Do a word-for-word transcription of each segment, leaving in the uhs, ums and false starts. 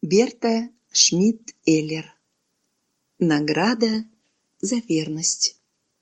Берта Шмидт-Эллер. Награда за верность.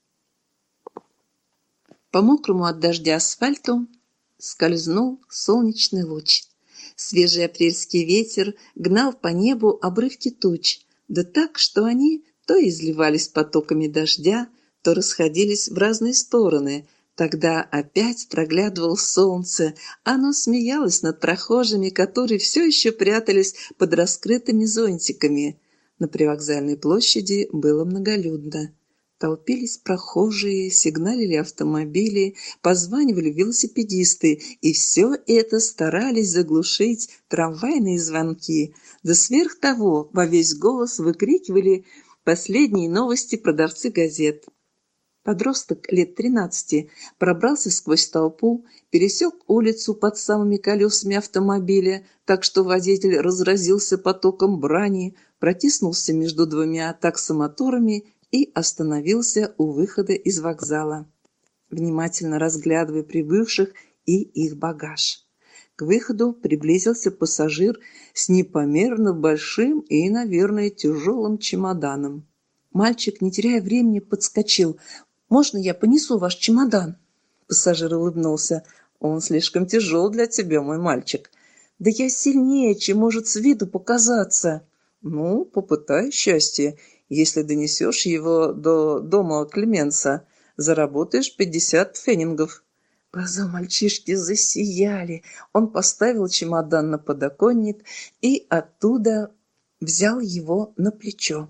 По мокрому от дождя асфальту скользнул солнечный луч. Свежий апрельский ветер гнал по небу обрывки туч, да так, что они то изливались потоками дождя, то расходились в разные стороны. Тогда опять проглядывало солнце, оно смеялось над прохожими, которые все еще прятались под раскрытыми зонтиками. На привокзальной площади было многолюдно. Толпились прохожие, сигналили автомобили, позванивали велосипедисты, и все это старались заглушить трамвайные звонки. Да сверх того во весь голос выкрикивали последние новости продавцы газет. Подросток лет тринадцати пробрался сквозь толпу, пересек улицу под самыми колесами автомобиля, так что водитель разразился потоком брани, протиснулся между двумя таксомоторами и остановился у выхода из вокзала, внимательно разглядывая прибывших и их багаж. К выходу приблизился пассажир с непомерно большим и, наверное, тяжелым чемоданом. Мальчик, не теряя времени, подскочил. «Можно я понесу ваш чемодан?» Пассажир улыбнулся. «Он слишком тяжел для тебя, мой мальчик». «Да я сильнее, чем может с виду показаться». «Ну, попытай счастье. Если донесешь его до дома Клеменса, заработаешь пятьдесят пфеннингов». Глаза мальчишки засияли. Он поставил чемодан на подоконник и оттуда взял его на плечо.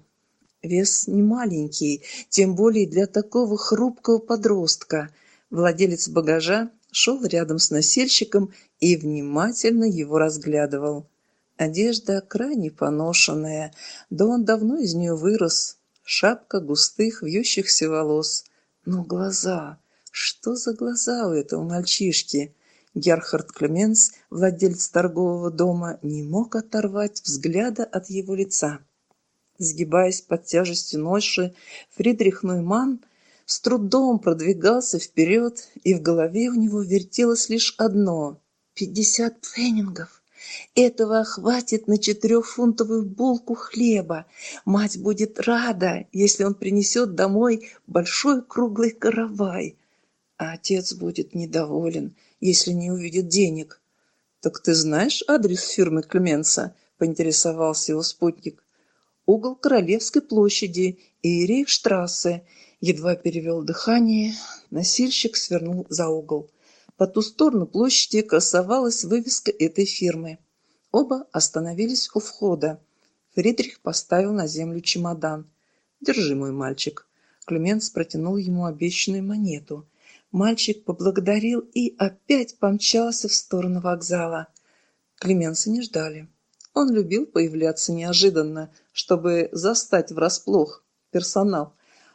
Вес не маленький, тем более для такого хрупкого подростка. Владелец багажа шел рядом с носильщиком и внимательно его разглядывал. Одежда крайне поношенная, да он давно из нее вырос. Шапка густых вьющихся волос. Но глаза... Что за глаза у этого мальчишки? Герхард Клеменс, владелец торгового дома, не мог оторвать взгляда от его лица. Сгибаясь под тяжестью ноши, Фридрих Нойман с трудом продвигался вперед, и в голове у него вертелось лишь одно — пятьдесят пфеннингов. Этого хватит на четырехфунтовую булку хлеба. Мать будет рада, если он принесет домой большой круглый каравай. А отец будет недоволен, если не увидит денег. «Так ты знаешь адрес фирмы Клеменса?» — поинтересовался его спутник. «Угол Королевской площади и Рейхштрассе». Едва перевел дыхание, носильщик свернул за угол. По ту сторону площади красовалась вывеска этой фирмы. Оба остановились у входа. Фридрих поставил на землю чемодан. «Держи, мой мальчик». Клеменс протянул ему обещанную монету. Мальчик поблагодарил и опять помчался в сторону вокзала. Клеменса не ждали. Он любил появляться неожиданно, чтобы застать врасплох персонал.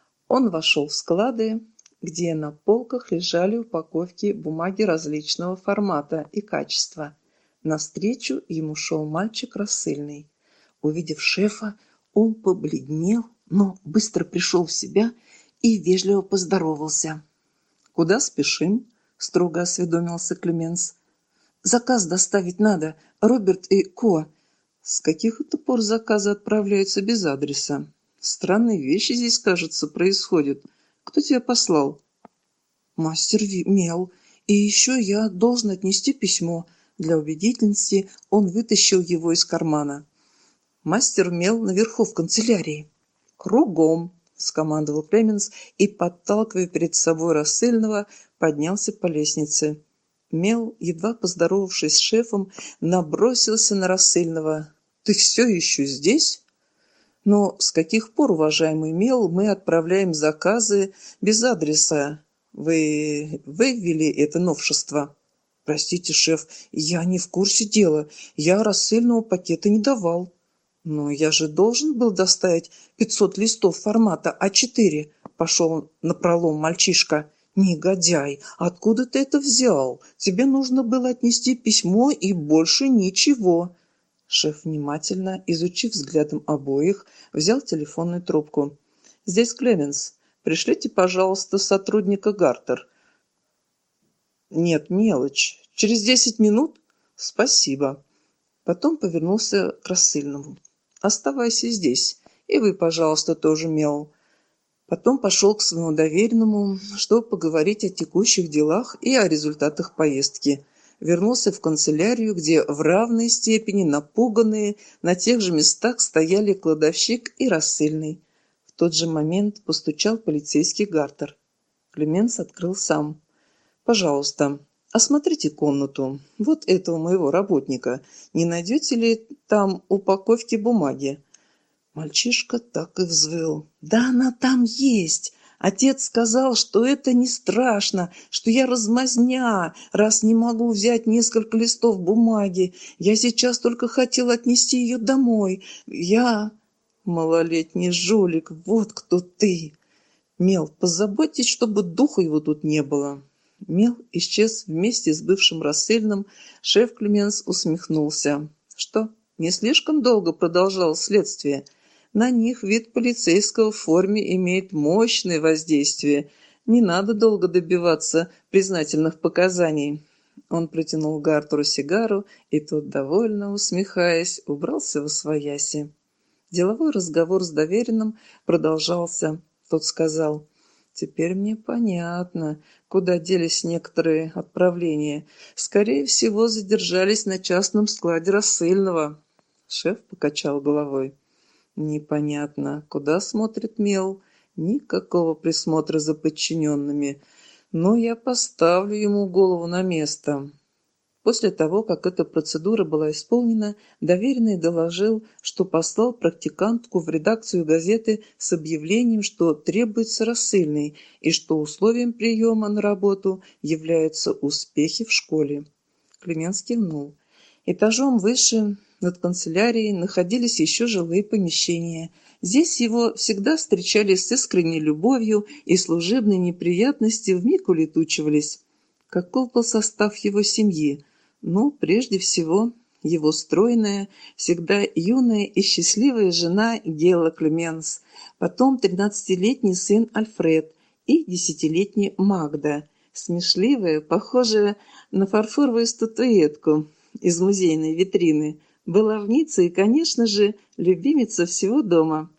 Он вошел в склады, где на полках лежали упаковки бумаги различного формата и качества. Навстречу ему шел мальчик рассыльный. Увидев шефа, он побледнел, но быстро пришел в себя и вежливо поздоровался. «Куда спешим?» — строго осведомился Клеменс. «Заказ доставить надо, Роберт и Ко». «С каких это пор заказы отправляются без адреса? Странные вещи здесь, кажется, происходят. Кто тебя послал?» «Мастер Мел. И еще я должен отнести письмо». Для убедительности он вытащил его из кармана. «Мастер Мел наверху в канцелярии». «Кругом», — скомандовал Клеменс и, подталкивая перед собой рассыльного, поднялся по лестнице. Мел, едва поздоровавшись с шефом, набросился на рассыльного. «Ты все еще здесь?» «Но с каких пор, уважаемый Мел, мы отправляем заказы без адреса? Вы вывели это новшество?» «Простите, шеф, я не в курсе дела. Я рассыльного пакета не давал». «Но я же должен был доставить пятьсот листов формата а четыре», — пошел напролом мальчишка. «Негодяй, откуда ты это взял? Тебе нужно было отнести письмо и больше ничего». Шеф, внимательно изучив взглядом обоих, взял телефонную трубку. «Здесь Клеменс. Пришлите, пожалуйста, сотрудника Гартер». «Нет, мелочь. Через десять минут?» «Спасибо». Потом повернулся к рассыльному. «Оставайся здесь. И вы, пожалуйста, тоже, Мел». Потом пошел к своему доверенному, чтобы поговорить о текущих делах и о результатах поездки. Вернулся в канцелярию, где в равной степени напуганные на тех же местах стояли кладовщик и рассыльный. В тот же момент постучал полицейский Гартер. Клеменс открыл сам. «Пожалуйста, осмотрите комнату вот этого моего работника. Не найдете ли там упаковки бумаги?» Мальчишка так и взвыл. «Да она там есть! Отец сказал, что это не страшно, что я размазня, раз не могу взять несколько листов бумаги. Я сейчас только хотел отнести ее домой. Я...» «Малолетний жулик, вот кто ты!» «Мел, позаботьтесь, чтобы духа его тут не было». Мел исчез вместе с бывшим рассыльным. Шеф Клеменс усмехнулся. «Что, не слишком долго продолжалось следствие? На них вид полицейского в форме имеет мощное воздействие. Не надо долго добиваться признательных показаний». Он протянул Гартеру сигару, и тот, довольно усмехаясь, убрался восвояси. Деловой разговор с доверенным продолжался. Тот сказал: «Теперь мне понятно, куда делись некоторые отправления. Скорее всего, задержались на частном складе рассыльного». Шеф покачал головой. «Непонятно, куда смотрит Мел. Никакого присмотра за подчиненными. Но я поставлю ему голову на место». После того, как эта процедура была исполнена, доверенный доложил, что послал практикантку в редакцию газеты с объявлением, что требуется рассыльный и что условием приема на работу являются успехи в школе. Клеменс кивнул. Этажом выше, над канцелярией, находились еще жилые помещения. Здесь его всегда встречали с искренней любовью, и служебные неприятности вмиг улетучивались. Каков был состав его семьи? Ну, прежде всего, его стройная, всегда юная и счастливая жена Гела Клеменс, потом тринадцатилетний сын Альфред и десятилетняя Магда, смешливая, похожая на фарфоровую статуэтку из музейной витрины, баловница и, конечно же, любимица всего дома.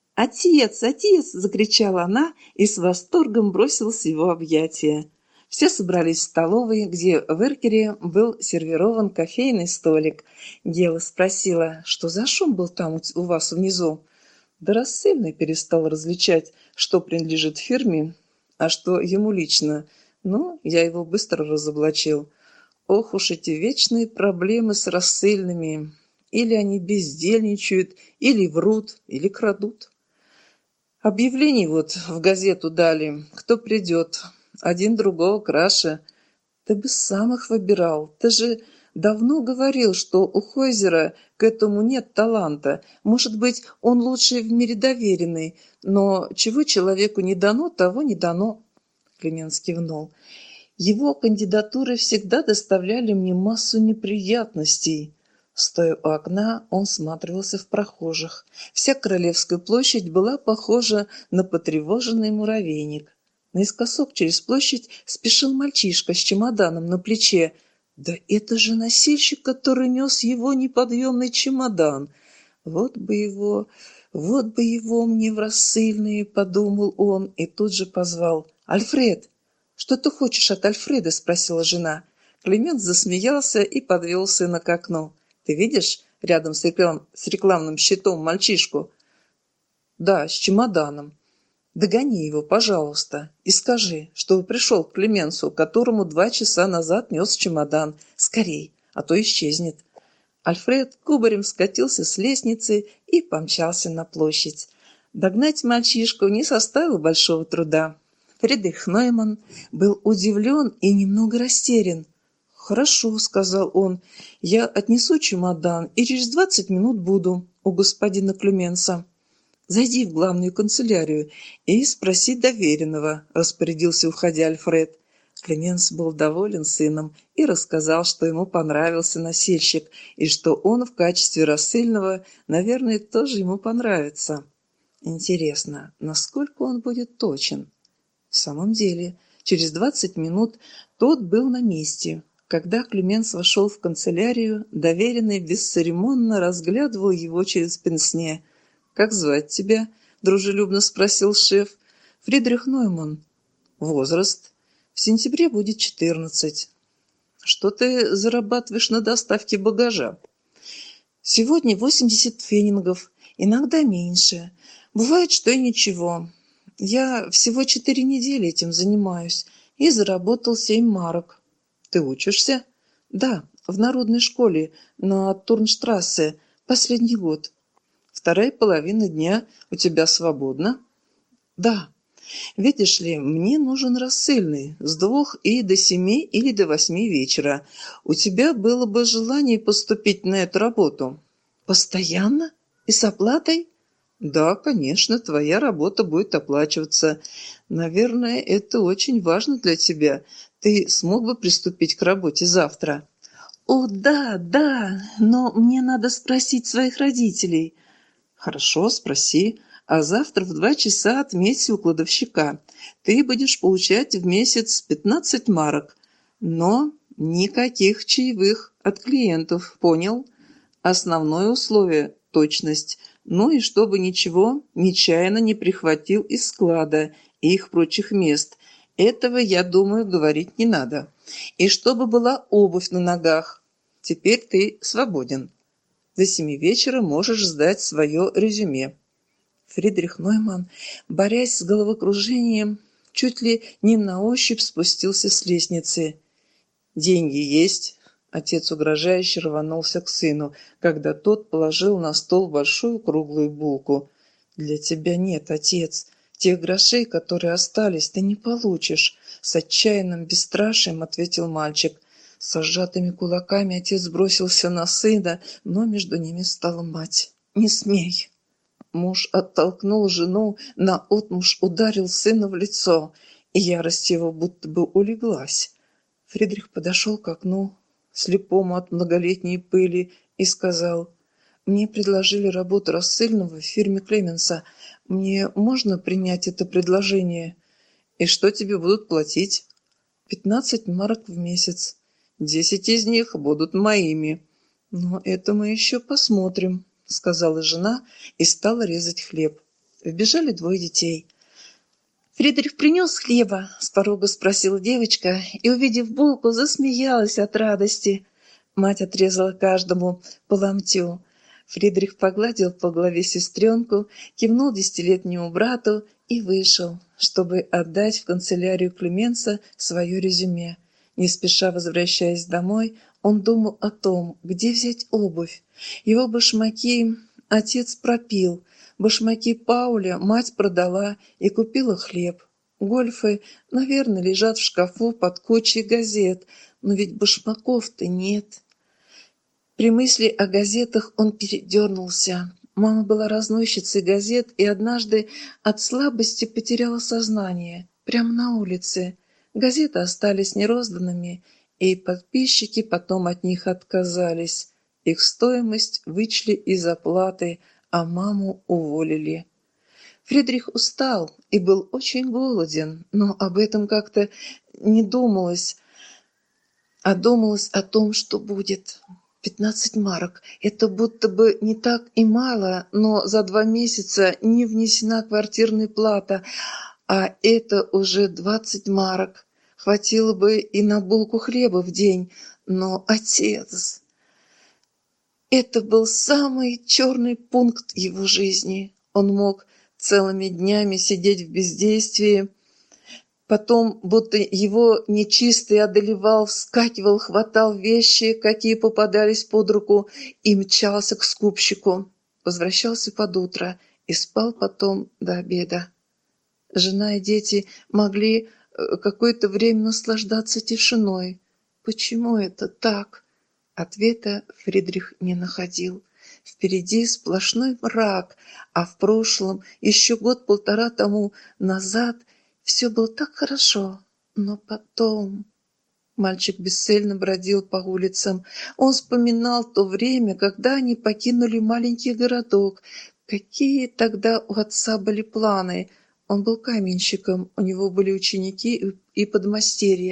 «Отец! Отец!» – закричала она и с восторгом бросилась в его объятия. Все собрались в столовой, где в эркере был сервирован кофейный столик. Гела спросила: «Что за шум был там у вас внизу?» Да рассыльный перестал различать, что принадлежит фирме, а что ему лично. Ну, я его быстро разоблачил. Ох уж эти вечные проблемы с рассыльными. Или они бездельничают, или врут, или крадут. Объявление вот в газету дали, кто придет. Один другого краше. Ты бы сам их выбирал. Ты же давно говорил, что у Хойзера к этому нет таланта. Может быть, он лучший в мире доверенный, но чего человеку не дано, того не дано. Клеменс кивнул. Его кандидатуры всегда доставляли мне массу неприятностей. Стоя у окна, он всматривался в прохожих. Вся Королевская площадь была похожа на потревоженный муравейник. Наискосок через площадь спешил мальчишка с чемоданом на плече. Да это же носильщик, который нес его неподъемный чемодан. Вот бы его, вот бы его мне в рассыльные, подумал он, и тут же позвал: «Альфред!» «Что ты хочешь от Альфреда?» – спросила жена. Клеменс засмеялся и подвел сына к окну. «Ты видишь рядом с, реклам... с рекламным щитом мальчишку?» «Да, с чемоданом». «Догони его, пожалуйста, и скажи, что пришел к Клеменсу, которому два часа назад нес чемодан. Скорей, а то исчезнет». Альфред кубарем скатился с лестницы и помчался на площадь. Догнать мальчишку не составило большого труда. Фридрих Нойман был удивлен и немного растерян. «Хорошо», — сказал он, — «я отнесу чемодан и через двадцать минут буду у господина Клеменса». «Зайди в главную канцелярию и спроси доверенного», — распорядился, уходя Альфред. Клеменс был доволен сыном и рассказал, что ему понравился носильщик, и что он в качестве рассыльного, наверное, тоже ему понравится. Интересно, насколько он будет точен? В самом деле, через двадцать минут тот был на месте. Когда Клеменс вошел в канцелярию, доверенный бесцеремонно разглядывал его через пенсне. «Как звать тебя?» – дружелюбно спросил шеф. «Фридрих Нойман». «Возраст?» «В сентябре будет четырнадцать». «Что ты зарабатываешь на доставке багажа?» «Сегодня восемьдесят фенингов, иногда меньше. Бывает, что и ничего. Я всего четыре недели этим занимаюсь и заработал семь марок». «Ты учишься?» «Да, в народной школе на Турнштрассе, последний год». «Вторая половина дня у тебя свободна?» «Да. Видишь ли, мне нужен рассыльный с двух и до семи или до восьми вечера. У тебя было бы желание поступить на эту работу?» «Постоянно? И с оплатой?» «Да, конечно, твоя работа будет оплачиваться. Наверное, это очень важно для тебя. Ты смог бы приступить к работе завтра?» «О, да, да, но мне надо спросить своих родителей». «Хорошо, спроси. А завтра в два часа отметься у кладовщика. Ты будешь получать в месяц пятнадцать марок. Но никаких чаевых от клиентов, понял? Основное условие – точность. Ну и чтобы ничего нечаянно не прихватил из склада и их прочих мест. Этого, я думаю, говорить не надо. И чтобы была обувь на ногах. Теперь ты свободен. До семи вечера можешь сдать свое резюме». Фридрих Нойман, борясь с головокружением, чуть ли не на ощупь спустился с лестницы. «Деньги есть?» Отец угрожающе рванулся к сыну, когда тот положил на стол большую круглую булку. «Для тебя нет, отец. Тех грошей, которые остались, ты не получишь», — с отчаянным бесстрашием ответил мальчик. С сжатыми кулаками отец бросился на сына, но между ними стала мать. «Не смей!» Муж оттолкнул жену, наотмашь ударил сына в лицо, и ярость его будто бы улеглась. Фридрих подошел к окну, слепому от многолетней пыли, и сказал: «Мне предложили работу рассыльного в фирме Клеменса. Мне можно принять это предложение?» «И что тебе будут платить?» «Пятнадцать марок в месяц. Десять из них будут моими». «Но это мы еще посмотрим», — сказала жена и стала резать хлеб. Вбежали двое детей. «Фридрих принес хлеба?» — с порога спросила девочка и, увидев булку, засмеялась от радости. Мать отрезала каждому по ломтю. Фридрих погладил по голове сестренку, кивнул десятилетнему брату и вышел, чтобы отдать в канцелярию Клеменса свое резюме. Не спеша возвращаясь домой, он думал о том, где взять обувь. Его башмаки отец пропил, башмаки Пауля мать продала и купила хлеб. Гольфы, наверное, лежат в шкафу под кучей газет, но ведь башмаков-то нет. При мысли о газетах он передернулся. Мама была разносчицей газет и однажды от слабости потеряла сознание прямо на улице. Газеты остались нерозданными, и подписчики потом от них отказались. Их стоимость вычли из оплаты, а маму уволили. Фридрих устал и был очень голоден, но об этом как-то не думалось, а думалось о том, что будет. Пятнадцать марок. Это будто бы не так и мало, но за два месяца не внесена квартирная плата, а это уже двадцать марок. Хватило бы и на булку хлеба в день, но отец... Это был самый черный пункт его жизни. Он мог целыми днями сидеть в бездействии, потом, будто его нечистый одолевал, вскакивал, хватал вещи, какие попадались под руку, и мчался к скупщику. Возвращался под утро и спал потом до обеда. Жена и дети могли какое-то время наслаждаться тишиной. Почему это так? Ответа Фридрих не находил. Впереди сплошной мрак, а в прошлом, еще год-полтора тому назад, все было так хорошо. Но потом... Мальчик бесцельно бродил по улицам. Он вспоминал то время, когда они покинули маленький городок. Какие тогда у отца были планы? Он был каменщиком, у него были ученики и подмастерья,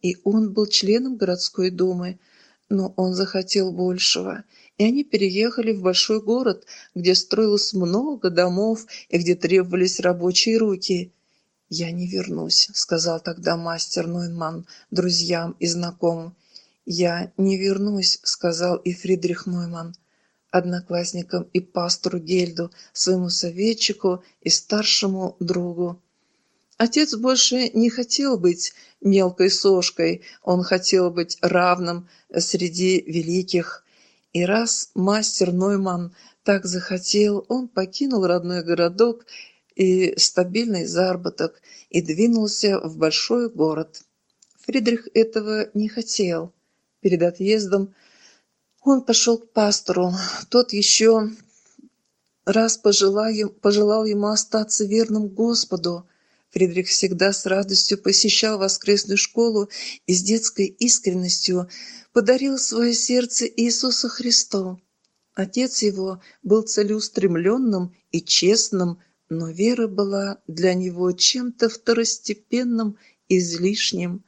и он был членом городской думы. Но он захотел большего, и они переехали в большой город, где строилось много домов и где требовались рабочие руки. «Я не вернусь», — сказал тогда мастер Нойман друзьям и знакомым. «Я не вернусь», — сказал и Фридрих Нойман одноклассникам и пастору Гельду, своему советчику и старшему другу. Отец больше не хотел быть мелкой сошкой, он хотел быть равным среди великих. И раз мастер Нойман так захотел, он покинул родной городок и стабильный заработок и двинулся в большой город. Фридрих этого не хотел. Перед отъездом он пошел к пастору. Тот еще раз пожелал, пожелал ему остаться верным Господу. Фридрих всегда с радостью посещал воскресную школу и с детской искренностью подарил свое сердце Иисусу Христу. Отец его был целеустремленным и честным, но вера была для него чем-то второстепенным, излишним.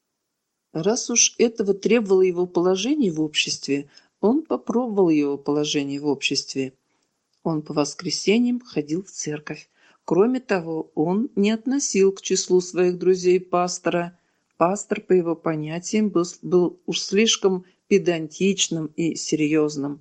Раз уж этого требовало его положение в обществе, он попробовал его положение в обществе. Он по воскресеньям ходил в церковь. Кроме того, он не относил к числу своих друзей пастора. Пастор, по его понятиям, был, был уж слишком педантичным и серьезным.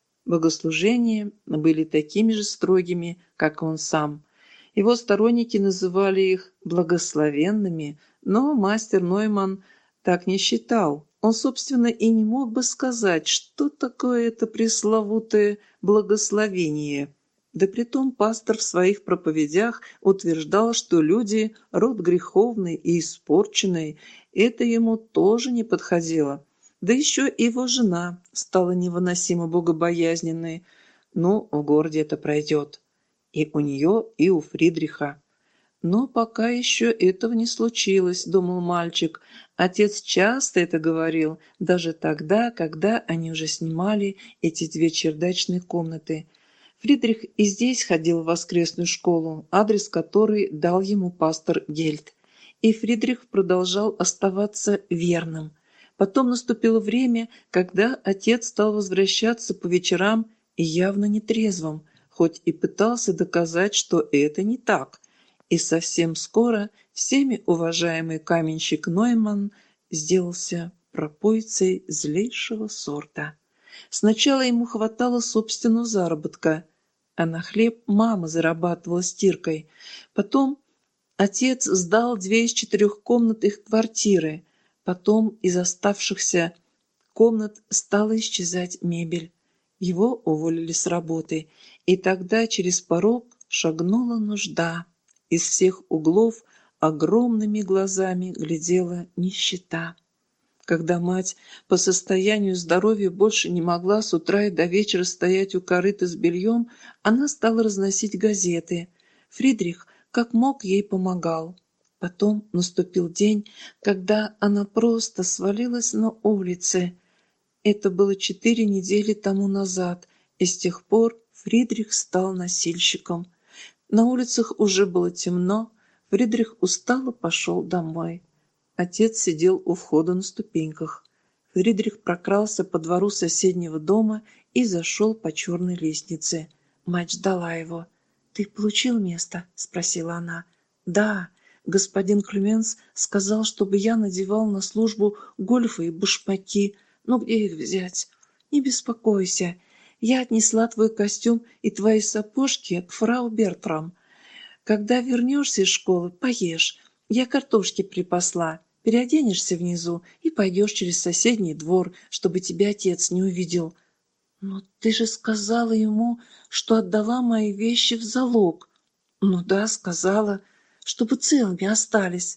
Богослужения были такими же строгими, как он сам. Его сторонники называли их благословенными, но мастер Нойман так не считал. Он, собственно, и не мог бы сказать, что такое это пресловутое благословение. Да притом пастор в своих проповедях утверждал, что люди – род греховный и испорченный. Это ему тоже не подходило. Да еще и его жена стала невыносимо богобоязненной. Ну, в городе это пройдет. И у нее, и у Фридриха. Но пока еще этого не случилось, думал мальчик. Отец часто это говорил, даже тогда, когда они уже снимали эти две чердачные комнаты. Фридрих и здесь ходил в воскресную школу, адрес которой дал ему пастор Гельд. И Фридрих продолжал оставаться верным. Потом наступило время, когда отец стал возвращаться по вечерам и явно нетрезвым, хоть и пытался доказать, что это не так. И совсем скоро всеми уважаемый каменщик Нойман сделался пропойцей злейшего сорта. Сначала ему хватало собственного заработка, а на хлеб мама зарабатывала стиркой. Потом отец сдал две из четырех комнат их квартиры. Потом из оставшихся комнат стала исчезать мебель. Его уволили с работы, и тогда через порог шагнула нужда. Из всех углов огромными глазами глядела нищета. Когда мать по состоянию здоровья больше не могла с утра и до вечера стоять у корыта с бельем, она стала разносить газеты. Фридрих как мог ей помогал. Потом наступил день, когда она просто свалилась на улице. Это было четыре недели тому назад, и с тех пор Фридрих стал носильщиком. На улицах уже было темно, Фридрих устало пошел домой. Отец сидел у входа на ступеньках. Фридрих прокрался по двору соседнего дома и зашел по черной лестнице. Мать ждала его. «Ты получил место?» — спросила она. «Да, господин Клюменс сказал, чтобы я надевал на службу гольфы и башмаки. Ну где их взять? Не беспокойся. Я отнесла твой костюм и твои сапожки к фрау Бертрам. Когда вернешься из школы, поешь. Я картошки припасла. Переоденешься внизу и пойдешь через соседний двор, чтобы тебя отец не увидел». «Но ты же сказала ему, что отдала мои вещи в залог». «Ну да, сказала, чтобы целыми остались.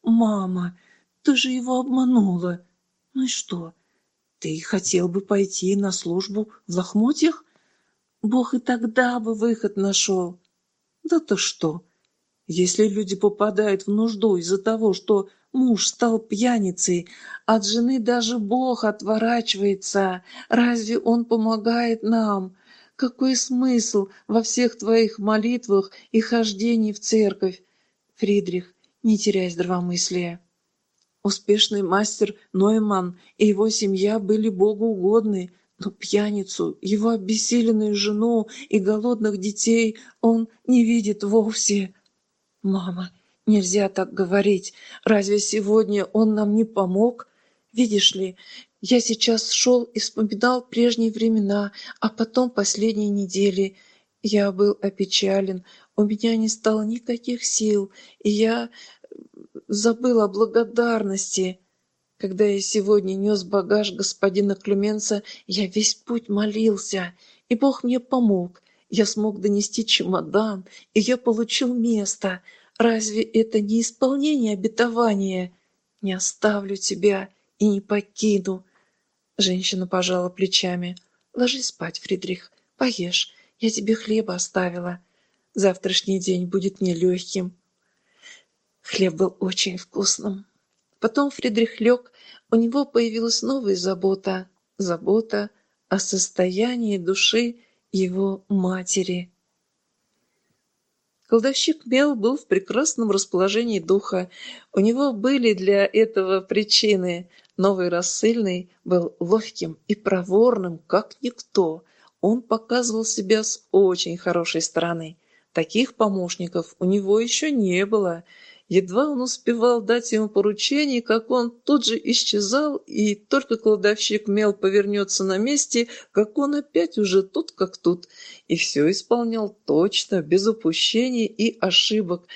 Мама, ты же его обманула. Ну и что? Ты хотел бы пойти на службу в лохмотьях? Бог и тогда бы выход нашел. Да то что? Если люди попадают в нужду из-за того, что муж стал пьяницей, от жены даже Бог отворачивается, разве он помогает нам? Какой смысл во всех твоих молитвах и хождении в церковь? Фридрих, не теряй здравомыслия». Успешный мастер Нойман и его семья были богоугодны, но пьяницу, его обессиленную жену и голодных детей он не видит вовсе. Мама, нельзя так говорить. Разве сегодня он нам не помог? Видишь ли, я сейчас шел и вспоминал прежние времена, а потом последние недели. Я был опечален, у меня не стало никаких сил, и я забыл о благодарности. Когда я сегодня нес багаж господина Клюменца, я весь путь молился, и Бог мне помог. Я смог донести чемодан, и я получил место. Разве это не исполнение обетования? Не оставлю тебя и не покину. Женщина пожала плечами. Ложись спать, Фридрих, поешь. Я тебе хлеба оставила. Завтрашний день будет нелегким. Хлеб был очень вкусным. Потом Фридрих лег, у него появилась новая забота. Забота о состоянии души его матери. Кладовщик Мел был в прекрасном расположении духа. У него были для этого причины. Новый рассыльный был ловким и проворным, как никто. Он показывал себя с очень хорошей стороны. Таких помощников у него еще не было. Едва он успевал дать ему поручение, как он тут же исчезал, и только кладовщик Мел повернется на месте, как он опять уже тут как тут. И все исполнял точно, без упущений и ошибок.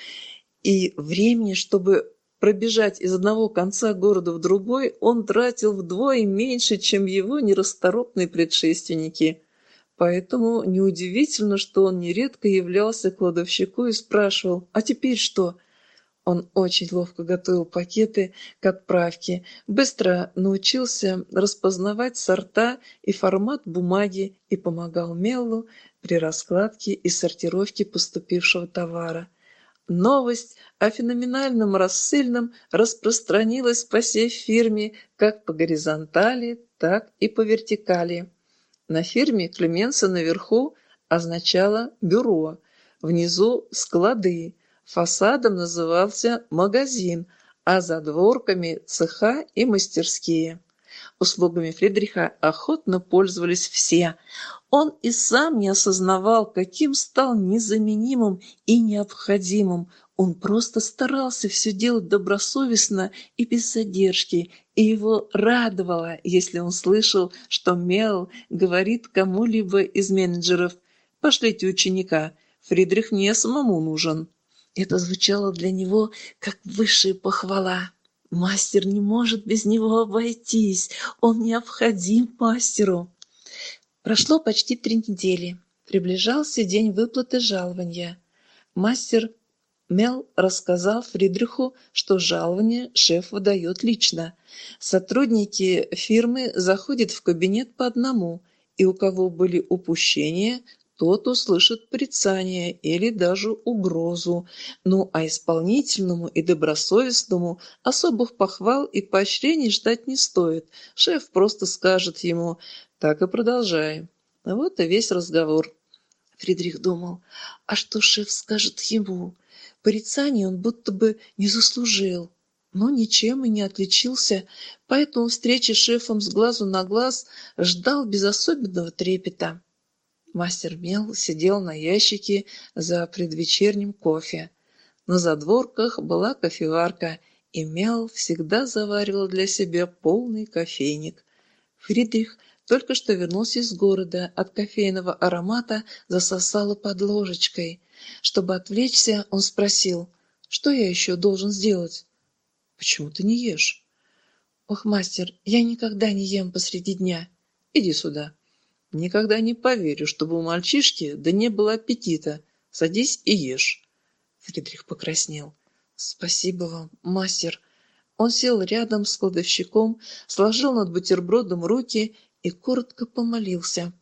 И времени, чтобы пробежать из одного конца города в другой, он тратил вдвое меньше, чем его нерасторопные предшественники. Поэтому неудивительно, что он нередко являлся к кладовщику и спрашивал: «А теперь что?» Он очень ловко готовил пакеты к отправке, быстро научился распознавать сорта и формат бумаги и помогал Меллу при раскладке и сортировке поступившего товара. Новость о феноменальном рассыльном распространилась по всей фирме как по горизонтали, так и по вертикали. На фирме Клюменса наверху означало «бюро», внизу «склады», фасадом назывался «магазин», а задворками «цеха» и «мастерские». Услугами Фридриха охотно пользовались все. Он и сам не осознавал, каким стал незаменимым и необходимым. Он просто старался все делать добросовестно и без задержки, и его радовало, если он слышал, что Мел говорит кому-либо из менеджеров: «Пошлите ученика, Фридрих мне самому нужен». Это звучало для него как высшая похвала. Мастер не может без него обойтись, он необходим мастеру. Прошло почти три недели. Приближался день выплаты жалования. Мастер Мел рассказал Фридриху, что жалование шеф выдает лично. Сотрудники фирмы заходят в кабинет по одному, и у кого были упущения, тот услышит порицание или даже угрозу. Ну а исполнительному и добросовестному особых похвал и поощрений ждать не стоит. Шеф просто скажет ему: «Так и продолжай». Вот и весь разговор. Фридрих думал: а что шеф скажет ему? Порицание он будто бы не заслужил, но ничем и не отличился, поэтому встречи с шефом с глазу на глаз ждал без особенного трепета. Мастер Мел сидел на ящике за предвечерним кофе. На задворках была кофеварка, и Мел всегда заваривал для себя полный кофейник. Фридрих только что вернулся из города, от кофейного аромата засосало под ложечкой. Чтобы отвлечься, он спросил: «Что я еще должен сделать?» «Почему ты не ешь?» «Ох, мастер, я никогда не ем посреди дня. Иди сюда». «Никогда не поверю, чтобы у мальчишки да не было аппетита. Садись и ешь». Фридрих покраснел. «Спасибо вам, мастер». Он сел рядом с кладовщиком, сложил над бутербродом руки и коротко помолился.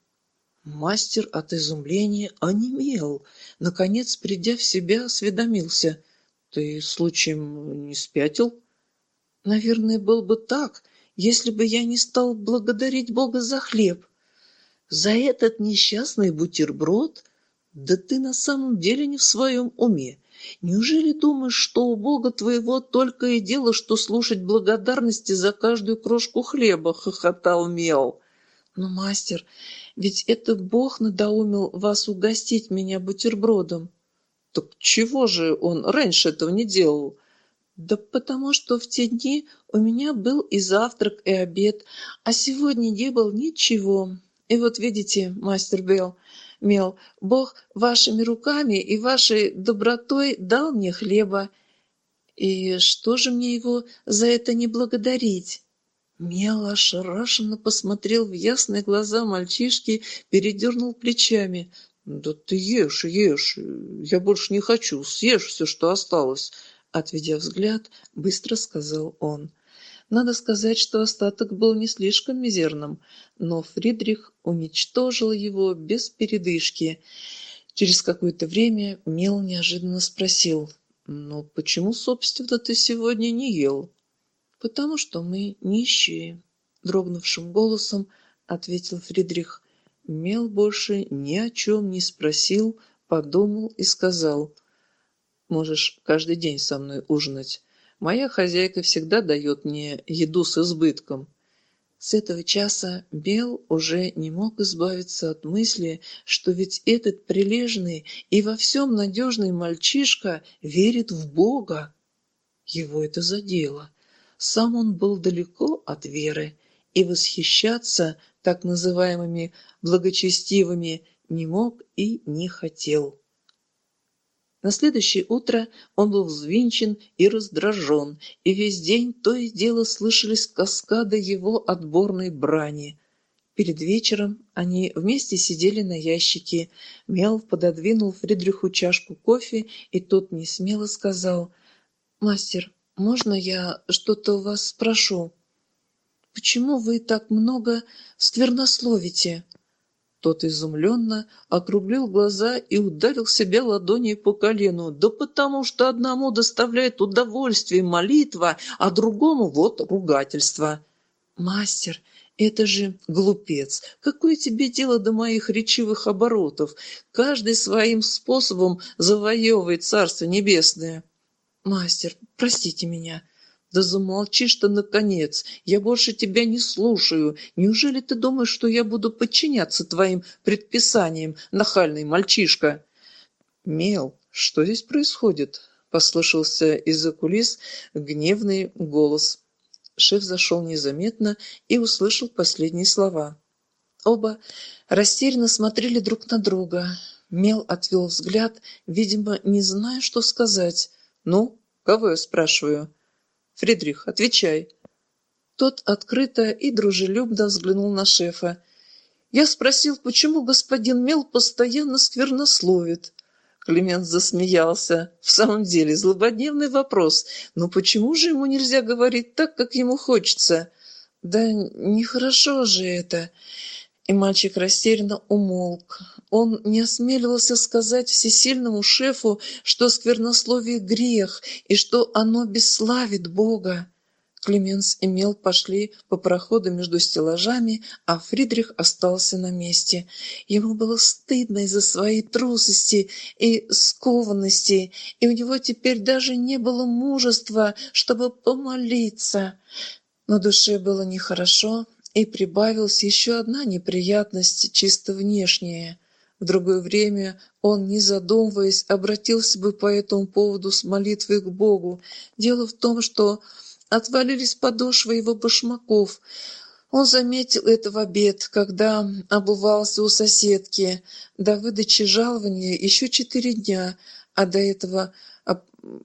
Мастер от изумления онемел. Наконец, придя в себя, осведомился: «Ты, случаем, не спятил?» «Наверное, был бы так, если бы я не стал благодарить Бога за хлеб». «За этот несчастный бутерброд? Да ты на самом деле не в своем уме. Неужели думаешь, что у Бога твоего только и дело, что слушать благодарности за каждую крошку хлеба?» — хохотал Мел. «Но, мастер, ведь это Бог надоумил вас угостить меня бутербродом». «Так чего же он раньше этого не делал?» «Да потому что в те дни у меня был и завтрак, и обед, а сегодня не было ничего. И вот видите, мастер Белл, Мел, Бог вашими руками и вашей добротой дал мне хлеба. И что же мне его за это не благодарить?» Мел ошарашенно посмотрел в ясные глаза мальчишки, передернул плечами. «Да ты ешь, ешь, я больше не хочу, съешь все, что осталось», — отведя взгляд, быстро сказал он. Надо сказать, что остаток был не слишком мизерным, но Фридрих уничтожил его без передышки. Через какое-то время Мел неожиданно спросил: «Ну почему, собственно, ты сегодня не ел?» «Потому что мы нищие», — дрогнувшим голосом ответил Фридрих. Мел больше ни о чем не спросил, подумал и сказал: «Можешь каждый день со мной ужинать. Моя хозяйка всегда дает мне еду с избытком». С этого часа Мел уже не мог избавиться от мысли, что ведь этот прилежный и во всем надежный мальчишка верит в Бога. Его это задело. Сам он был далеко от веры, и восхищаться так называемыми благочестивыми не мог и не хотел. На следующее утро он был взвинчен и раздражен, и весь день то и дело слышались каскады его отборной брани. Перед вечером они вместе сидели на ящике. Мел пододвинул Фридриху чашку кофе, и тот несмело сказал: «Мастер, можно я что-то у вас спрошу? Почему вы так много сквернословите?» Тот изумленно округлил глаза и ударил себя ладонью по колену. «Да потому что одному доставляет удовольствие молитва, а другому вот ругательство». «Мастер, это же глупец! Какое тебе дело до моих речевых оборотов? Каждый своим способом завоевывает Царство Небесное». «Мастер, простите меня». «Да замолчишь ты, наконец! Я больше тебя не слушаю. Неужели ты думаешь, что я буду подчиняться твоим предписаниям, нахальный мальчишка?» «Мел, что здесь происходит?» — послышался из-за кулис гневный голос. Шеф зашел незаметно и услышал последние слова. Оба растерянно смотрели друг на друга. Мел отвел взгляд, видимо, не зная, что сказать. «Ну, кого я спрашиваю?» «Фридрих, отвечай». Тот открыто и дружелюбно взглянул на шефа. «Я спросил, почему господин Мел постоянно сквернословит?» Климент засмеялся. «В самом деле, злободневный вопрос. Но почему же ему нельзя говорить так, как ему хочется?» «Да нехорошо же это». И мальчик растерянно умолк. Он не осмеливался сказать всесильному шефу, что сквернословие грех и что оно бесславит Бога. Клеменс и Мел пошли по проходу между стеллажами, а Фридрих остался на месте. Ему было стыдно из-за своей трусости и скованности, и у него теперь даже не было мужества, чтобы помолиться. На душе было нехорошо, и прибавилась еще одна неприятность, чисто внешняя. В другое время он, не задумываясь, обратился бы по этому поводу с молитвой к Богу. Дело в том, что отвалились подошвы его башмаков. Он заметил это в обед, когда обувался у соседки. До выдачи жалования еще четыре дня, а до этого о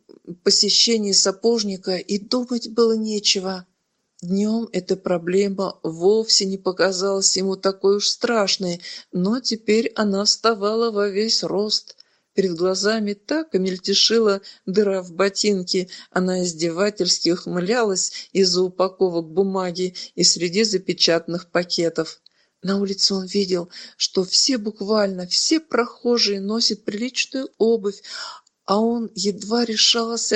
посещении сапожника и думать было нечего. Днем эта проблема вовсе не показалась ему такой уж страшной, но теперь она вставала во весь рост. Перед глазами так и мельтешила дыра в ботинке, она издевательски ухмылялась из-за упаковок бумаги и среди запечатанных пакетов. На улице он видел, что все, буквально все прохожие носят приличную обувь, а он едва решался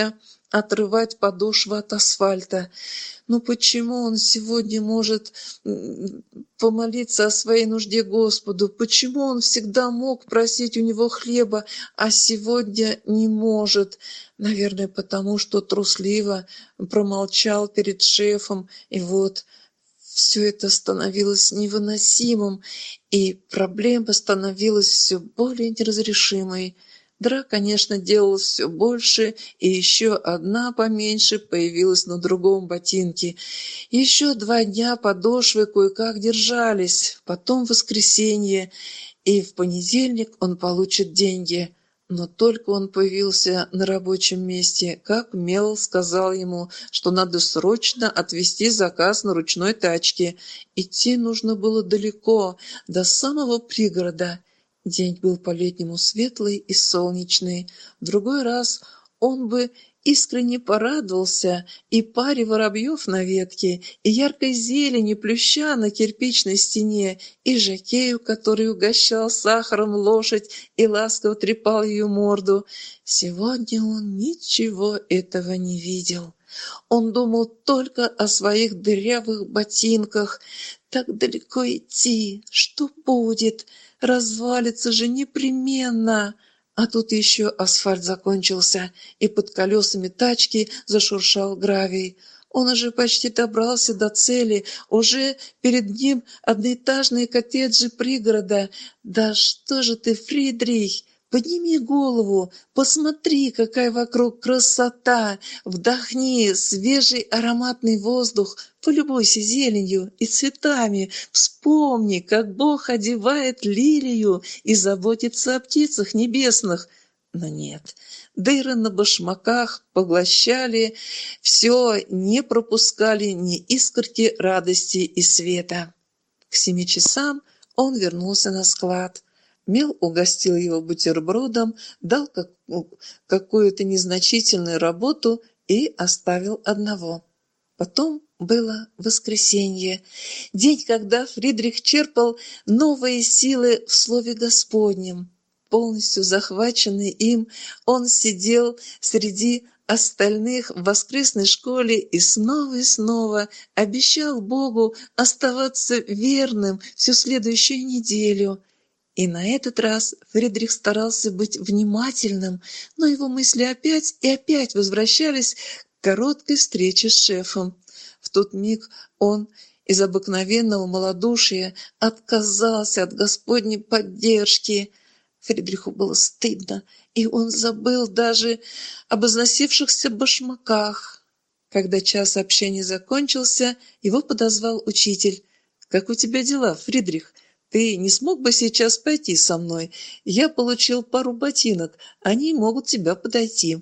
отрывать подошву от асфальта. Но почему он сегодня может м, помолиться о своей нужде Господу? Почему он всегда мог просить у него хлеба, а сегодня не может? Наверное, потому что трусливо промолчал перед шефом, и вот все это становилось невыносимым, и проблема становилась все более неразрешимой. Дыра, конечно, делалась все больше, и еще одна поменьше появилась на другом ботинке. Еще два дня подошвы кое-как держались, потом воскресенье, и в понедельник он получит деньги. Но только он появился на рабочем месте, как Мел сказал ему, что надо срочно отвезти заказ на ручной тачке. Идти нужно было далеко, до самого пригорода. День был по-летнему светлый и солнечный. В другой раз он бы искренне порадовался и паре воробьев на ветке, и яркой зелени плюща на кирпичной стене, и жокею, который угощал сахаром лошадь и ласково трепал ее морду. Сегодня он ничего этого не видел. Он думал только о своих дырявых ботинках. Так далеко идти, что будет? Развалится же непременно. А тут еще асфальт закончился, и под колесами тачки зашуршал гравий. Он уже почти добрался до цели, уже перед ним одноэтажные коттеджи пригорода. Да что же ты, Фридрих, подними голову, посмотри, какая вокруг красота, вдохни свежий ароматный воздух, полюбуйся зеленью и цветами, вспомни, как Бог одевает лилию и заботится о птицах небесных. Но нет, дыры на башмаках поглощали все, не пропускали ни искорки радости и света. К семи часам он вернулся на склад. Мел угостил его бутербродом, дал как, какую-то незначительную работу и оставил одного. Потом было воскресенье, день, когда Фридрих черпал новые силы в Слове Господнем. Полностью захваченный им, он сидел среди остальных в воскресной школе и снова и снова обещал Богу оставаться верным всю следующую неделю. И на этот раз Фридрих старался быть внимательным, но его мысли опять и опять возвращались к короткой встрече с шефом. В тот миг он из обыкновенного малодушия отказался от Господней поддержки. Фридриху было стыдно, и он забыл даже об износившихся башмаках. Когда час общения закончился, его подозвал учитель. «Как у тебя дела, Фридрих? Ты не смог бы сейчас пойти со мной? Я получил пару ботинок, они могут тебя подойти».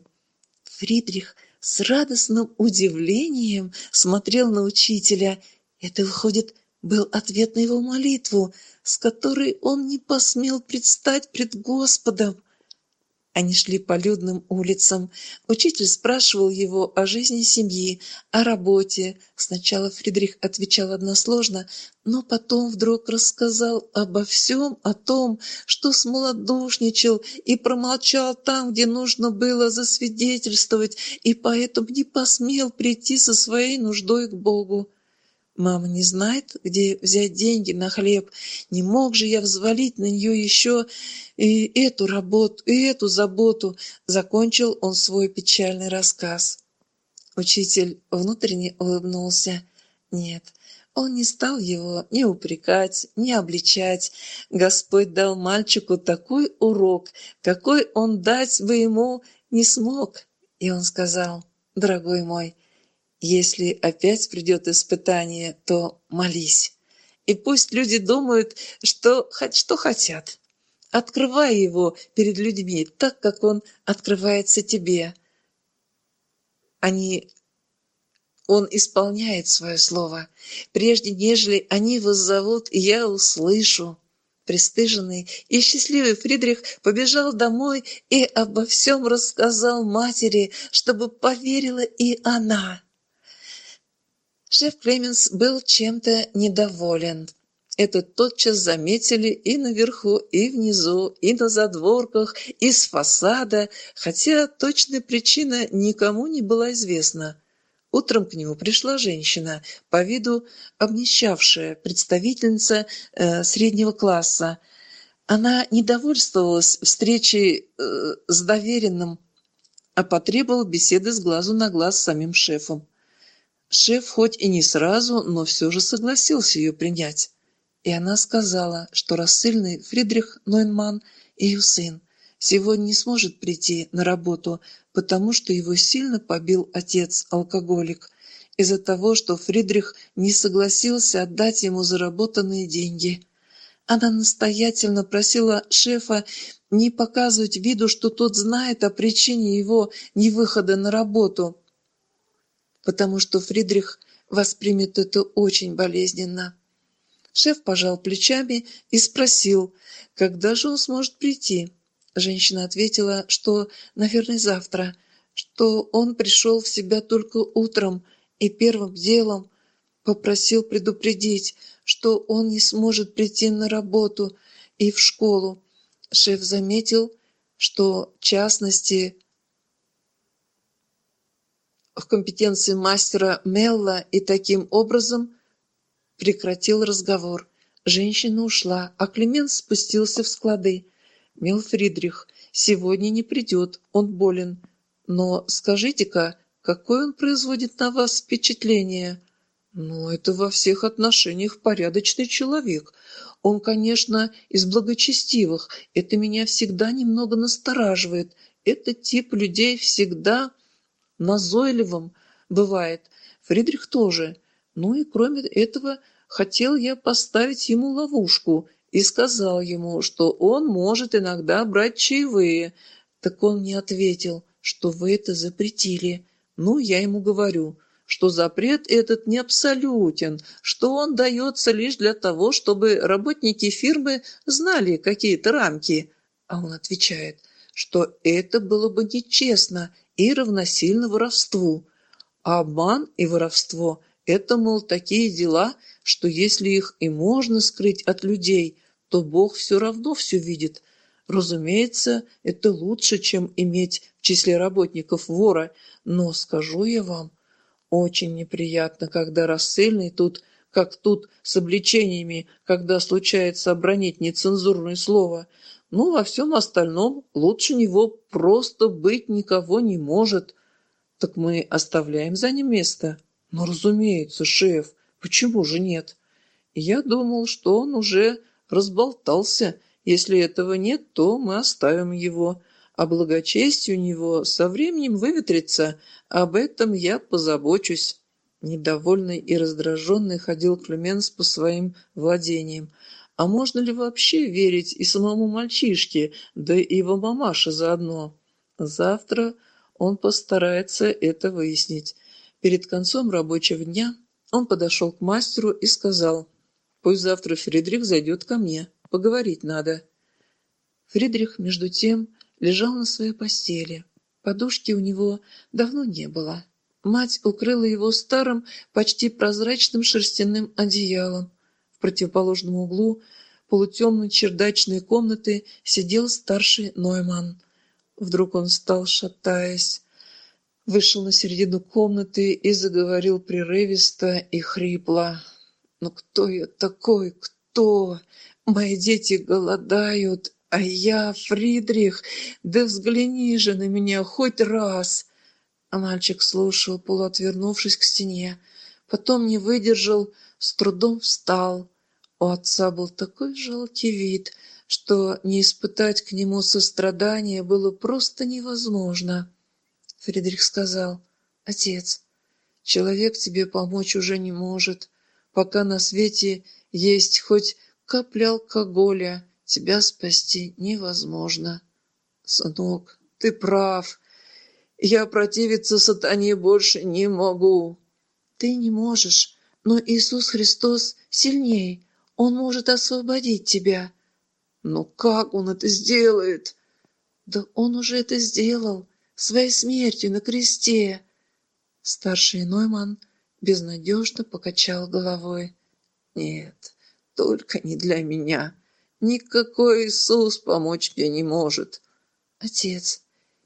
Фридрих с радостным удивлением смотрел на учителя. Это, выходит, был ответ на его молитву, с которой он не посмел предстать пред Господом. Они шли по людным улицам. Учитель спрашивал его о жизни семьи, о работе. Сначала Фридрих отвечал односложно, но потом вдруг рассказал обо всем, о том, что смолодушничал и промолчал там, где нужно было засвидетельствовать, и поэтому не посмел прийти со своей нуждой к Богу. Мама не знает, где взять деньги на хлеб. Не мог же я взвалить на нее еще и эту работу, и эту заботу. Закончил он свой печальный рассказ. Учитель внутренне улыбнулся. Нет, он не стал его ни упрекать, ни обличать. Господь дал мальчику такой урок, какой он дать бы ему не смог. И он сказал: «Дорогой мой, если опять придет испытание, то молись. И пусть люди думают, что, что хотят. Открывай его перед людьми так, как он открывается тебе. Они, он исполняет свое слово. Прежде нежели они воззовут, я услышу». Пристыженный и счастливый Фридрих побежал домой и обо всем рассказал матери, чтобы поверила и она. Шеф Клеменс был чем-то недоволен. Это тотчас заметили и наверху, и внизу, и на задворках, и с фасада, хотя точная причина никому не была известна. Утром к нему пришла женщина, по виду обнищавшая, представительница э, среднего класса. Она не довольствовалась встречей э, с доверенным, а потребовала беседы с глазу на глаз с самим шефом. Шеф хоть и не сразу, но все же согласился ее принять. И она сказала, что рассыльный Фридрих Нойман, ее сын, сегодня не сможет прийти на работу, потому что его сильно побил отец-алкоголик, из-за того, что Фридрих не согласился отдать ему заработанные деньги. Она настоятельно просила шефа не показывать виду, что тот знает о причине его невыхода на работу, потому что Фридрих воспримет это очень болезненно. Шеф пожал плечами и спросил, когда же он сможет прийти. Женщина ответила, что, наверное, завтра, что он пришел в себя только утром и первым делом попросил предупредить, что он не сможет прийти на работу и в школу. Шеф заметил, что частности в компетенции мастера Мелла и таким образом прекратил разговор. Женщина ушла, а Клемент спустился в склады. «Мел Фридрих сегодня не придет, он болен. Но скажите-ка, какое он производит на вас впечатление?» «Ну, это во всех отношениях порядочный человек. Он, конечно, из благочестивых. Это меня всегда немного настораживает. Этот тип людей всегда назойливым бывает. Фридрих тоже. Ну и кроме этого, хотел я поставить ему ловушку и сказал ему, что он может иногда брать чаевые. Так он мне ответил, что вы это запретили. Ну, я ему говорю, что запрет этот не абсолютен, что он дается лишь для того, чтобы работники фирмы знали какие-то рамки. А он отвечает, что это было бы нечестно и равносильно воровству. А обман и воровство – это, мол, такие дела, что если их и можно скрыть от людей, то Бог все равно все видит. Разумеется, это лучше, чем иметь в числе работников вора, но, скажу я вам, очень неприятно, когда рассыльный тут, как тут, с обличениями, когда случается обронить нецензурное слово. Ну, во всем остальном лучше него просто быть никого не может. Так мы оставляем за ним место? Ну, разумеется, шеф. Почему же нет? Я думал, что он уже разболтался. Если этого нет, то мы оставим его. А благочестие у него со временем выветрится. Об этом я позабочусь. Недовольный и раздраженный ходил Клеменс по своим владениям. А можно ли вообще верить и самому мальчишке, да и его мамаше заодно? Завтра он постарается это выяснить. Перед концом рабочего дня он подошел к мастеру и сказал, «Пусть завтра Фридрих зайдет ко мне. Поговорить надо». Фридрих, между тем, лежал на своей постели. Подушки у него давно не было. Мать укрыла его старым, почти прозрачным шерстяным одеялом. В противоположном углу полутемной чердачной комнаты сидел старший Нойман. Вдруг он встал, шатаясь, вышел на середину комнаты и заговорил прерывисто и хрипло. «Ну кто я такой? Кто? Мои дети голодают, а я, Фридрих, да взгляни же на меня хоть раз!» А мальчик слушал, полуотвернувшись к стене. Потом не выдержал, с трудом встал. У отца был такой жалкий вид, что не испытать к нему сострадания было просто невозможно. Фридрих сказал, «Отец, человек тебе помочь уже не может. Пока на свете есть хоть капля алкоголя, тебя спасти невозможно». «Сынок, ты прав. Я противиться сатане больше не могу». «Ты не можешь, но Иисус Христос сильней. Он может освободить тебя». «Но как Он это сделает?» «Да Он уже это сделал своей смертью на кресте». Старший Нойман безнадежно покачал головой. «Нет, только не для меня. Никакой Иисус помочь мне не может. Отец,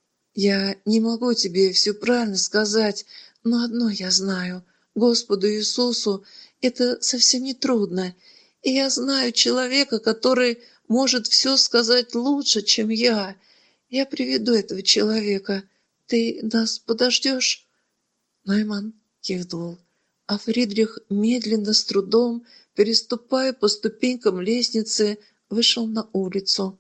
я не могу тебе все правильно сказать, но одно я знаю. Господу Иисусу это совсем не трудно. И я знаю человека, который может все сказать лучше, чем я. Я приведу этого человека. Ты нас подождешь?» Нойман кивнул, а Фридрих медленно, с трудом, переступая по ступенькам лестницы, вышел на улицу.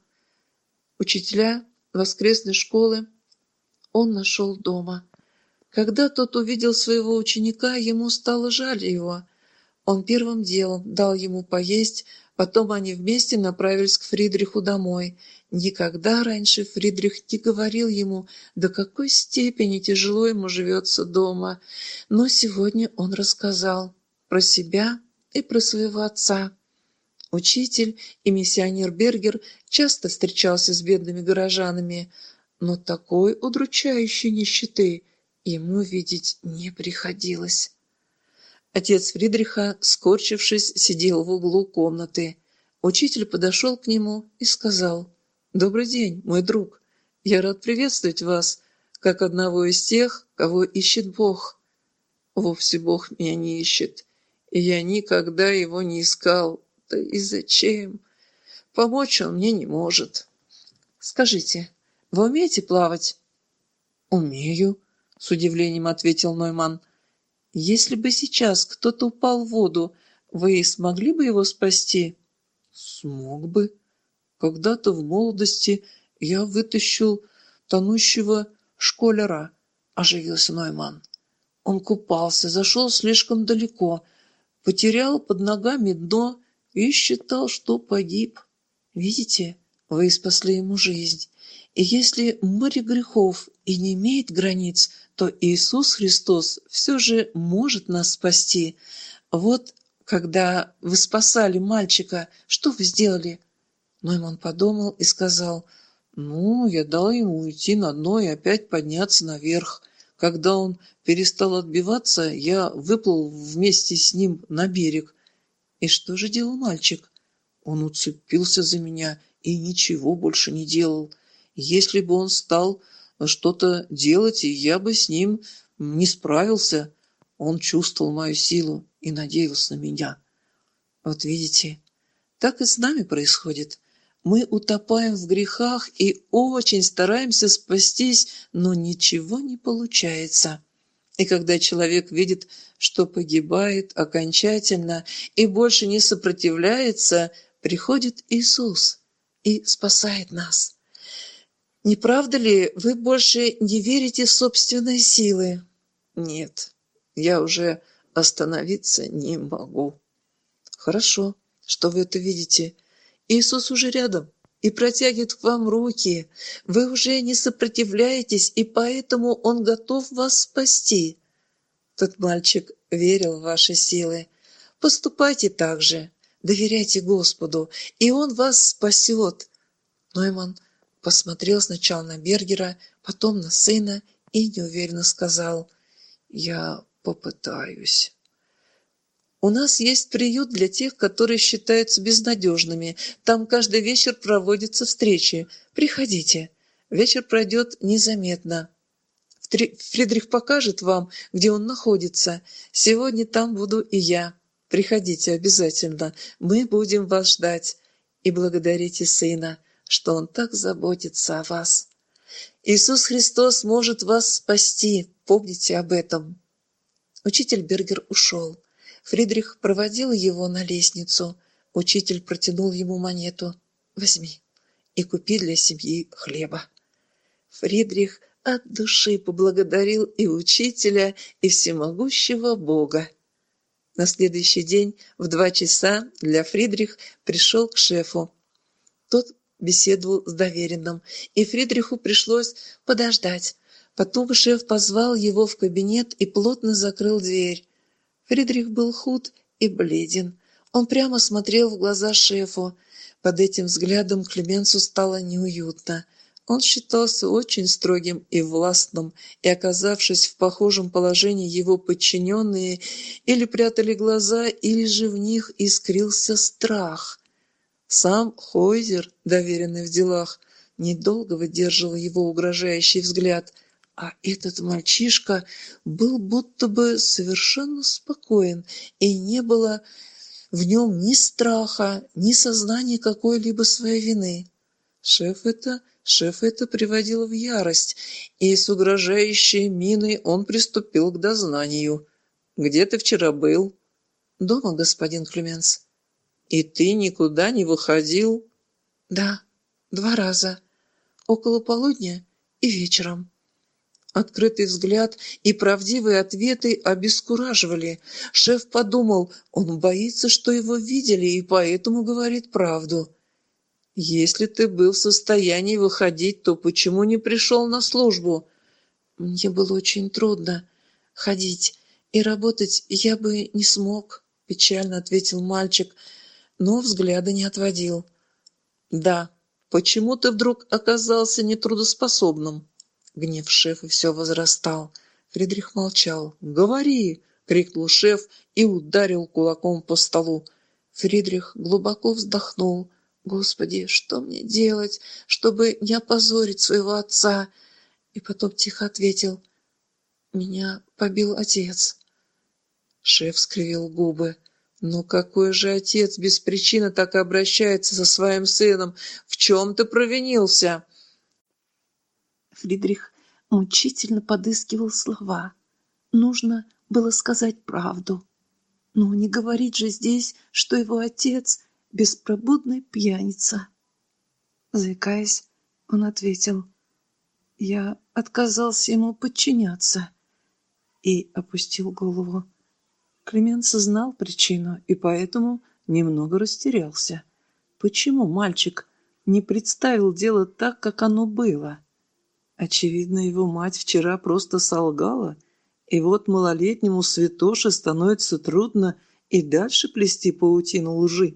Учителя воскресной школы он нашел дома. Когда тот увидел своего ученика, ему стало жаль его. Он первым делом дал ему поесть, потом они вместе направились к Фридриху домой. Никогда раньше Фридрих не говорил ему, до какой степени тяжело ему живется дома. Но сегодня он рассказал про себя и про своего отца. Учитель и миссионер Бергер часто встречался с бедными горожанами, но такой удручающей нищеты ему видеть не приходилось. Отец Фридриха, скорчившись, сидел в углу комнаты. Учитель подошел к нему и сказал: «Добрый день, мой друг. Я рад приветствовать вас, как одного из тех, кого ищет Бог». «Вовсе Бог меня не ищет, и я никогда его не искал. Да и зачем? Помочь он мне не может». «Скажите, вы умеете плавать?» «Умею», — с удивлением ответил Нойман. «Если бы сейчас кто-то упал в воду, вы смогли бы его спасти?» «Смог бы. Когда-то в молодости я вытащил тонущего школяра», — оживился Нойман. «Он купался, зашел слишком далеко, потерял под ногами дно и считал, что погиб. Видите, вы спасли ему жизнь. И если море грехов и не имеет границ, то Иисус Христос все же может нас спасти. Вот когда вы спасали мальчика, что вы сделали?» Нойман подумал и сказал: «Ну, я дал ему уйти на дно и опять подняться наверх. Когда он перестал отбиваться, я выплыл вместе с ним на берег». «И что же делал мальчик?» «Он уцепился за меня и ничего больше не делал. Если бы он стал что-то делать, и я бы с ним не справился, он чувствовал мою силу и надеялся на меня». Вот видите, так и с нами происходит. Мы утопаем в грехах и очень стараемся спастись, но ничего не получается. И когда человек видит, что погибает окончательно и больше не сопротивляется, приходит Иисус и спасает нас. Не правда ли, вы больше не верите в собственные силы? Нет, я уже остановиться не могу. Хорошо, что вы это видите. Иисус уже рядом и протягивает к вам руки. Вы уже не сопротивляетесь, и поэтому Он готов вас спасти. Тот мальчик верил в ваши силы. Поступайте так же, доверяйте Господу, и Он вас спасет. Нойман посмотрел сначала на Бергера, потом на сына и неуверенно сказал: «Я попытаюсь». «У нас есть приют для тех, которые считаются безнадежными. Там каждый вечер проводятся встречи. Приходите. Вечер пройдет незаметно. Фридрих покажет вам, где он находится. Сегодня там буду и я. Приходите обязательно. Мы будем вас ждать. И благодарите Сына, что Он так заботится о вас. Иисус Христос может вас спасти. Помните об этом». Учитель Бергер ушел. Фридрих проводил его на лестницу. Учитель протянул ему монету. «Возьми и купи для семьи хлеба». Фридрих от души поблагодарил и учителя, и всемогущего Бога. На следующий день в два часа для Фридрих пришел к шефу. Тот беседовал с доверенным, и Фридриху пришлось подождать. Потом шеф позвал его в кабинет и плотно закрыл дверь. Фридрих был худ и бледен. Он прямо смотрел в глаза шефу. Под этим взглядом Клеменцу стало неуютно. Он считался очень строгим и властным, и, оказавшись в похожем положении, его подчиненные или прятали глаза, или же в них искрился страх. Сам Хойзер, доверенный в делах, недолго выдерживал его угрожающий взгляд, а этот мальчишка был будто бы совершенно спокоен, и не было в нем ни страха, ни сознания какой-либо своей вины. Шеф это, шеф это приводило в ярость, и с угрожающей миной он приступил к дознанию. «Где ты вчера был?» «Дома, господин Клеменс». «И ты никуда не выходил?» «Да, два раза. Около полудня и вечером». Открытый взгляд и правдивые ответы обескураживали. Шеф подумал, он боится, что его видели, и поэтому говорит правду. «Если ты был в состоянии выходить, то почему не пришел на службу?» «Мне было очень трудно ходить, и работать я бы не смог», — печально ответил мальчик, но взгляда не отводил. «Да, почему ты вдруг оказался нетрудоспособным?» Гнев шефа все возрастал. Фридрих молчал. «Говори!» — крикнул шеф и ударил кулаком по столу. Фридрих глубоко вздохнул. «Господи, что мне делать, чтобы не опозорить своего отца?» И потом тихо ответил. «Меня побил отец». Шеф скривил губы. «Ну какой же отец без причины так обращается со своим сыном? В чем ты провинился?» Фридрих мучительно подыскивал слова. Нужно было сказать правду. Но не говорить же здесь, что его отец — беспробудный пьяница. Заикаясь, он ответил: «Я отказался ему подчиняться» и опустил голову. Клеменс знал причину и поэтому немного растерялся. Почему мальчик не представил дело так, как оно было? Очевидно, его мать вчера просто солгала, и вот малолетнему святоше становится трудно и дальше плести паутину лжи.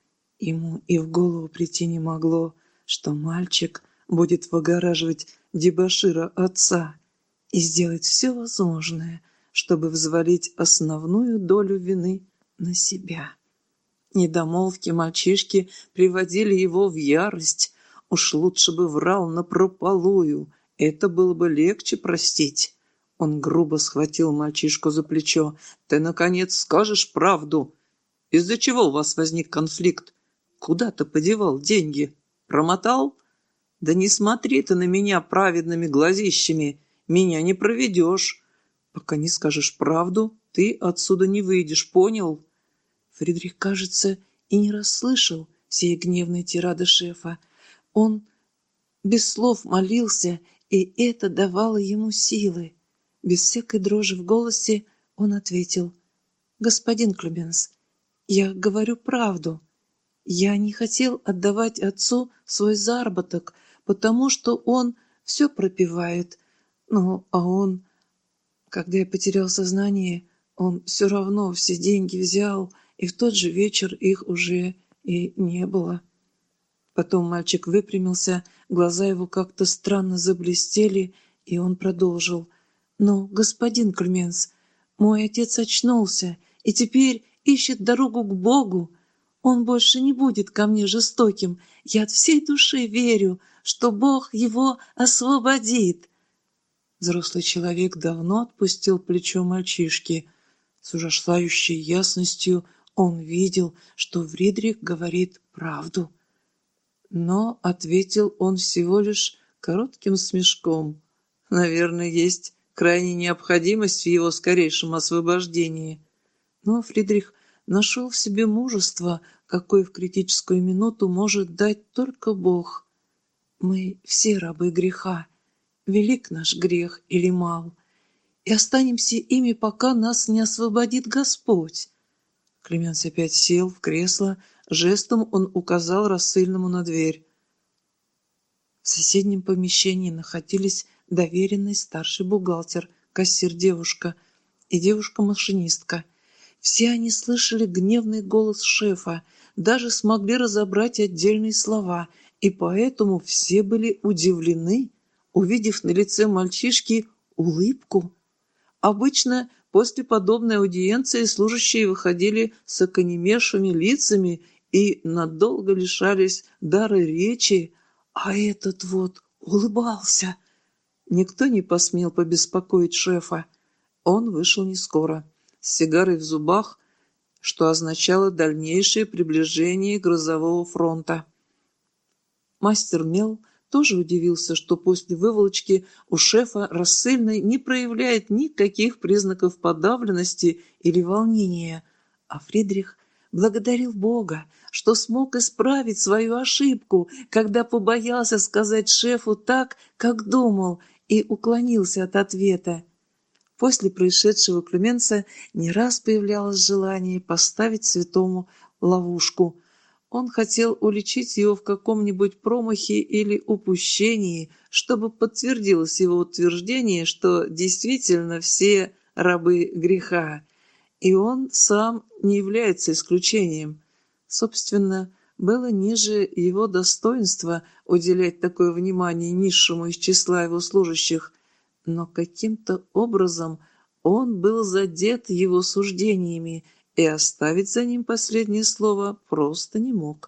Ему и в голову прийти не могло, что мальчик будет выгораживать дебошира отца и сделать все возможное, чтобы взвалить основную долю вины на себя. Недомолвки мальчишки приводили его в ярость. Уж лучше бы врал напропалую, это было бы легче простить. Он грубо схватил мальчишку за плечо. «Ты, наконец, скажешь правду? Из-за чего у вас возник конфликт? Куда ты подевал деньги? Промотал? Да не смотри ты на меня праведными глазищами, меня не проведешь. Пока не скажешь правду, ты отсюда не выйдешь, понял?» Фридрих, кажется, и не расслышал всей гневной тирады шефа. Он без слов молился, и это давало ему силы. Без всякой дрожи в голосе он ответил: «Господин Клеменс, я говорю правду. Я не хотел отдавать отцу свой заработок, потому что он все пропивает. Ну, а он, когда я потерял сознание, он все равно все деньги взял, и в тот же вечер их уже и не было». Потом мальчик выпрямился, глаза его как-то странно заблестели, и он продолжил: «Но, господин Клеменс, мой отец очнулся и теперь ищет дорогу к Богу. Он больше не будет ко мне жестоким. Я от всей души верю, что Бог его освободит». Взрослый человек давно отпустил плечо мальчишки. С ужасающей ясностью он видел, что Фридрих говорит правду. Но ответил он всего лишь коротким смешком. Наверное, есть крайняя необходимость в его скорейшем освобождении. Но Фридрих нашел в себе мужество, какое в критическую минуту может дать только Бог. Мы все рабы греха, велик наш грех или мал, и останемся ими, пока нас не освободит Господь. Клеменс опять сел в кресло, жестом он указал рассыльному на дверь. В соседнем помещении находились доверенный старший бухгалтер, кассир-девушка и девушка-машинистка. Все они слышали гневный голос шефа, даже смогли разобрать отдельные слова и поэтому все были удивлены, увидев на лице мальчишки улыбку. Обычно после подобной аудиенции служащие выходили с оконемевшими лицами и надолго лишались дара речи, а этот вот улыбался. Никто не посмел побеспокоить шефа. Он вышел не скоро, с сигарой в зубах, что означало дальнейшее приближение грозового фронта. Мастер Мел тоже удивился, что после выволочки у шефа рассыльный не проявляет никаких признаков подавленности или волнения, а Фридрих благодарил Бога, что смог исправить свою ошибку, когда побоялся сказать шефу так, как думал, и уклонился от ответа. После происшедшего Клеменса не раз появлялось желание поставить святому ловушку. Он хотел уличить его в каком-нибудь промахе или упущении, чтобы подтвердилось его утверждение, что действительно все рабы греха, и он сам не является исключением. Собственно, было ниже его достоинства уделять такое внимание низшему из числа его служащих, но каким-то образом он был задет его суждениями, и оставить за ним последнее слово просто не мог.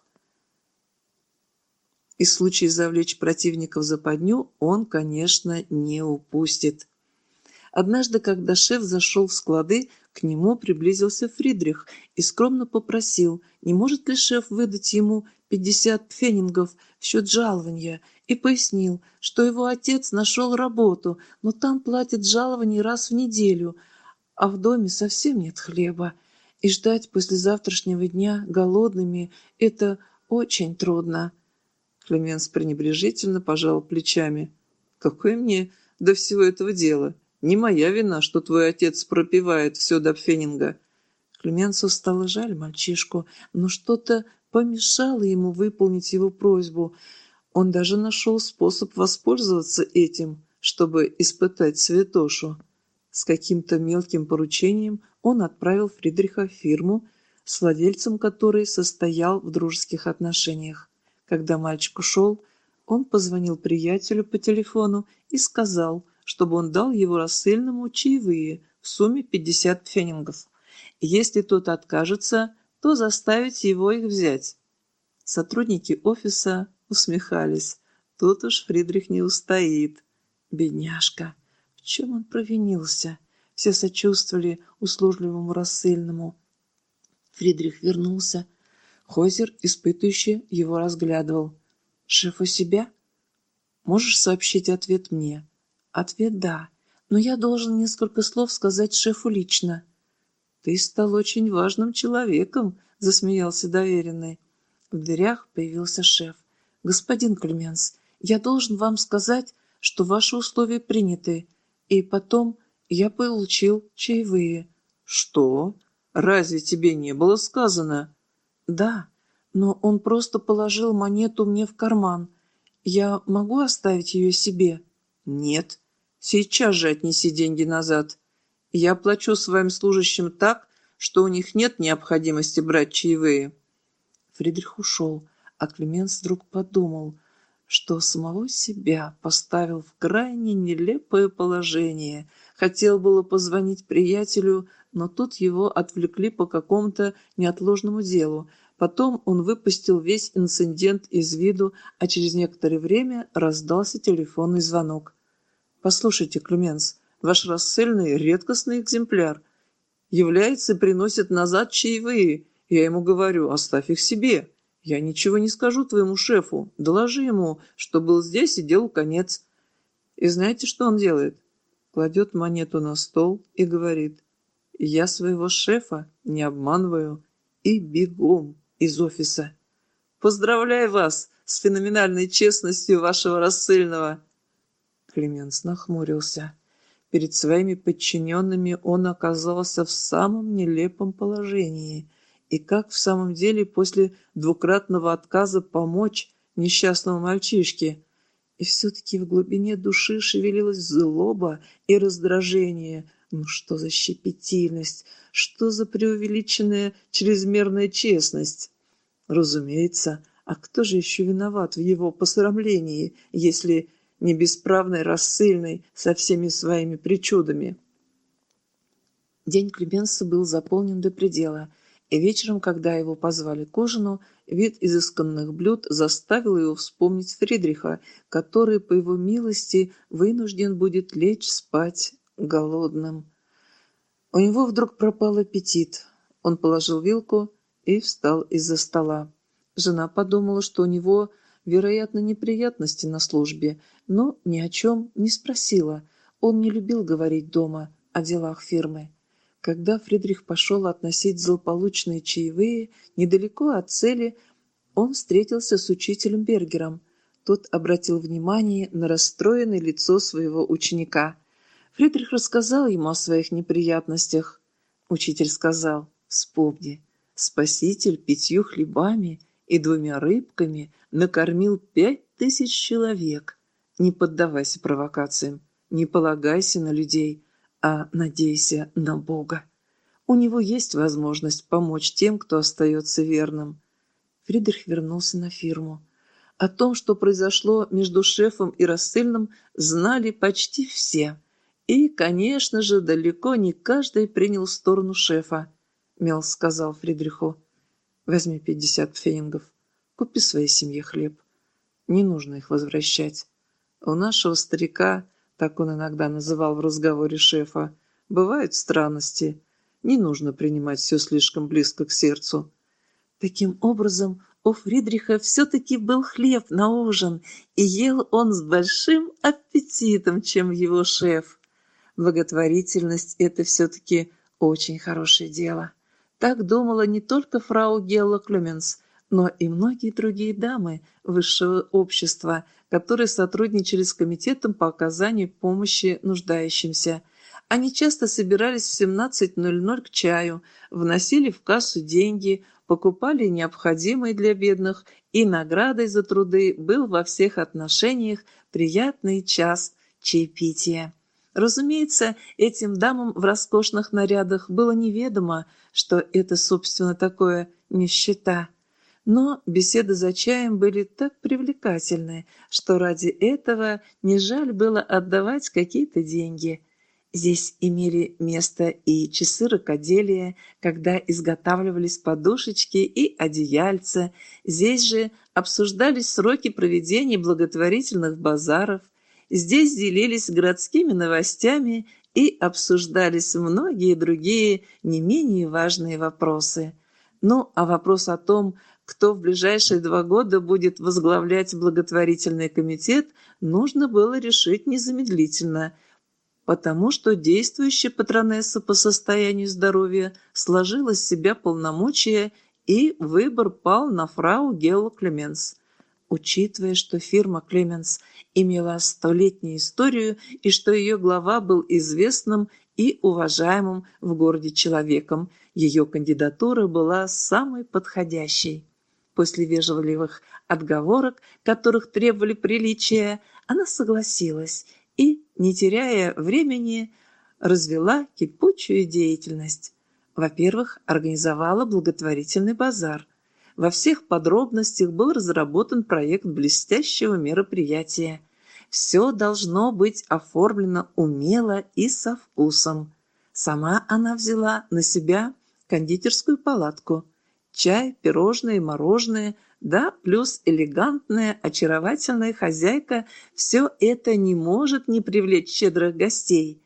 И случай завлечь противника в западню он, конечно, не упустит. Однажды, когда шеф зашел в склады, к нему приблизился Фридрих и скромно попросил, не может ли шеф выдать ему пятьдесят пфеннингов в счет жалования, и пояснил, что его отец нашел работу, но там платят жалование раз в неделю, а в доме совсем нет хлеба. И ждать после завтрашнего дня голодными – это очень трудно. Клеменс пренебрежительно пожал плечами. «Какое мне до всего этого дело? Не моя вина, что твой отец пропивает все до пфенинга». Клеменсу стало жаль мальчишку, но что-то помешало ему выполнить его просьбу. Он даже нашел способ воспользоваться этим, чтобы испытать святошу. С каким-то мелким поручением он отправил Фридриха в фирму, с владельцем которой состоял в дружеских отношениях. Когда мальчик ушел, он позвонил приятелю по телефону и сказал, чтобы он дал его рассыльному чаевые в сумме пятьдесят пфеннингов. Если тот откажется, то заставить его их взять. Сотрудники офиса усмехались. Тут уж Фридрих не устоит. Бедняжка! В чем он провинился? Все сочувствовали услужливому рассыльному. Фридрих вернулся. Хозер, испытывающе, его разглядывал. «Шеф у себя? Можешь сообщить ответ мне?» «Ответ да, но я должен несколько слов сказать шефу лично». «Ты стал очень важным человеком», — засмеялся доверенный. В дверях появился шеф. «Господин Клеменс, я должен вам сказать, что ваши условия приняты, и потом я получил чаевые». «Что? Разве тебе не было сказано?» «Да, но он просто положил монету мне в карман. Я могу оставить ее себе?» «Нет. Сейчас же отнеси деньги назад. Я плачу своим служащим так, что у них нет необходимости брать чаевые». Фридрих ушел, а Клеменс вдруг подумал, что самого себя поставил в крайне нелепое положение. Хотел было позвонить приятелю, но тут его отвлекли по какому-то неотложному делу. Потом он выпустил весь инцидент из виду, а через некоторое время раздался телефонный звонок. «Послушайте, Клеменс, ваш рассыльный редкостный экземпляр. Является и приносит назад чаевые. Я ему говорю, оставь их себе. Я ничего не скажу твоему шефу. Доложи ему, что был здесь и делу конец». И знаете, что он делает? Кладет монету на стол и говорит: «Я своего шефа не обманываю», и бегом из офиса. «Поздравляю вас с феноменальной честностью вашего рассыльного!» Клеменс нахмурился. Перед своими подчиненными он оказался в самом нелепом положении. И как в самом деле после двукратного отказа помочь несчастному мальчишке? И все-таки в глубине души шевелилась злоба и раздражение. Ну что за щепетильность? Что за преувеличенная чрезмерная честность? Разумеется, А кто же еще виноват в его посрамлении, если не бесправный рассыльный со всеми своими причудами? День Клеменса был заполнен до предела, и вечером, когда его позвали к ужину, вид изысканных блюд заставил его вспомнить Фридриха, который, по его милости, вынужден будет лечь спать голодным. У него вдруг пропал аппетит. Он положил вилку и встал из-за стола. Жена подумала, что у него, вероятно, неприятности на службе, но ни о чем не спросила. Он не любил говорить дома о делах фирмы. Когда Фридрих пошел относить злополучные чаевые недалеко от цели, он встретился с учителем Бергером. Тот обратил внимание на расстроенное лицо своего ученика. Фридрих рассказал ему о своих неприятностях. Учитель сказал: «Вспомни, Спаситель пятью хлебами и двумя рыбками накормил пять тысяч человек. Не поддавайся провокациям, не полагайся на людей, а надейся на Бога. У него есть возможность помочь тем, кто остается верным». Фридрих вернулся на фирму. О том, что произошло между шефом и рассыльным, знали почти все. И, конечно же, далеко не каждый принял сторону шефа. Мелс сказал Фридриху: «Возьми пятьдесят пфенингов, купи своей семье хлеб. Не нужно их возвращать. У нашего старика, так он иногда называл в разговоре шефа, бывают странности. Не нужно принимать все слишком близко к сердцу». Таким образом, у Фридриха все-таки был хлеб на ужин, и ел он с большим аппетитом, чем его шеф. Благотворительность – это все-таки очень хорошее дело. Так думала не только фрау Гелла Клеменс, но и многие другие дамы высшего общества, которые сотрудничали с комитетом по оказанию помощи нуждающимся. Они часто собирались в семнадцать ноль ноль к чаю, вносили в кассу деньги, покупали необходимые для бедных, и наградой за труды был во всех отношениях приятный час чаепития. Разумеется, этим дамам в роскошных нарядах было неведомо, что это, собственно, такое нищета. Но беседы за чаем были так привлекательны, что ради этого не жаль было отдавать какие-то деньги. Здесь имели место и часы рукоделия, когда изготавливались подушечки и одеяльца. Здесь же обсуждались сроки проведения благотворительных базаров. Здесь делились городскими новостями и обсуждались многие другие не менее важные вопросы. Ну, а вопрос о том, кто в ближайшие два года будет возглавлять благотворительный комитет, нужно было решить незамедлительно, потому что действующая патронесса по состоянию здоровья сложила с себя полномочия, и выбор пал на фрау Геллу Клеменс. Учитывая, что фирма Клеменс имела столетнюю историю и что ее глава был известным и уважаемым в городе человеком, ее кандидатура была самой подходящей. После вежливых отговорок, которых требовали приличия, она согласилась и, не теряя времени, развела кипучую деятельность. Во-первых, организовала благотворительный базар. Во всех подробностях был разработан проект блестящего мероприятия. Все должно быть оформлено умело и со вкусом. Сама она взяла на себя кондитерскую палатку. Чай, пирожные, мороженое, да, плюс элегантная, очаровательная хозяйка – все это не может не привлечь щедрых гостей.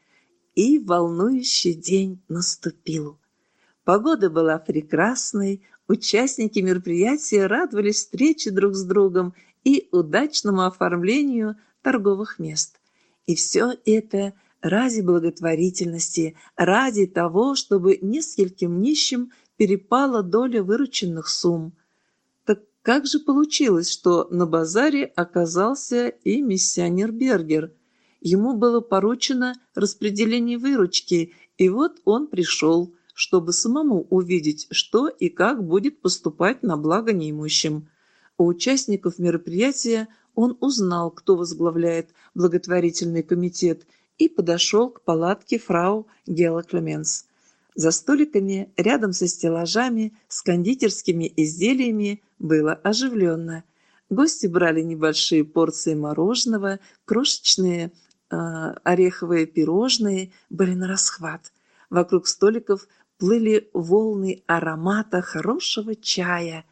И волнующий день наступил. Погода была прекрасной, участники мероприятия радовались встрече друг с другом и удачному оформлению торговых мест. И все это ради благотворительности, ради того, чтобы нескольким нищим перепала доля вырученных сумм. Так как же получилось, что на базаре оказался и миссионер Бергер? Ему было поручено распределение выручки, и вот он пришел, чтобы самому увидеть, что и как будет поступать на благо неимущим. У участников мероприятия он узнал, кто возглавляет благотворительный комитет, и подошел к палатке фрау Гелла Клеменс. За столиками рядом со стеллажами с кондитерскими изделиями было оживленно. Гости брали небольшие порции мороженого, крошечные э, ореховые пирожные были на расхват. Вокруг столиков плыли волны аромата хорошего чая,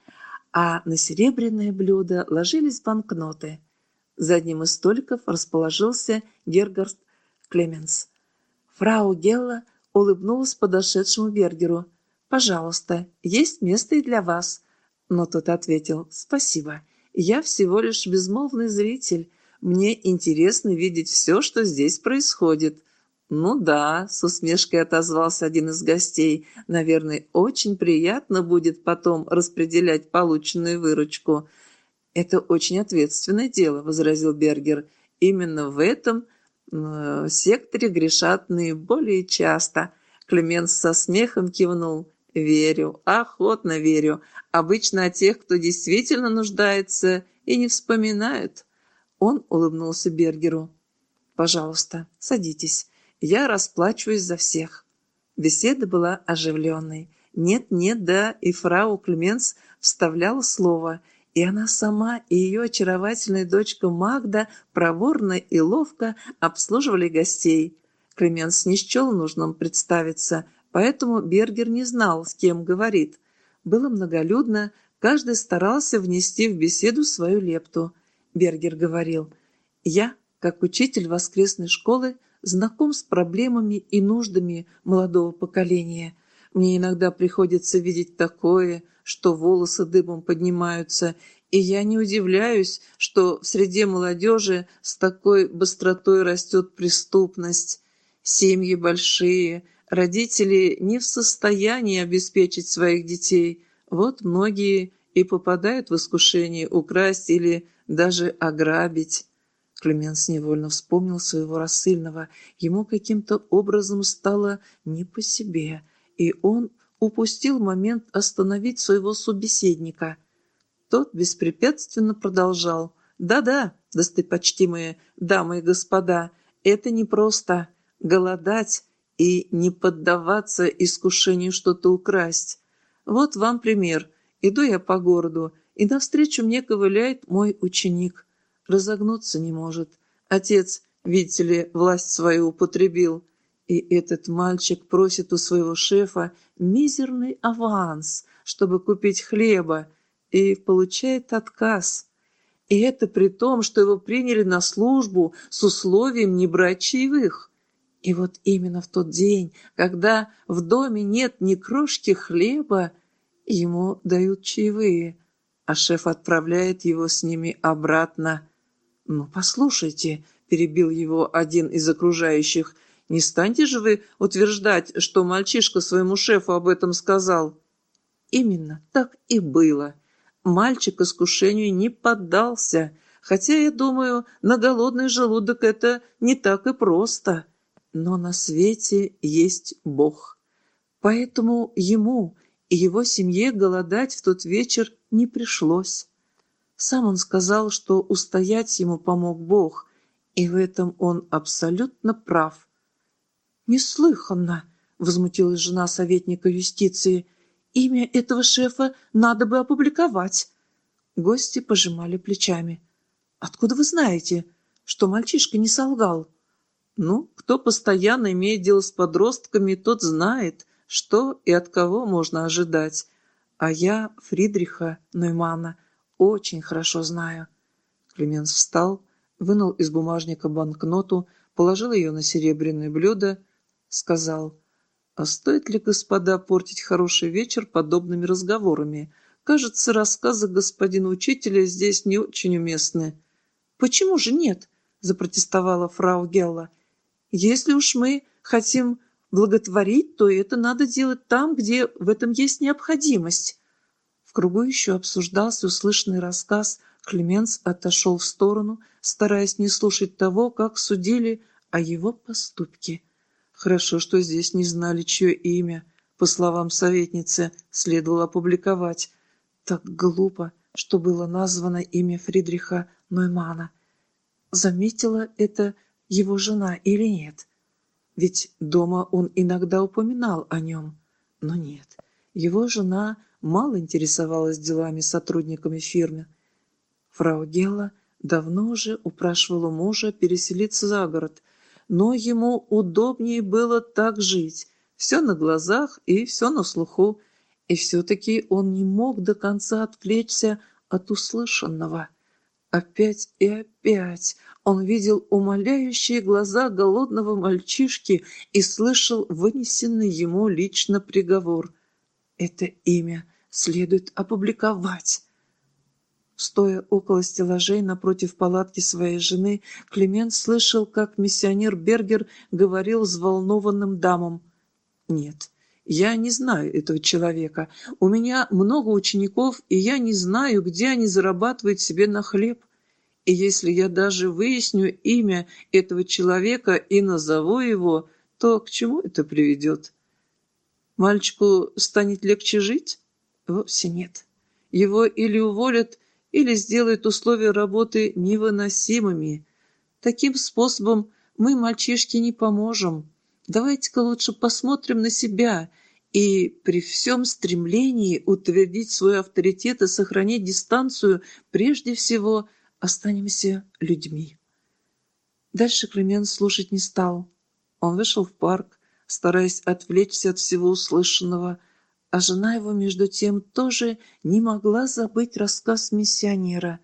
а на серебряное блюдо ложились банкноты. За одним из столиков расположился Гергард Клеменс. Фрау Гелла улыбнулась подошедшему Бергеру. «Пожалуйста, есть место и для вас». Но тот ответил: «Спасибо, я всего лишь безмолвный зритель. Мне интересно видеть все, что здесь происходит». «Ну да», — с усмешкой отозвался один из гостей, «наверное, очень приятно будет потом распределять полученную выручку». «Это очень ответственное дело», — возразил Бергер. «Именно в этом э, секторе грешат наиболее часто». Клеменс со смехом кивнул. «Верю, охотно верю. Обычно о тех, кто действительно нуждается, и не вспоминают». Он улыбнулся Бергеру. «Пожалуйста, садитесь. Я расплачиваюсь за всех». Беседа была оживленной. Нет-нет, да, и фрау Клеменс вставляла слово, и она сама, и ее очаровательная дочка Магда проворно и ловко обслуживали гостей. Клеменс не счел нужным представиться, поэтому Бергер не знал, с кем говорит. Было многолюдно, каждый старался внести в беседу свою лепту. Бергер говорил: «Я, как учитель воскресной школы, знаком с проблемами и нуждами молодого поколения. Мне иногда приходится видеть такое, что волосы дыбом поднимаются, и я не удивляюсь, что в среде молодежи с такой быстротой растет преступность. Семьи большие, родители не в состоянии обеспечить своих детей. Вот многие и попадают в искушение украсть или даже ограбить». Клеменс невольно вспомнил своего рассыльного. Ему каким-то образом стало не по себе, и он упустил момент остановить своего собеседника. Тот беспрепятственно продолжал: «Да-да, достопочтимые дамы и господа, это непросто — голодать и не поддаваться искушению что-то украсть. Вот вам пример. Иду я по городу, и навстречу мне ковыляет мой ученик. Разогнуться не может. Отец, видите ли, власть свою употребил. И этот мальчик просит у своего шефа мизерный аванс, чтобы купить хлеба, и получает отказ. И это при том, что его приняли на службу с условием не брать чаевых. И вот именно в тот день, когда в доме нет ни крошки хлеба, ему дают чаевые, а шеф отправляет его с ними обратно». «Ну, послушайте», — перебил его один из окружающих, «не станьте же вы утверждать, что мальчишка своему шефу об этом сказал». Именно так и было. Мальчик искушению не поддался, хотя, я думаю, на голодный желудок это не так и просто. Но на свете есть Бог. Поэтому ему и его семье голодать в тот вечер не пришлось. Сам он сказал, что устоять ему помог Бог, и в этом он абсолютно прав. «Неслыханно!» — возмутилась жена советника юстиции. «Имя этого шефа надо бы опубликовать». Гости пожимали плечами. «Откуда вы знаете, что мальчишка не солгал?» «Ну, кто постоянно имеет дело с подростками, тот знает, что и от кого можно ожидать. А я Фридриха Ноймана очень хорошо знаю». Клеменс встал, вынул из бумажника банкноту, положил ее на серебряное блюдо, сказал: «А стоит ли, господа, портить хороший вечер подобными разговорами? Кажется, рассказы господина учителя здесь не очень уместны». «Почему же нет?» — запротестовала фрау Гелла. «Если уж мы хотим благотворить, то это надо делать там, где в этом есть необходимость». В кругу еще обсуждался услышанный рассказ. Клеменс отошел в сторону, стараясь не слушать того, как судили о его поступке. Хорошо, что здесь не знали, чье имя, по словам советницы, следовало опубликовать. Так глупо, что было названо имя Фридриха Ноймана. Заметила это его жена или нет? ведь дома он иногда упоминал о нем. Но нет, его жена мало интересовалась делами сотрудниками фирмы. Фрау Гелла давно уже упрашивала мужа переселиться за город, но ему удобнее было так жить, все на глазах и все на слуху, и все-таки он не мог до конца отвлечься от услышанного. Опять и опять он видел умоляющие глаза голодного мальчишки и слышал вынесенный ему лично приговор. Это имя следует опубликовать. Стоя около стеллажей напротив палатки своей жены, Климент слышал, как миссионер Бергер говорил взволнованным дамам: «Нет, я не знаю этого человека. У меня много учеников, и я не знаю, где они зарабатывают себе на хлеб. И если я даже выясню имя этого человека и назову его, то к чему это приведет? Мальчику станет легче жить? Вовсе нет. Его или уволят, или сделают условия работы невыносимыми. Таким способом мы мальчишке не поможем. Давайте-ка лучше посмотрим на себя и при всем стремлении утвердить свой авторитет и сохранить дистанцию прежде всего останемся людьми». Дальше Климент слушать не стал. Он вышел в парк, стараясь отвлечься от всего услышанного, а жена его, между тем, тоже не могла забыть рассказ миссионера.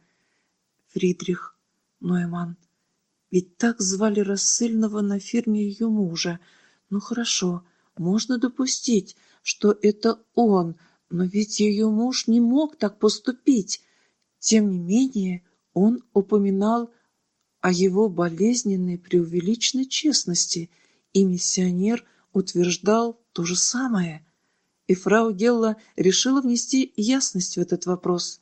Фридрих Нойман. Ведь так звали рассыльного на фирме ее мужа. Ну хорошо, можно допустить, что это он, но ведь ее муж не мог так поступить. Тем не менее, он упоминал о его болезненной преувеличенной честности, и миссионер утверждал то же самое. И фрау Гелла решила внести ясность в этот вопрос.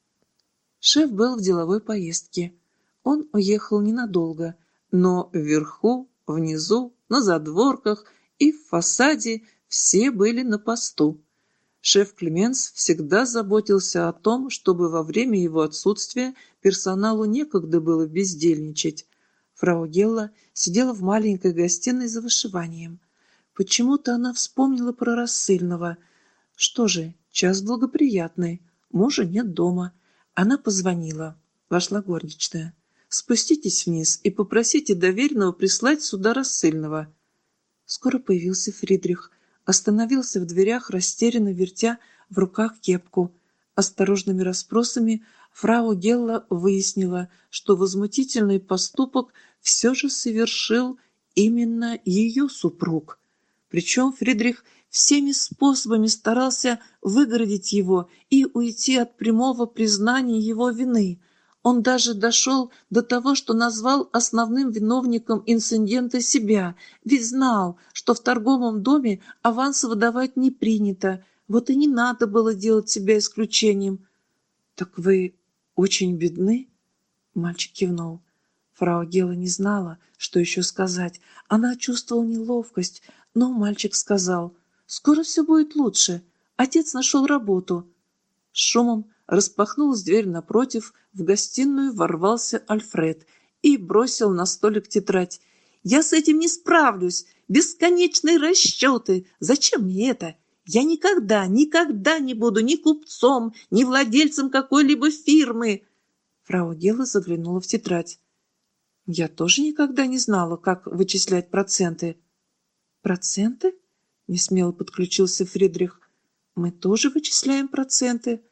Шеф был в деловой поездке. Он уехал ненадолго, но вверху, внизу, на задворках и в фасаде все были на посту. Шеф Клеменс всегда заботился о том, чтобы во время его отсутствия персоналу некогда было бездельничать. Фрау Гелла сидела в маленькой гостиной за вышиванием. Почему-то она вспомнила про рассыльного. Что же, час благоприятный, мужа нет дома. Она позвонила. Вошла горничная. «Спуститесь вниз и попросите доверенного прислать сюда рассыльного». Скоро появился Фридрих. Остановился в дверях, растерянно вертя в руках кепку. Осторожными расспросами фрау Гелла выяснила, что возмутительный поступок все же совершил именно ее супруг. Причем Фридрих всеми способами старался выгородить его и уйти от прямого признания его вины. Он даже дошел до того, что назвал основным виновником инцидента себя, ведь знал, что в торговом доме авансы выдавать не принято, вот и не надо было делать себя исключением. «Так вы очень бедны?» Мальчик кивнул. Фрау Гелла не знала, что еще сказать. Она чувствовала неловкость, но мальчик сказал: «Скоро все будет лучше. Отец нашел работу». С шумом распахнулась дверь напротив, в гостиную ворвался Альфред и бросил на столик тетрадь. «Я с этим не справлюсь! Бесконечные расчеты! Зачем мне это? Я никогда, никогда не буду ни купцом, ни владельцем какой-либо фирмы!» Фрау Гелла заглянула в тетрадь. «Я тоже никогда не знала, как вычислять проценты». «Проценты?» — несмело подключился Фридрих. «Мы тоже вычисляем проценты».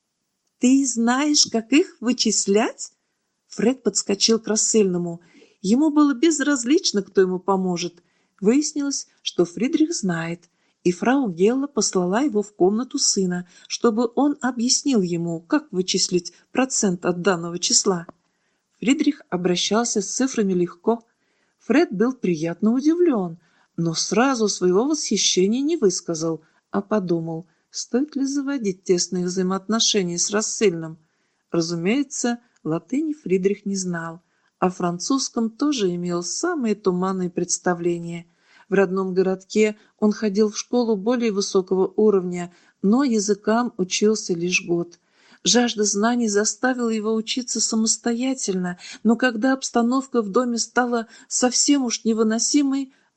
«Ты знаешь, как их вычислять?» Фред подскочил к рассыльному. Ему было безразлично, кто ему поможет. Выяснилось, что Фридрих знает, и фрау Гелла послала его в комнату сына, чтобы он объяснил ему, как вычислить процент от данного числа. Фридрих обращался с цифрами легко. Фред был приятно удивлен, но сразу своего восхищения не высказал, а подумал, стоит ли заводить тесные взаимоотношения с рассыльным. Разумеется, латыни Фридрих не знал, о французском тоже имел самые туманные представления. В родном городке он ходил в школу более высокого уровня, но языкам учился лишь год. Жажда знаний заставила его учиться самостоятельно, но когда обстановка в доме стала совсем уж невыносимой,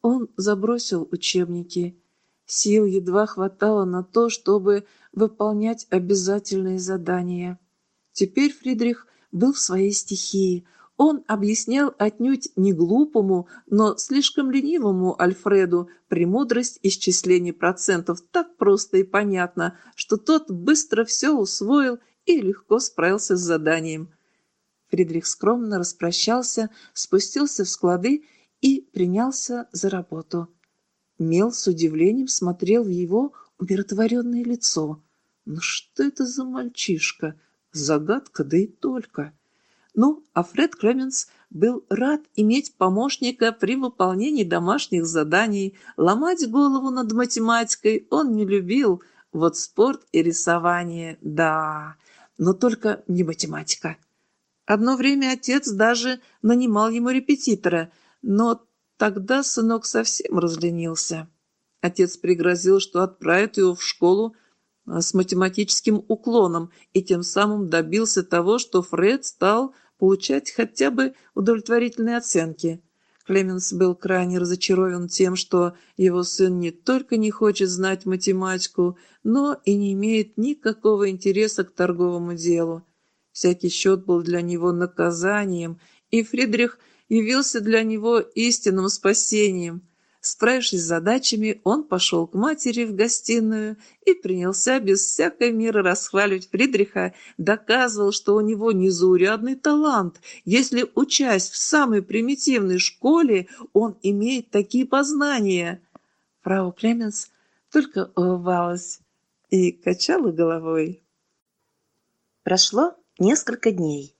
Он забросил учебники. Сил едва хватало на то, чтобы выполнять обязательные задания. Теперь Фридрих был в своей стихии. Он объяснял отнюдь не глупому, но слишком ленивому Альфреду премудрость исчислений процентов так просто и понятно, что тот быстро все усвоил и легко справился с заданием. Фридрих скромно распрощался, спустился в склады и принялся за работу. Мел с удивлением смотрел в его умиротворенное лицо. Ну что это за мальчишка? Загадка, да и только. Ну, а Фред Клеменс был рад иметь помощника при выполнении домашних заданий. Ломать голову над математикой он не любил. Вот спорт и рисование, да, но только не математика. Одно время отец даже нанимал ему репетитора, но тогда сынок совсем разленился. Отец пригрозил, что отправит его в школу с математическим уклоном, и тем самым добился того, что Фред стал получать хотя бы удовлетворительные оценки. Клеменс был крайне разочарован тем, что его сын не только не хочет знать математику, но и не имеет никакого интереса к торговому делу. Всякий счет был для него наказанием, и Фридрих явился для него истинным спасением. Справившись с задачами, он пошел к матери в гостиную и принялся без всякой меры расхваливать Фридриха, доказывал, что у него незаурядный талант. Если, учась в самой примитивной школе, он имеет такие познания. Фрау Клеменс только улыбалась и качала головой. Прошло несколько дней,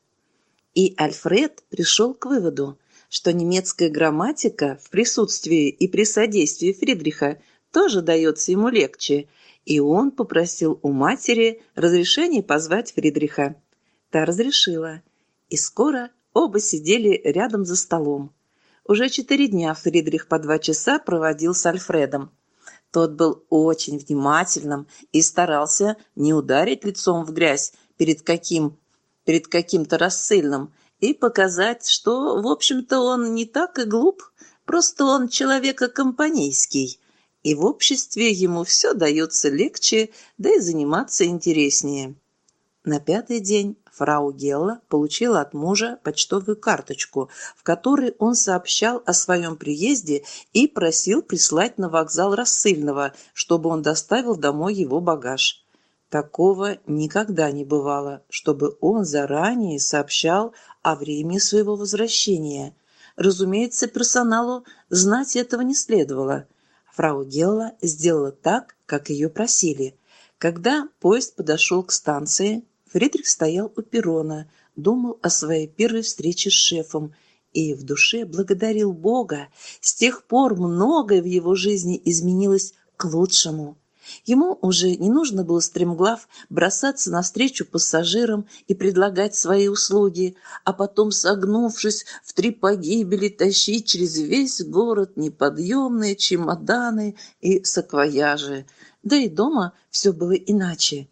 и Альфред пришел к выводу, что немецкая грамматика в присутствии и при содействии Фридриха тоже дается ему легче, и он попросил у матери разрешения позвать Фридриха. Та разрешила, и скоро оба сидели рядом за столом. Уже четыре дня Фридрих по два часа проводил с Альфредом. Тот был очень внимательным и старался не ударить лицом в грязь перед каким перед каким-то рассыльным, и показать, что, в общем-то, он не так и глуп, просто он человека-компанейский, и в обществе ему все дается легче, да и заниматься интереснее. На пятый день фрау Гелла получила от мужа почтовую карточку, в которой он сообщал о своем приезде и просил прислать на вокзал рассыльного, чтобы он доставил домой его багаж. Такого никогда не бывало, чтобы он заранее сообщал о времени своего возвращения. Разумеется, персоналу знать этого не следовало. Фрау Гелла сделала так, как ее просили. Когда поезд подошел к станции, Фридрих стоял у перрона, думал о своей первой встрече с шефом и в душе благодарил Бога. С тех пор многое в его жизни изменилось к лучшему. Ему уже не нужно было стремглав бросаться навстречу пассажирам и предлагать свои услуги, а потом, согнувшись в три погибели, тащить через весь город неподъемные чемоданы и саквояжи. Да и дома все было иначе.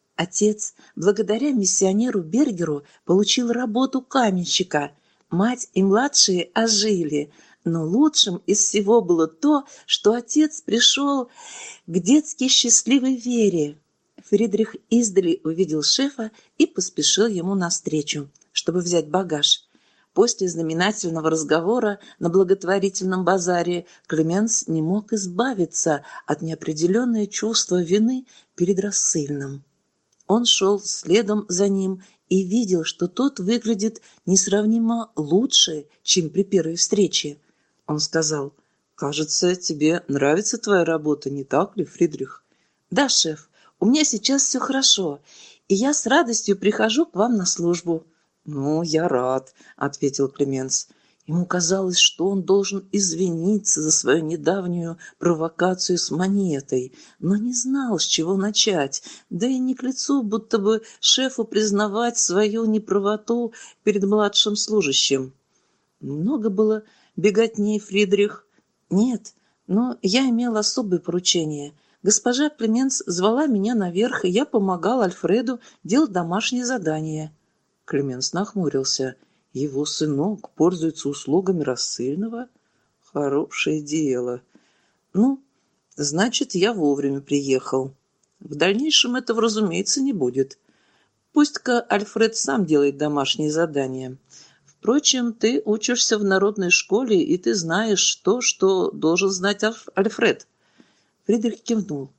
Отец, благодаря миссионеру Бергеру, получил работу каменщика. Мать и младшие ожили. Но лучшим из всего было то, что отец пришел к детски счастливой Вере. Фридрих издали увидел шефа и поспешил ему навстречу, чтобы взять багаж. После знаменательного разговора на благотворительном базаре Клеменс не мог избавиться от неопределенного чувства вины перед рассыльным. Он шел следом за ним и видел, что тот выглядит несравнимо лучше, чем при первой встрече. Он сказал: «Кажется, тебе нравится твоя работа, не так ли, Фридрих?» «Да, шеф, у меня сейчас все хорошо, и я с радостью прихожу к вам на службу». «Ну, я рад», — ответил Клеменс. Ему казалось, что он должен извиниться за свою недавнюю провокацию с монетой, но не знал, с чего начать, да и не к лицу, будто бы шефу признавать свою неправоту перед младшим служащим. Много было беготни, Фридрих. Нет, но я имел особое поручение. Госпожа Клеменс звала меня наверх, и я помогал Альфреду делать домашние задания. Клеменс нахмурился. Его сынок пользуется услугами рассыльного? Хорошее дело. Ну, значит, я вовремя приехал. В дальнейшем этого, разумеется, не будет. Пусть-ка Альфред сам делает домашние задания. Впрочем, ты учишься в народной школе, и ты знаешь то, что должен знать Альфред. Фридрих кивнул.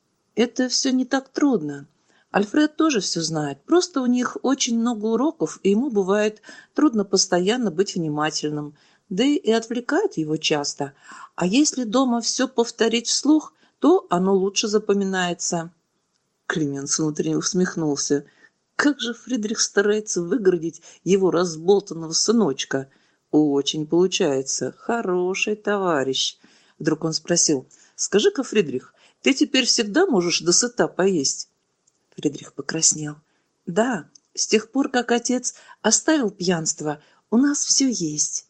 Это все не так трудно. Альфред тоже все знает. Просто у них очень много уроков, и ему бывает трудно постоянно быть внимательным. Да и отвлекает его часто. А если дома все повторить вслух, то оно лучше запоминается. Клеменс внутренне усмехнулся. Как же Фридрих старается выгородить его разболтанного сыночка. Очень получается. Хороший товарищ. Вдруг он спросил. Скажи-ка, Фридрих, ты теперь всегда можешь досыта поесть? Фридрих покраснел. Да, с тех пор, как отец оставил пьянство, у нас все есть.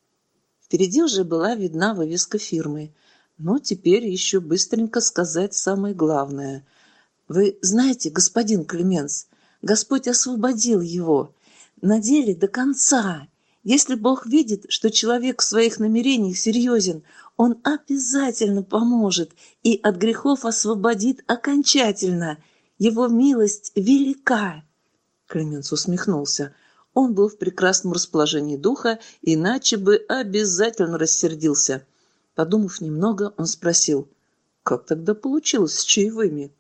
Впереди уже была видна вывеска фирмы. Но теперь еще быстренько сказать самое главное. Вы знаете, господин Клеменс, Господь освободил его. На деле до конца. Если Бог видит, что человек в своих намерениях серьезен, Он обязательно поможет и от грехов освободит окончательно. Его милость велика. Клеменс усмехнулся. Он был в прекрасном расположении духа, иначе бы обязательно рассердился. Подумав немного, он спросил, как тогда получилось с чаевыми?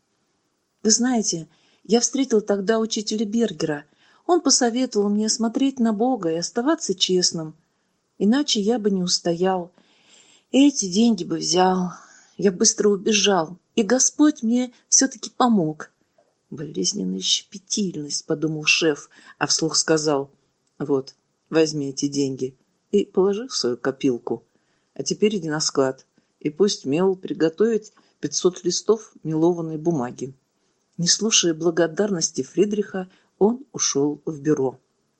Вы знаете, я встретил тогда учителя Бергера. Он посоветовал мне смотреть на Бога и оставаться честным. Иначе я бы не устоял. Эти деньги бы взял. Я быстро убежал. И Господь мне все-таки помог. Болезненная щепетильность, подумал шеф, а вслух сказал, вот, возьми эти деньги и положи в свою копилку. А теперь иди на склад, и пусть Мел приготовит пятьсот листов мелованной бумаги. Не слушая благодарности Фридриха, он ушел в бюро.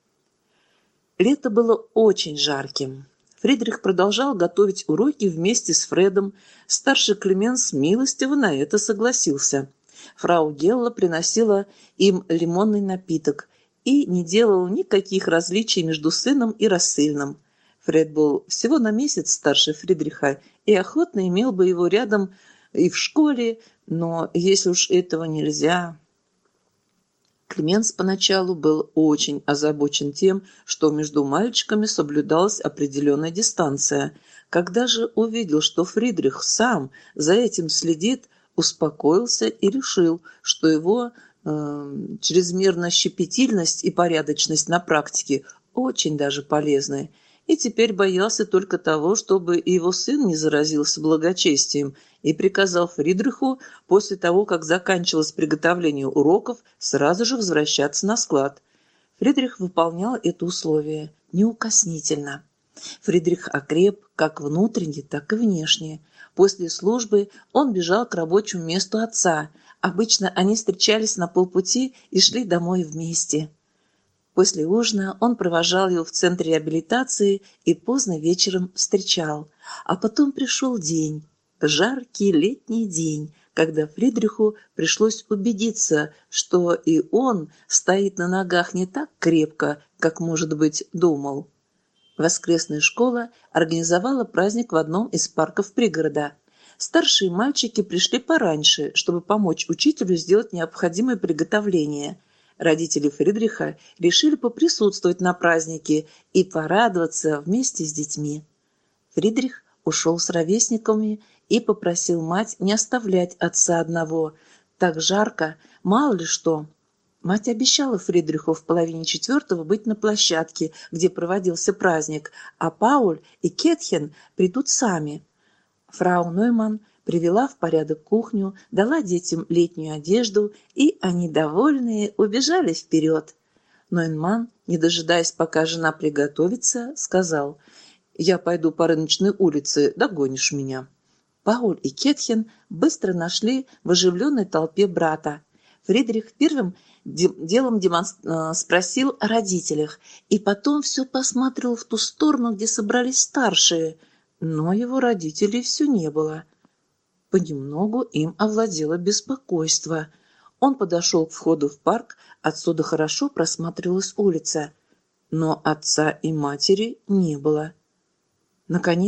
Лето было очень жарким. Фридрих продолжал готовить уроки вместе с Фредом. Старший Клеменс милостиво на это согласился. Фрау Гелла приносила им лимонный напиток и не делала никаких различий между сыном и рассыльным. Фред был всего на месяц старше Фридриха и охотно имел бы его рядом и в школе, но если уж этого нельзя... Клеменс поначалу был очень озабочен тем, что между мальчиками соблюдалась определенная дистанция. Когда же увидел, что Фридрих сам за этим следит, успокоился и решил, что его э, чрезмерная щепетильность и порядочность на практике очень даже полезны, и теперь боялся только того, чтобы и его сын не заразился благочестием, и приказал Фридриху после того, как заканчивалось приготовление уроков, сразу же возвращаться на склад. Фридрих выполнял это условие неукоснительно. Фридрих окреп как внутренне, так и внешне. После службы он бежал к рабочему месту отца. Обычно они встречались на полпути и шли домой вместе. После ужина он провожал его в центре реабилитации и поздно вечером встречал. А потом пришел день, жаркий летний день, когда Фридриху пришлось убедиться, что и он стоит на ногах не так крепко, как, может быть, думал. Воскресная школа организовала праздник в одном из парков пригорода. Старшие мальчики пришли пораньше, чтобы помочь учителю сделать необходимые приготовления. Родители Фридриха решили поприсутствовать на празднике и порадоваться вместе с детьми. Фридрих ушел с ровесниками и попросил мать не оставлять отца одного. Так жарко, мало ли что. Мать обещала Фридриху в половине четвертого быть на площадке, где проводился праздник, а Пауль и Кетхен придут сами. Фрау Нойман привела в порядок кухню, дала детям летнюю одежду, и они, довольные, убежали вперед. Нойман, не дожидаясь, пока жена приготовится, сказал: «Я пойду по рыночной улице, догонишь меня». Пауль и Кетхен быстро нашли в оживленной толпе брата. Фридрих первым делом демонстр... спросил о родителях, и потом все посмотрел в ту сторону, где собрались старшие, но его родителей все не было. Понемногу им овладело беспокойство. Он подошел к входу в парк, отсюда хорошо просматривалась улица, но отца и матери не было. Наконец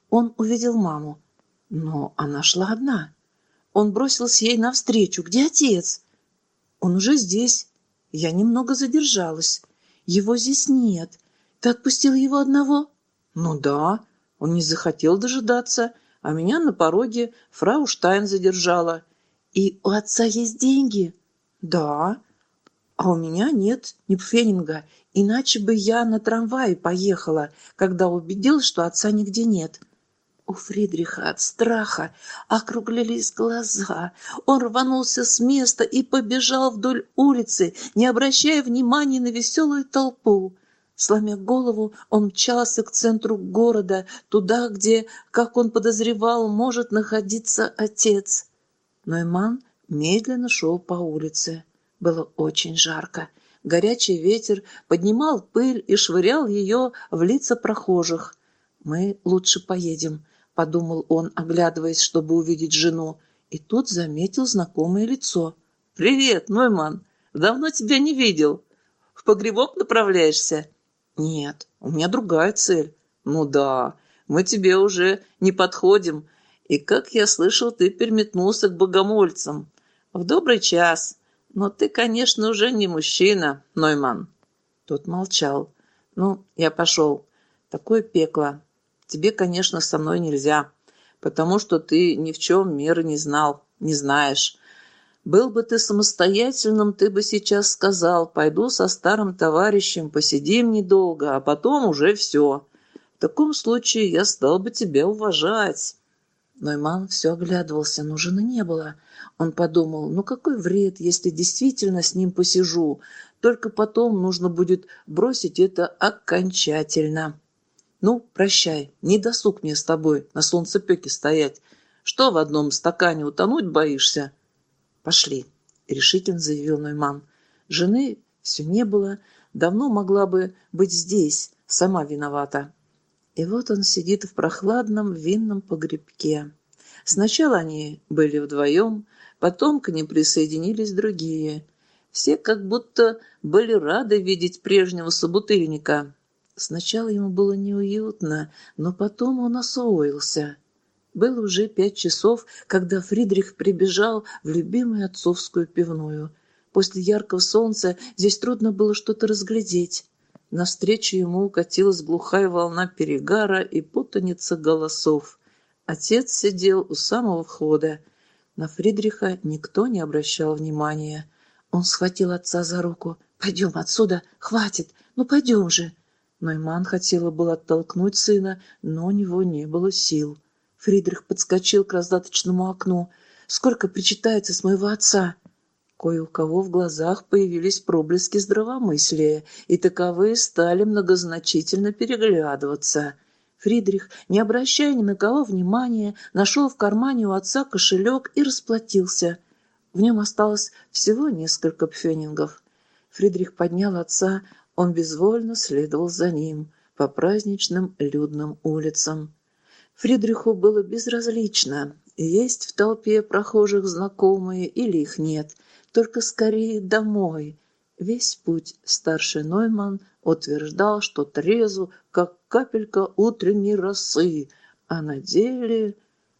Он увидел маму, но она шла одна. Он бросился ей навстречу. «Где отец?» «Он уже здесь. Я немного задержалась. Его здесь нет. Ты отпустил его одного?» «Ну да. Он не захотел дожидаться, а меня на пороге фрау Штайн задержала». «И у отца есть деньги?» «Да. А у меня нет ни пфенинга, иначе бы я на трамвае поехала, когда убедилась, что отца нигде нет». У Фридриха от страха округлились глаза. Он рванулся с места и побежал вдоль улицы, не обращая внимания на веселую толпу. Сломя голову, он мчался к центру города, туда, где, как он подозревал, может находиться отец. Нойман медленно шел по улице. Было очень жарко. Горячий ветер поднимал пыль и швырял ее в лица прохожих. «Мы лучше поедем», — подумал он, оглядываясь, чтобы увидеть жену, и тут заметил знакомое лицо. «Привет, Нойман! Давно тебя не видел. В погребок направляешься?» «Нет, у меня другая цель». «Ну да, мы тебе уже не подходим. И, как я слышал, ты переметнулся к богомольцам. В добрый час. Но ты, конечно, уже не мужчина, Нойман». Тот молчал. «Ну, я пошел. Такое пекло. Тебе, конечно, со мной нельзя, потому что ты ни в чем меры не знал, не знаешь. Был бы ты самостоятельным, ты бы сейчас сказал: пойду со старым товарищем, посидим недолго, а потом уже все. В таком случае я стал бы тебя уважать». Нойман все оглядывался, но жены не было. Он подумал: ну какой вред, если действительно с ним посижу, только потом нужно будет бросить это окончательно. «Ну, прощай, не досуг мне с тобой на солнцепёке стоять. Что в одном стакане, утонуть боишься?» «Пошли», — решительно заявил Нойман. Жены все не было, давно могла бы быть здесь, сама виновата. И вот он сидит в прохладном винном погребке. Сначала они были вдвоем, потом к ним присоединились другие. Все как будто были рады видеть прежнего собутыльника. Сначала ему было неуютно, но потом он освоился. Было уже пять часов, когда Фридрих прибежал в любимую отцовскую пивную. После яркого солнца здесь трудно было что-то разглядеть. Навстречу ему укатилась глухая волна перегара и путаница голосов. Отец сидел у самого входа. На Фридриха никто не обращал внимания. Он схватил отца за руку. «Пойдем отсюда, хватит, ну пойдем же!» Нойман хотела было оттолкнуть сына, но у него не было сил. Фридрих подскочил к раздаточному окну. «Сколько причитается с моего отца?» Кое у кого в глазах появились проблески здравомыслия, и таковые стали многозначительно переглядываться. Фридрих, не обращая ни на кого внимания, нашел в кармане у отца кошелек и расплатился. В нем осталось всего несколько пфенингов. Фридрих поднял отца, он безвольно следовал за ним по праздничным людным улицам. Фридриху было безразлично, есть в толпе прохожих знакомые или их нет, только скорее домой. Весь путь старший Нойман утверждал, что трезв, как капелька утренней росы, а на деле...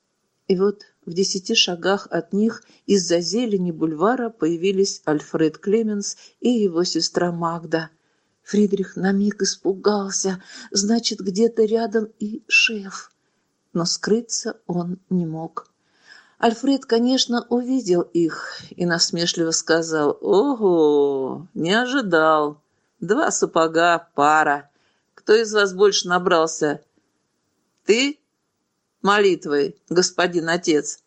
И вот в десяти шагах от них из-за зелени бульвара появились Альфред Клеменс и его сестра Магда. Фридрих на миг испугался, значит, где-то рядом и шеф. Но скрыться он не мог. Альфред, конечно, увидел их и насмешливо сказал: «Ого, не ожидал. Два сапога, пара. Кто из вас больше набрался? Ты молитвой, господин отец?»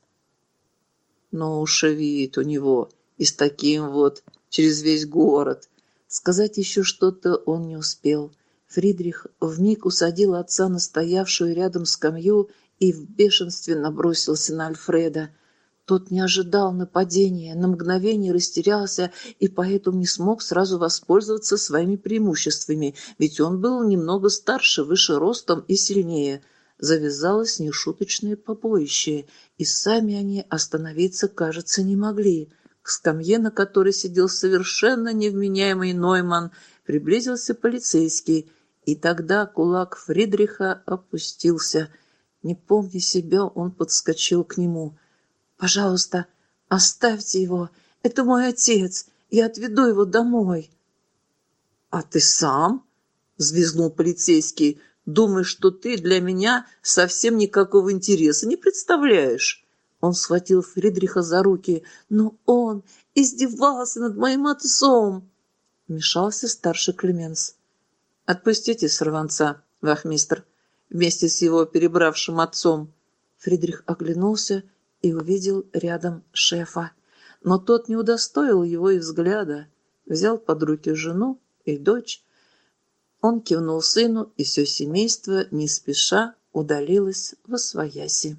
Но уж вид у него и с таким вот через весь город. Сказать еще что-то он не успел. Фридрих вмиг усадил отца на стоявшую рядом скамью и в бешенстве набросился на Альфреда. Тот не ожидал нападения, на мгновение растерялся и поэтому не смог сразу воспользоваться своими преимуществами, ведь он был немного старше, выше ростом и сильнее. Завязалось нешуточное побоище, и сами они остановиться, кажется, не могли. К скамье, на которой сидел совершенно невменяемый Нойман, приблизился полицейский, и тогда кулак Фридриха опустился. Не помня себя, он подскочил к нему. «Пожалуйста, оставьте его. Это мой отец. Я отведу его домой». «А ты сам?» — взвизгнул полицейский. «Думаешь, что ты для меня совсем никакого интереса не представляешь?» Он схватил Фридриха за руки. «Но он издевался над моим отцом!» Вмешался старший Клеменс. «Отпустите сорванца, вахмистр, вместе с его перебравшим отцом». Фридрих оглянулся и увидел рядом шефа. Но тот не удостоил его и взгляда. Взял под руки жену и дочь. Он кивнул сыну, и все семейство не спеша удалилось восвояси.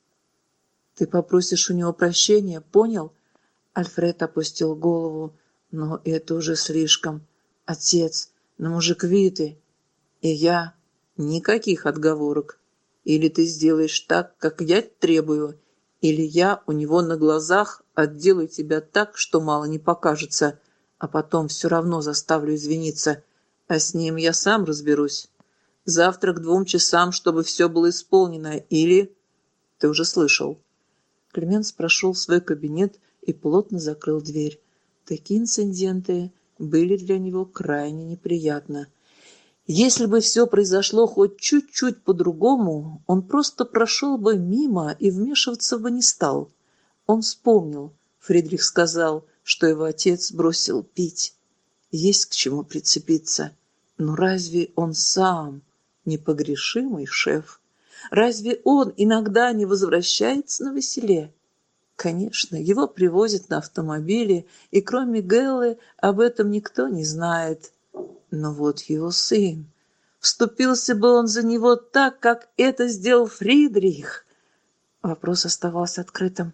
«Ты попросишь у него прощения, понял?» Альфред опустил голову. «Но это уже слишком. Отец, но мужик Виты. И я. Никаких отговорок. Или ты сделаешь так, как я требую, или я у него на глазах отделаю тебя так, что мало не покажется, а потом все равно заставлю извиниться. А с ним я сам разберусь. Завтра к двум часам, чтобы все было исполнено, или...» «Ты уже слышал». Клеменс прошел в свой кабинет и плотно закрыл дверь. Такие инциденты были для него крайне неприятны. Если бы все произошло хоть чуть-чуть по-другому, он просто прошел бы мимо и вмешиваться бы не стал. Он вспомнил, Фридрих сказал, что его отец бросил пить. Есть к чему прицепиться. Но разве он сам непогрешимый шеф? Разве он иногда не возвращается на веселе? Конечно, его привозят на автомобиле, и кроме Гэллы об этом никто не знает. Но вот его сын. Вступился бы он за него так, как это сделал Фридрих? Вопрос оставался открытым.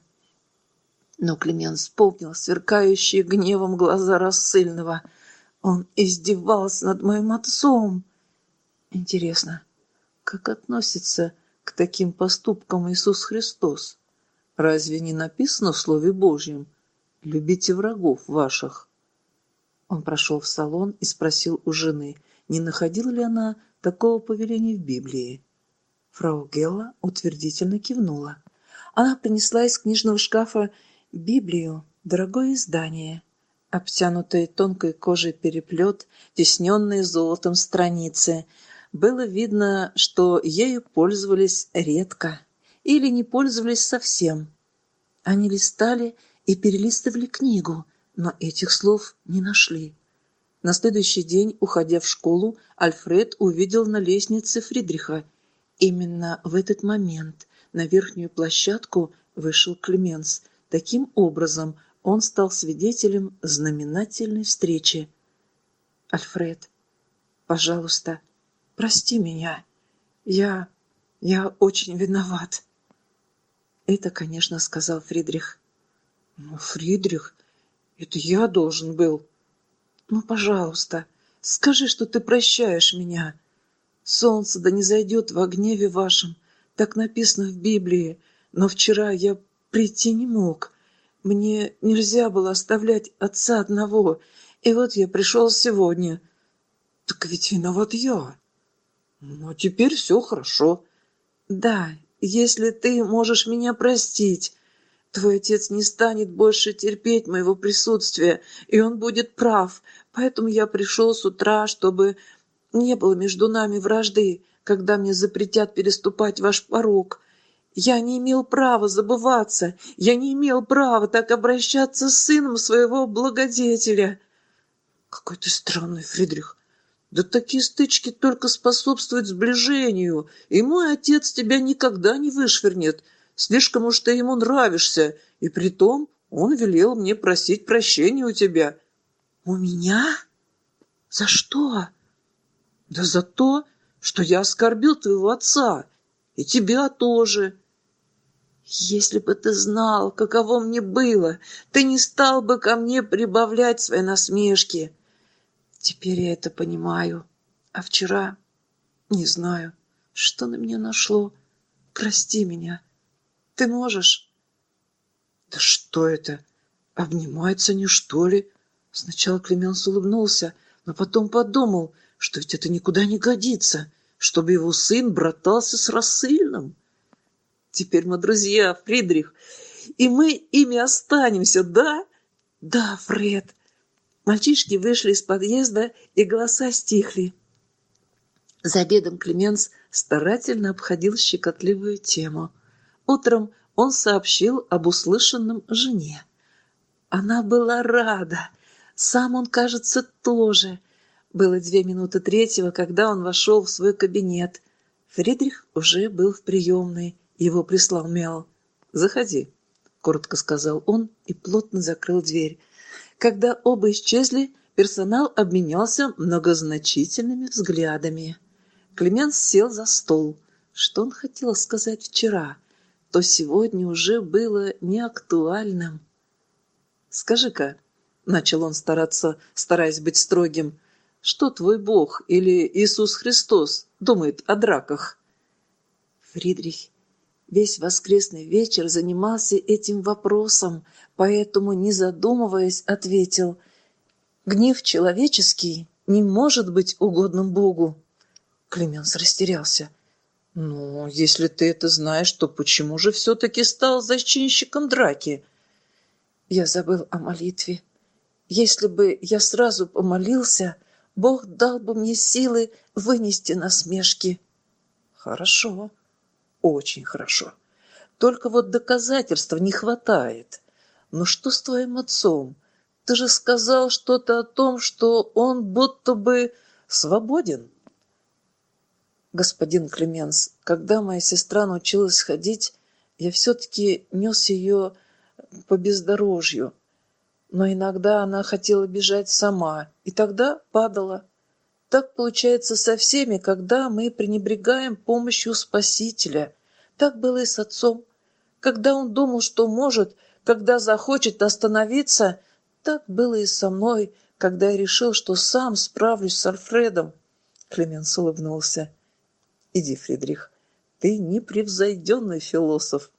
Но Клеменс вспомнил сверкающие гневом глаза рассыльного. Он издевался над моим отцом. Интересно, как относится к таким поступкам Иисус Христос? Разве не написано в Слове Божьем «Любите врагов ваших»? Он прошел в салон и спросил у жены, не находила ли она такого повеления в Библии. Фрау Гелла утвердительно кивнула. Она принесла из книжного шкафа Библию, дорогое издание, обтянутый тонкой кожей переплет, тесненные золотом страницы. Было видно, что ею пользовались редко или не пользовались совсем. Они листали и перелистывали книгу, но этих слов не нашли. На следующий день, уходя в школу, Альфред увидел на лестнице Фридриха. Именно в этот момент на верхнюю площадку вышел Клеменс. Таким образом, он стал свидетелем знаменательной встречи. «Альфред, пожалуйста, прости меня. Я... я очень виноват». Это, конечно, сказал Фридрих. «Но, Фридрих, это я должен был. Ну, пожалуйста, скажи, что ты прощаешь меня. Солнце да не зайдет во гневе вашем, так написано в Библии, но вчера я прийти не мог. Мне нельзя было оставлять отца одного, и вот я пришел сегодня. Так ведь виноват я. Ну, теперь все хорошо. Да, если ты можешь меня простить, твой отец не станет больше терпеть моего присутствия, и он будет прав, поэтому я пришел с утра, чтобы не было между нами вражды, когда мне запретят переступать ваш порог. Я не имел права забываться, я не имел права так обращаться с сыном своего благодетеля». «Какой ты странный, Фридрих. Да такие стычки только способствуют сближению, и мой отец тебя никогда не вышвырнет. Слишком уж ты ему нравишься, и притом он велел мне просить прощения у тебя». «У меня? За что?» «Да за то, что я оскорбил твоего отца, и тебя тоже». «Если бы ты знал, каково мне было, ты не стал бы ко мне прибавлять свои насмешки. Теперь я это понимаю. А вчера не знаю, что на меня нашло. Прости меня. Ты можешь?» «Да что это? Обнимаются они, что ли?» Сначала Клеменс улыбнулся, но потом подумал, что ведь это никуда не годится, чтобы его сын братался с рассыльным. Теперь мы друзья, Фридрих, и мы ими останемся, да? Да, Фред. Мальчишки вышли из подъезда, и голоса стихли. За обедом Клеменс старательно обходил щекотливую тему. Утром он сообщил об услышанном жене. Она была рада. Сам он, кажется, тоже. Было две минуты третьего, когда он вошел в свой кабинет. Фридрих уже был в приемной. Его прислал Мяу. «Заходи», — коротко сказал он и плотно закрыл дверь. Когда оба исчезли, персонал обменялся многозначительными взглядами. Клеменс сел за стол. Что он хотел сказать вчера, то сегодня уже было неактуальным. «Скажи-ка», — начал он стараться, стараясь быть строгим, «что твой Бог или Иисус Христос думает о драках?» Фридрих весь воскресный вечер занимался этим вопросом, поэтому, не задумываясь, ответил: «Гнев человеческий не может быть угодным Богу». Клеменс растерялся. «Ну, если ты это знаешь, то почему же все-таки стал зачинщиком драки?» «Я забыл о молитве. Если бы я сразу помолился, Бог дал бы мне силы вынести насмешки». «Хорошо, очень хорошо. Только вот доказательства не хватает. Но что с твоим отцом? Ты же сказал что-то о том, что он будто бы свободен». «Господин Клеменс, когда моя сестра научилась ходить, я все-таки нес ее по бездорожью. Но иногда она хотела бежать сама, и тогда падала. Так получается со всеми, когда мы пренебрегаем помощью Спасителя. Так было и с отцом. Когда он думал, что может, когда захочет остановиться, так было и со мной, когда я решил, что сам справлюсь с Альфредом». Клеменс улыбнулся. «Иди, Фридрих, ты непревзойденный философ».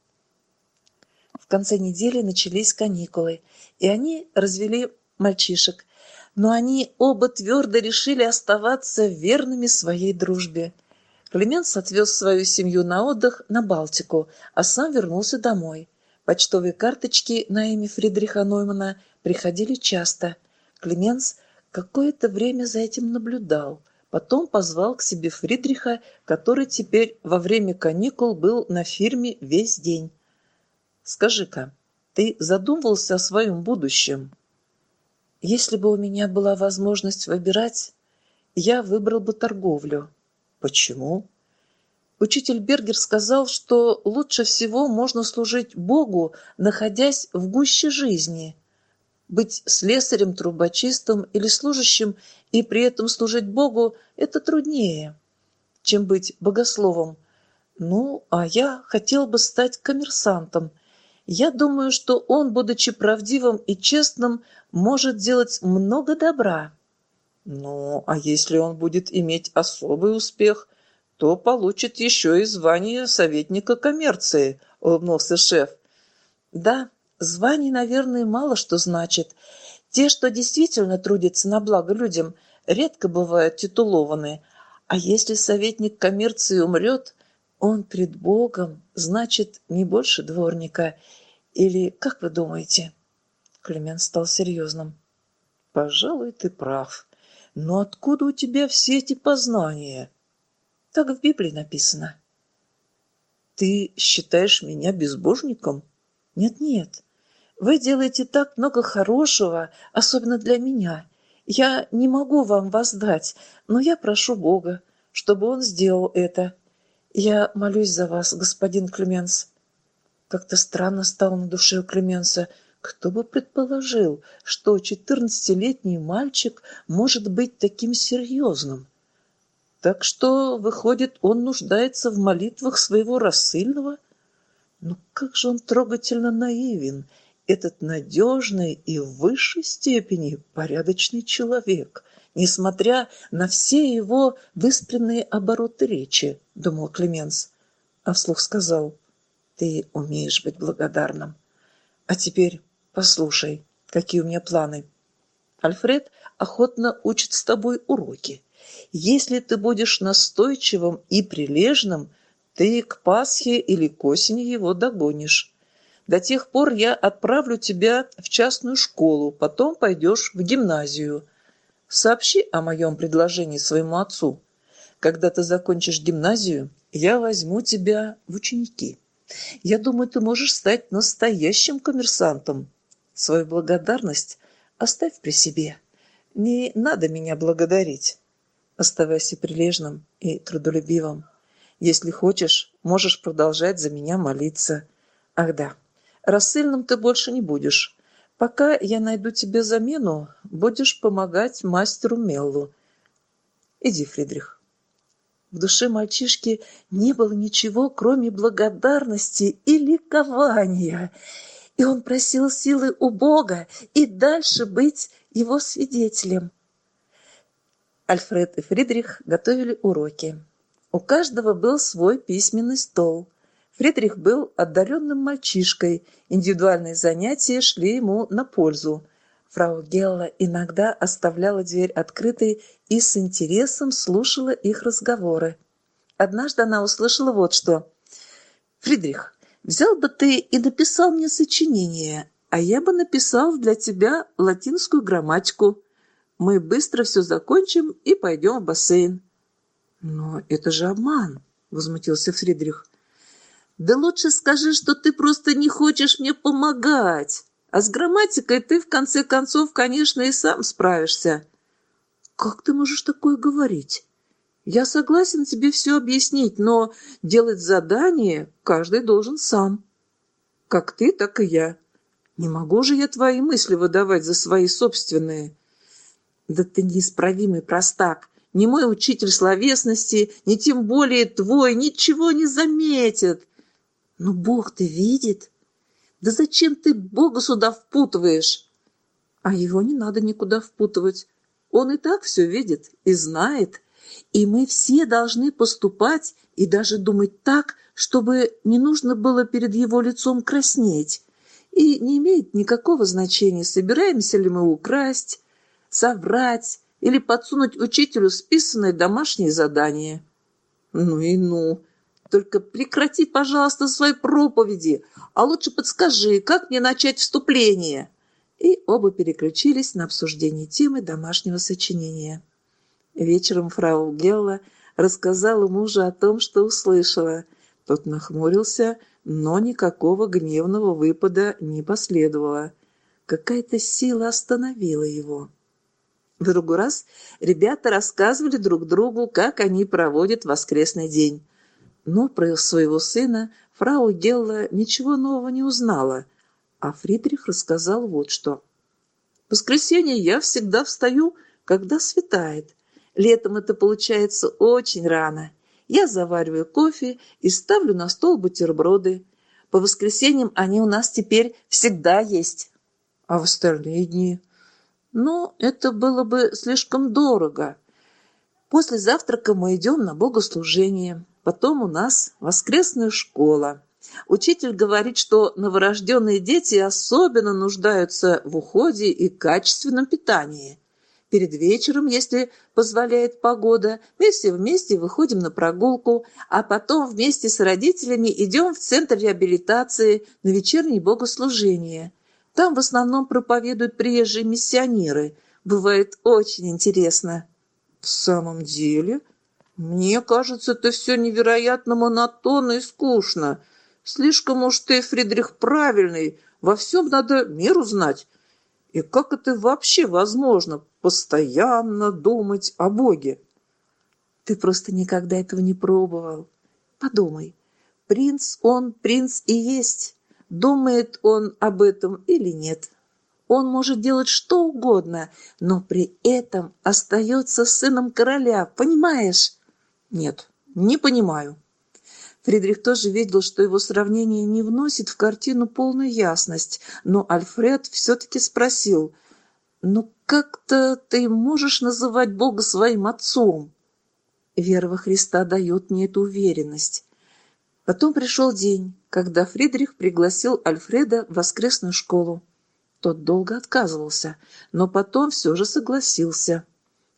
В конце недели начались каникулы, и они развели мальчишек. Но они оба твердо решили оставаться верными своей дружбе. Клеменс отвез свою семью на отдых на Балтику, а сам вернулся домой. Почтовые карточки на имя Фридриха Ноймана приходили часто. Клеменс какое-то время за этим наблюдал. Потом позвал к себе Фридриха, который теперь во время каникул был на фирме весь день. «Скажи-ка, ты задумывался о своем будущем?» «Если бы у меня была возможность выбирать, я выбрал бы торговлю». «Почему?» Учитель Бергер сказал, что лучше всего можно служить Богу, находясь в гуще жизни. Быть слесарем, трубочистом или служащим и при этом служить Богу – это труднее, чем быть богословом. Ну, а я хотел бы стать коммерсантом. Я думаю, что он, будучи правдивым и честным, может делать много добра». «Ну, а если он будет иметь особый успех, то получит еще и звание советника коммерции», — улыбнулся шеф. «Да, звание, наверное, мало что значит. Те, что действительно трудятся на благо людям, редко бывают титулованы. А если советник коммерции умрет, он пред Богом, значит, не больше дворника. Или как вы думаете?» Клеменс стал серьезным. «Пожалуй, ты прав. Но откуда у тебя все эти познания?» «Так в Библии написано». «Ты считаешь меня безбожником?» «Нет-нет. Вы делаете так много хорошего, особенно для меня. Я не могу вам воздать, но я прошу Бога, чтобы Он сделал это. Я молюсь за вас, господин Клеменс». Как-то странно стало на душе у Клеменса. Кто бы предположил, что четырнадцатилетний мальчик может быть таким серьезным? Так что, выходит, он нуждается в молитвах своего рассыльного? Ну как же он трогательно наивен, этот надежный и в высшей степени порядочный человек, несмотря на все его выспренные обороты речи, думал Клеменс, а вслух сказал: «Ты умеешь быть благодарным. А теперь послушай, какие у меня планы. Альфред охотно учит с тобой уроки. Если ты будешь настойчивым и прилежным, Ты к Пасхе или к осени его догонишь. До тех пор я отправлю тебя в частную школу, потом пойдешь в гимназию. Сообщи о моем предложении своему отцу. Когда ты закончишь гимназию, я возьму тебя в ученики. Я думаю, ты можешь стать настоящим коммерсантом. Свою благодарность оставь при себе. Не надо меня благодарить. Оставайся прилежным и трудолюбивым. Если хочешь, можешь продолжать за меня молиться. Ах да, рассыльным ты больше не будешь. Пока я найду тебе замену, будешь помогать мастеру Меллу. Иди, Фридрих. В душе мальчишки не было ничего, кроме благодарности и ликования, и он просил силы у Бога и дальше быть его свидетелем. Альфред и Фридрих готовили уроки. У каждого был свой письменный стол. Фридрих был одаренным мальчишкой, индивидуальные занятия шли ему на пользу. Фрау Гелла иногда оставляла дверь открытой и с интересом слушала их разговоры. Однажды она услышала вот что. «Фридрих, взял бы ты и написал мне сочинение, а я бы написал для тебя латинскую грамматику. Мы быстро все закончим и пойдем в бассейн». «Но это же обман», — возмутился Фридрих. «Да лучше скажи, что ты просто не хочешь мне помогать. А с грамматикой ты, в конце концов, конечно, и сам справишься». «Как ты можешь такое говорить? Я согласен тебе все объяснить, но делать задание каждый должен сам. Как ты, так и я. Не могу же я твои мысли выдавать за свои собственные». «Да ты неисправимый простак. Ни мой учитель словесности, ни тем более твой ничего не заметит». «Но Бог-то видит. Да зачем ты Бога сюда впутываешь?» «А его не надо никуда впутывать. Он и так все видит и знает. И мы все должны поступать и даже думать так, чтобы не нужно было перед его лицом краснеть. И не имеет никакого значения, собираемся ли мы украсть, соврать или подсунуть учителю списанное домашнее задание». «Ну и ну. Только прекрати, пожалуйста, свои проповеди, а лучше подскажи, как мне начать вступление». И оба переключились на обсуждение темы домашнего сочинения. Вечером фрау Гелла рассказала мужу о том, что услышала. Тот нахмурился, но никакого гневного выпада не последовало. Какая-то сила остановила его. В другой раз ребята рассказывали друг другу, как они проводят воскресный день. Но про своего сына фрау Гелла ничего нового не узнала, а Фридрих рассказал вот что. «В воскресенье я всегда встаю, когда светает. Летом это получается очень рано. Я завариваю кофе и ставлю на стол бутерброды. По воскресеньям они у нас теперь всегда есть. А в остальные дни? Ну, это было бы слишком дорого. После завтрака мы идем на богослужение. Потом у нас воскресная школа. Учитель говорит, что новорожденные дети особенно нуждаются в уходе и качественном питании. Перед вечером, если позволяет погода, мы все вместе выходим на прогулку, а потом вместе с родителями идем в центр реабилитации на вечернее богослужение. Там в основном проповедуют приезжие миссионеры. Бывает очень интересно». «В самом деле? Мне кажется, это все невероятно монотонно и скучно. Слишком уж ты, Фридрих, правильный, во всем надо меру знать. И как это вообще возможно, постоянно думать о Боге?» «Ты просто никогда этого не пробовал. Подумай, принц он принц и есть. Думает он об этом или нет. Он может делать что угодно, но при этом остается сыном короля, понимаешь?» «Нет, не понимаю». Фридрих тоже видел, что его сравнение не вносит в картину полную ясность, но Альфред все-таки спросил: «Ну как-то ты можешь называть Бога своим отцом?» Вера во Христа дает мне эту уверенность. Потом пришел день, когда Фридрих пригласил Альфреда в воскресную школу. Тот долго отказывался, но потом все же согласился.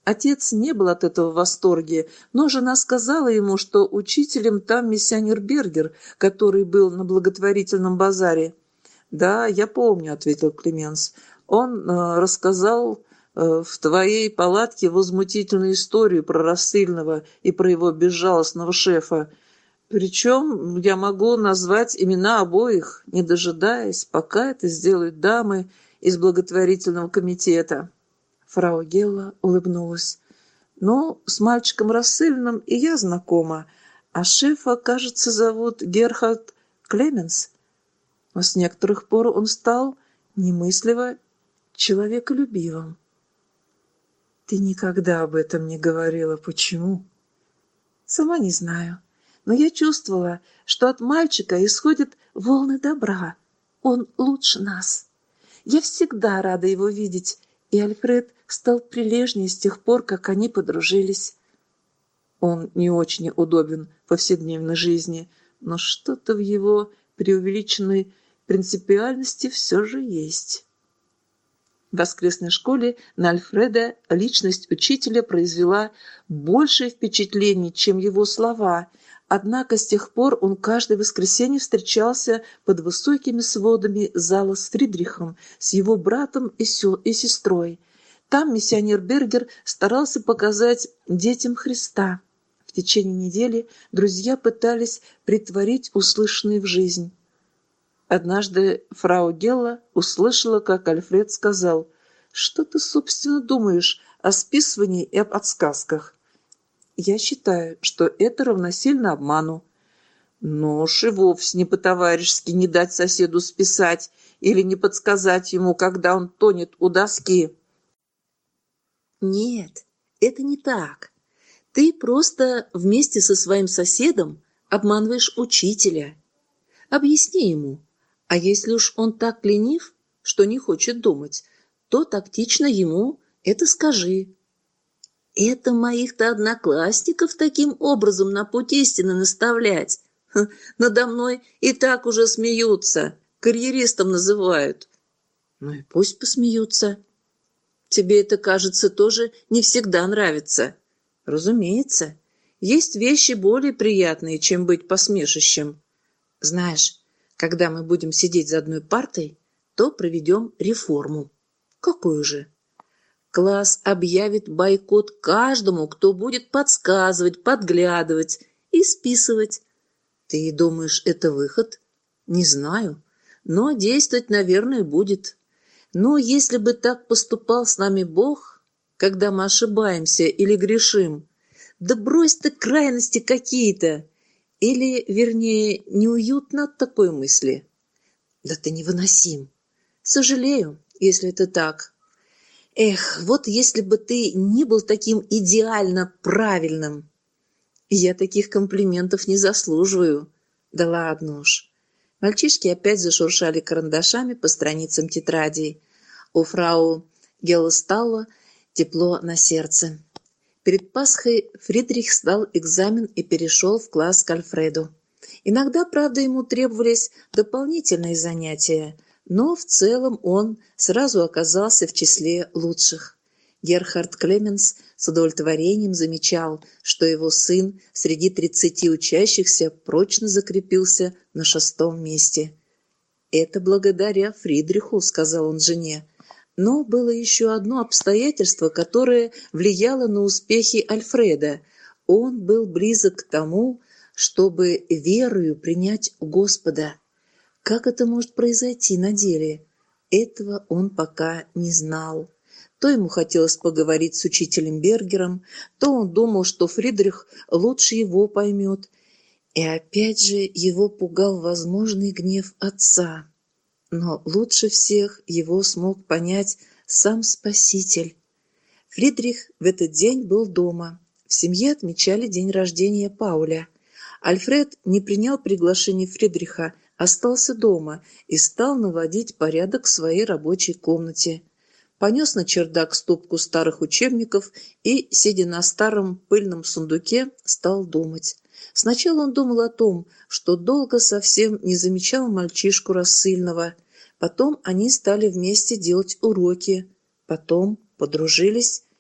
Отец не был от этого в восторге, но жена сказала ему, что учителем там миссионер Бергер, который был на благотворительном базаре. «Да, я помню», — ответил Клеменс. «Он э, рассказал э, в твоей палатке возмутительную историю про рассыльного и про его безжалостного шефа. Причем я могу назвать имена обоих, не дожидаясь, пока это сделают дамы из благотворительного комитета». Фрау Гелла улыбнулась. «Ну, с мальчиком рассыльным и я знакома, а шефа, кажется, зовут Герхард Клеменс. Но с некоторых пор он стал немысливо человеколюбивым». «Ты никогда об этом не говорила. Почему?» «Сама не знаю. Но я чувствовала, что от мальчика исходят волны добра. Он лучше нас. Я всегда рада его видеть, и Альфред стал прилежнее с тех пор, как они подружились. Он не очень удобен в повседневной жизни, но что-то в его преувеличенной принципиальности все же есть». В воскресной школе на Альфреда личность учителя произвела большее впечатление, чем его слова, однако с тех пор он каждое воскресенье встречался под высокими сводами зала с Фридрихом, с его братом и, сё- и сестрой. Там миссионер Бергер старался показать детям Христа. В течение недели друзья пытались претворить услышанное в жизнь. Однажды фрау Гелла услышала, как Альфред сказал: «Что ты, собственно, думаешь о списывании и об подсказках?» «Я считаю, что это равносильно обману». «Но уж и вовсе не по-товарищески не дать соседу списать или не подсказать ему, когда он тонет у доски». Нет, это не так. Ты просто вместе со своим соседом обманываешь учителя. Объясни ему. А если уж он так ленив, что не хочет думать, то тактично ему это скажи. Это моих-то одноклассников таким образом на путь истины наставлять. Ха, надо мной и так уже смеются, карьеристом называют. Ну и пусть посмеются. Тебе это, кажется, тоже не всегда нравится. Разумеется, есть вещи более приятные, чем быть посмешищем. Знаешь, когда мы будем сидеть за одной партой, то проведем реформу. Какую же? Класс объявит бойкот каждому, кто будет подсказывать, подглядывать и списывать. Ты думаешь, это выход? Не знаю, но действовать, наверное, будет. Но если бы так поступал с нами Бог, когда мы ошибаемся или грешим, да брось ты крайности какие-то. Или, вернее, неуютно от такой мысли. Да ты невыносим. Сожалею, если это так. Эх, вот если бы ты не был таким идеально правильным. Я таких комплиментов не заслуживаю. Да ладно уж. Мальчишки опять зашуршали карандашами по страницам тетрадей. У фрау Геллесталла тепло на сердце. Перед Пасхой Фридрих сдал экзамен и перешел в класс к Альфреду. Иногда, правда, ему требовались дополнительные занятия, но в целом он сразу оказался в числе лучших. Герхард Клеменс с удовлетворением замечал, что его сын среди тридцати учащихся прочно закрепился на шестом месте. «Это благодаря Фридриху», — сказал он жене. Но было еще одно обстоятельство, которое влияло на успехи Альфреда. Он был близок к тому, чтобы верою принять Господа. Как это может произойти на деле? Этого он пока не знал. То ему хотелось поговорить с учителем Бергером, то он думал, что Фридрих лучше его поймет. И опять же его пугал возможный гнев отца. Но лучше всех его смог понять сам Спаситель. Фридрих в этот день был дома. В семье отмечали день рождения Пауля. Альфред не принял приглашение Фридриха, остался дома и стал наводить порядок в своей рабочей комнате. Понес на чердак стопку старых учебников и, сидя на старом пыльном сундуке, стал думать. Сначала он думал о том, что долго совсем не замечал мальчишку рассыльного. Потом они стали вместе делать уроки. Потом подружились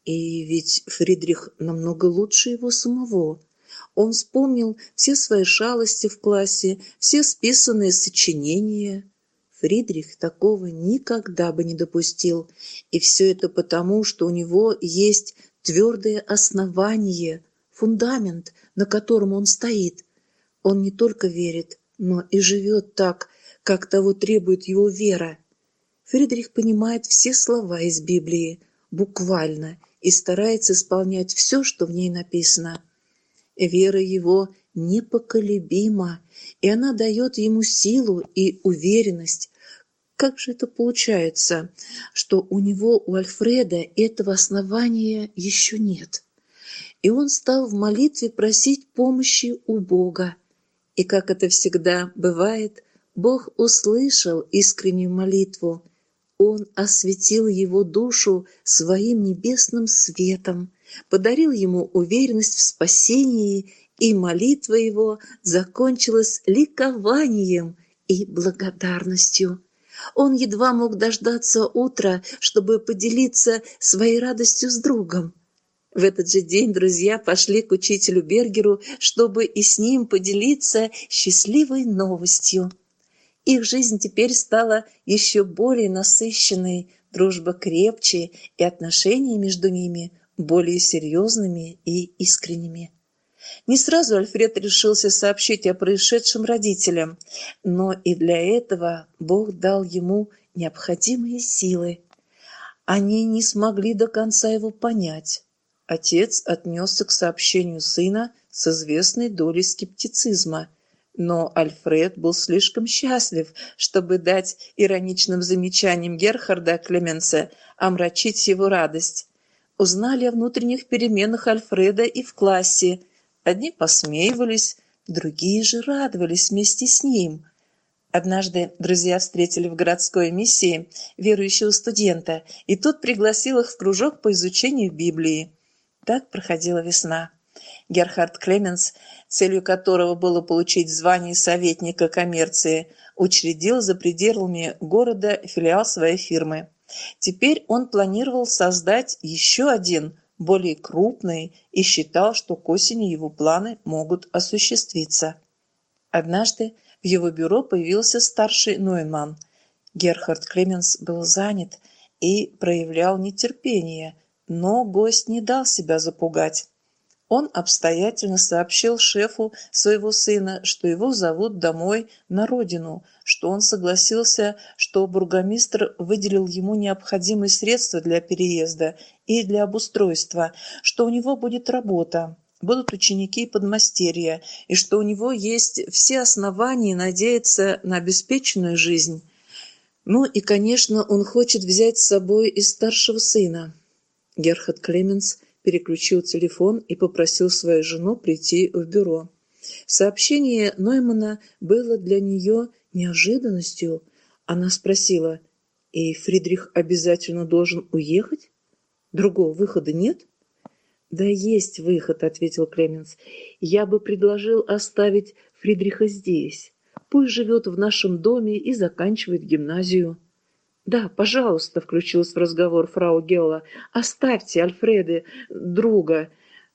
И ведь Фридрих намного лучше его самого. Он вспомнил все свои шалости в классе, все списанные сочинения. Фридрих такого никогда бы не допустил. И все это потому, что у него есть твердое основание, фундамент, на котором он стоит. Он не только верит, но и живет так, как того требует его вера. Фридрих понимает все слова из Библии, буквально, и старается исполнять все, что в ней написано. Вера его непоколебима, и она дает ему силу и уверенность. Как же это получается, что у него, у Альфреда, этого основания еще нет? И он стал в молитве просить помощи у Бога. И, как это всегда бывает, Бог услышал искреннюю молитву. Он осветил его душу своим небесным светом, подарил ему уверенность в спасении, и молитва его закончилась ликованием и благодарностью. Он едва мог дождаться утра, чтобы поделиться своей радостью с другом. В этот же день друзья пошли к учителю Бергеру, чтобы и с ним поделиться счастливой новостью. Их жизнь теперь стала еще более насыщенной, дружба крепче и отношения между ними более серьезными и искренними. Не сразу Альфред решился сообщить о происшедшем родителям, но и для этого Бог дал ему необходимые силы. Они не смогли до конца его понять. Отец отнесся к сообщению сына с известной долей скептицизма, но Альфред был слишком счастлив, чтобы дать ироничным замечаниям Герхарда Клеменса омрачить его радость. Узнали о внутренних переменах Альфреда и в классе. Одни посмеивались, другие же радовались вместе с ним. Однажды друзья встретили в городской миссии верующего студента, и тот пригласил их в кружок по изучению Библии. Так проходила весна. Герхард Клеменс, целью которого было получить звание советника коммерции, учредил за пределами города филиал своей фирмы. Теперь он планировал создать еще один, более крупный, и считал, что к осени его планы могут осуществиться. Однажды в его бюро появился старший Нойман. Герхард Клеменс был занят и проявлял нетерпение, но гость не дал себя запугать. Он обстоятельно сообщил шефу своего сына, что его зовут домой на родину, что он согласился, что бургомистр выделил ему необходимые средства для переезда и для обустройства, что у него будет работа, будут ученики и подмастерья, и что у него есть все основания надеяться на обеспеченную жизнь. Ну и, конечно, он хочет взять с собой и старшего сына. Герхард Клеменс переключил телефон и попросил свою жену прийти в бюро. Сообщение Ноймана было для нее неожиданностью. Она спросила: «И Фридрих обязательно должен уехать? Другого выхода нет?» «Да есть выход», — ответил Клеменс. «Я бы предложил оставить Фридриха здесь. Пусть живет в нашем доме и заканчивает гимназию». «Да, пожалуйста», — включилась в разговор фрау Гелла, — «оставьте Альфреда, друга».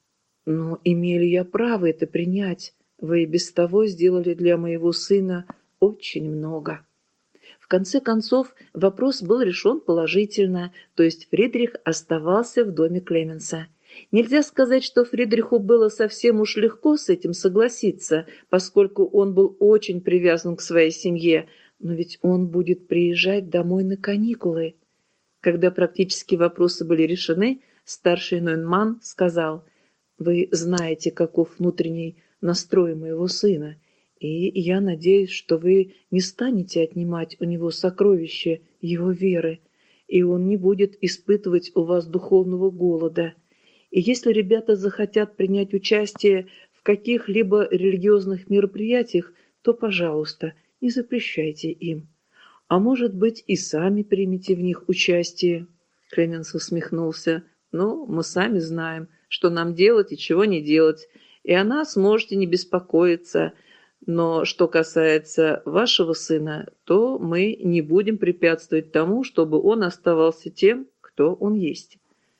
«Но имею ли я право это принять? Вы и без того сделали для моего сына очень много». В конце концов, вопрос был решен положительно, то есть Фридрих оставался в доме Клеменса. Нельзя сказать, что Фридриху было совсем уж легко с этим согласиться, поскольку он был очень привязан к своей семье, но ведь он будет приезжать домой на каникулы. Когда практически вопросы были решены, старший Нойман сказал: «Вы знаете, каков внутренний настрой моего сына, и я надеюсь, что вы не станете отнимать у него сокровища его веры, и он не будет испытывать у вас духовного голода. И если ребята захотят принять участие в каких-либо религиозных мероприятиях, то, пожалуйста, не запрещайте им. А может быть, и сами примите в них участие». Клеменс усмехнулся. «Ну, мы сами знаем, что нам делать и чего не делать, и о нас можете не беспокоиться. Но что касается вашего сына, то мы не будем препятствовать тому, чтобы он оставался тем, кто он есть».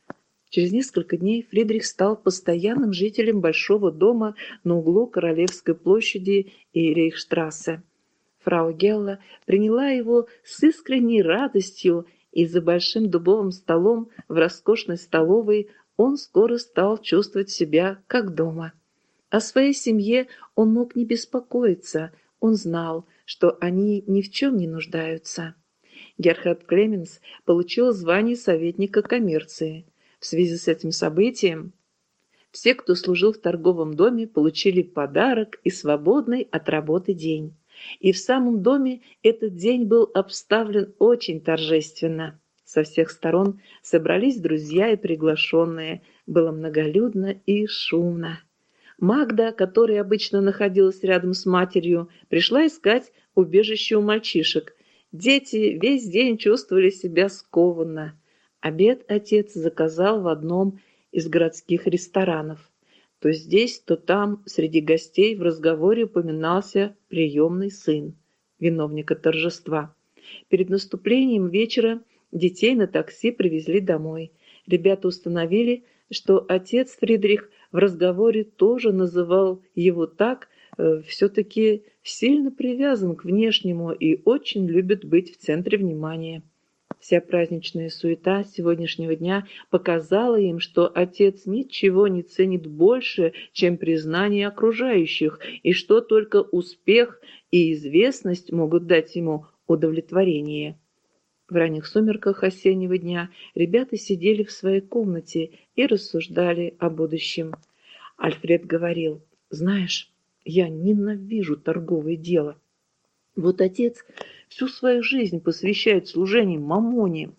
Через несколько дней Фридрих стал постоянным жителем большого дома на углу Королевской площади и Рейхштрассе. Фрау Гелла приняла его с искренней радостью, и за большим дубовым столом в роскошной столовой он скоро стал чувствовать себя как дома. О своей семье он мог не беспокоиться, он знал, что они ни в чем не нуждаются. Герхард Клеменс получил звание советника коммерции. В связи с этим событием все, кто служил в торговом доме, получили подарок и свободный от работы день. И в самом доме этот день был обставлен очень торжественно. Со всех сторон собрались друзья и приглашенные. Было многолюдно и шумно. Магда, которая обычно находилась рядом с матерью, пришла искать убежище у мальчишек. Дети весь день чувствовали себя скованно. Обед отец заказал в одном из городских ресторанов. То здесь, то там среди гостей в разговоре упоминался приемный сын виновника торжества. Перед наступлением вечера детей на такси привезли домой. Ребята установили, что отец Фридрих в разговоре тоже называл его так, э, все-таки сильно привязан к внешнему и очень любит быть в центре внимания. Вся праздничная суета сегодняшнего дня показала им, что отец ничего не ценит больше, чем признание окружающих, и что только успех и известность могут дать ему удовлетворение. В ранних сумерках осеннего дня ребята сидели в своей комнате и рассуждали о будущем. Альфред говорил: «Знаешь, я ненавижу торговое дело. Вот отец всю свою жизнь посвящает служению мамоне.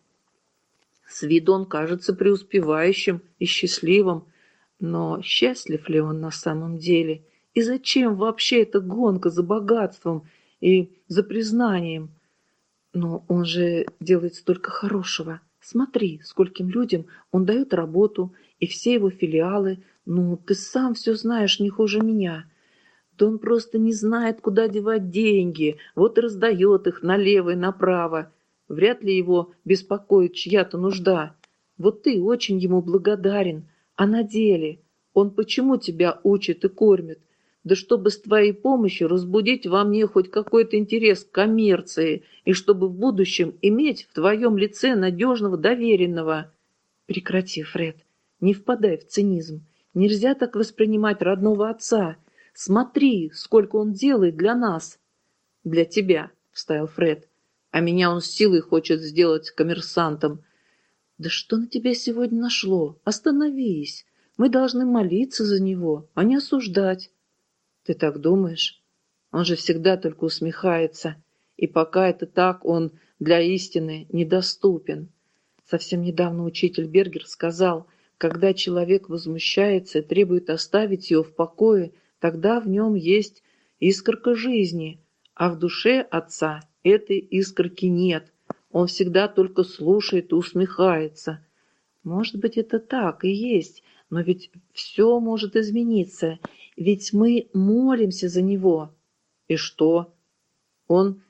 С виду он кажется преуспевающим и счастливым, но счастлив ли он на самом деле? И зачем вообще эта гонка за богатством и за признанием? Но он же делает столько хорошего. Смотри, скольким людям он дает работу, и все его филиалы. Ну, ты сам все знаешь не хуже меня. Да он просто не знает, куда девать деньги, вот и раздает их налево и направо. Вряд ли его беспокоит чья-то нужда. Вот ты очень ему благодарен, а на деле он почему тебя учит и кормит? Да чтобы с твоей помощью разбудить во мне хоть какой-то интерес к коммерции и чтобы в будущем иметь в твоем лице надежного доверенного. Прекрати, Фред, не впадай в цинизм. Нельзя так воспринимать родного отца. Смотри, сколько он делает для нас. Для тебя, вставил Фред. А меня он с силой хочет сделать коммерсантом. Да что на тебя сегодня нашло? Остановись. Мы должны молиться за него, а не осуждать. Ты так думаешь? Он же всегда только усмехается. И пока это так, он для истины недоступен. Совсем недавно учитель Бергер сказал, когда человек возмущается и требует оставить его в покое, тогда в нем есть искорка жизни, а в душе отца этой искорки нет. Он всегда только слушает и усмехается. Может быть, это так и есть, но ведь все может измениться, ведь мы молимся за него. И что? Он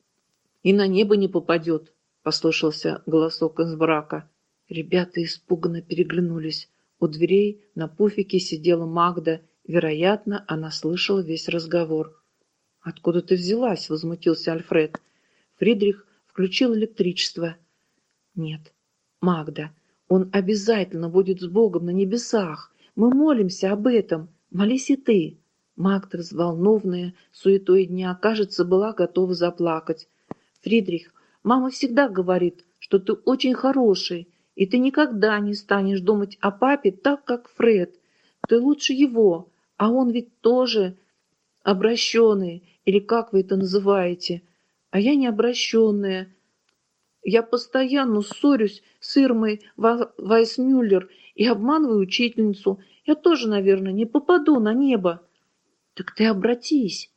и на небо не попадет, послышался голосок из брака. Ребята испуганно переглянулись. У дверей на пуфике сидела Магда. Вероятно, она слышала весь разговор. «Откуда ты взялась?» — возмутился Альфред. Фридрих включил электричество. «Нет, Магда, он обязательно будет с Богом на небесах. Мы молимся об этом. Молись и ты». Магда, взволнованная суетой дня, кажется, была готова заплакать. «Фридрих, мама всегда говорит, что ты очень хороший, и ты никогда не станешь думать о папе так, как Фред. Ты лучше его, а он ведь тоже обращенный, или как вы это называете, а я не обращенная. Я постоянно ссорюсь с Ирмой Вайсмюллер и обманываю учительницу. Я тоже, наверное, не попаду на небо». «Так ты обратись»,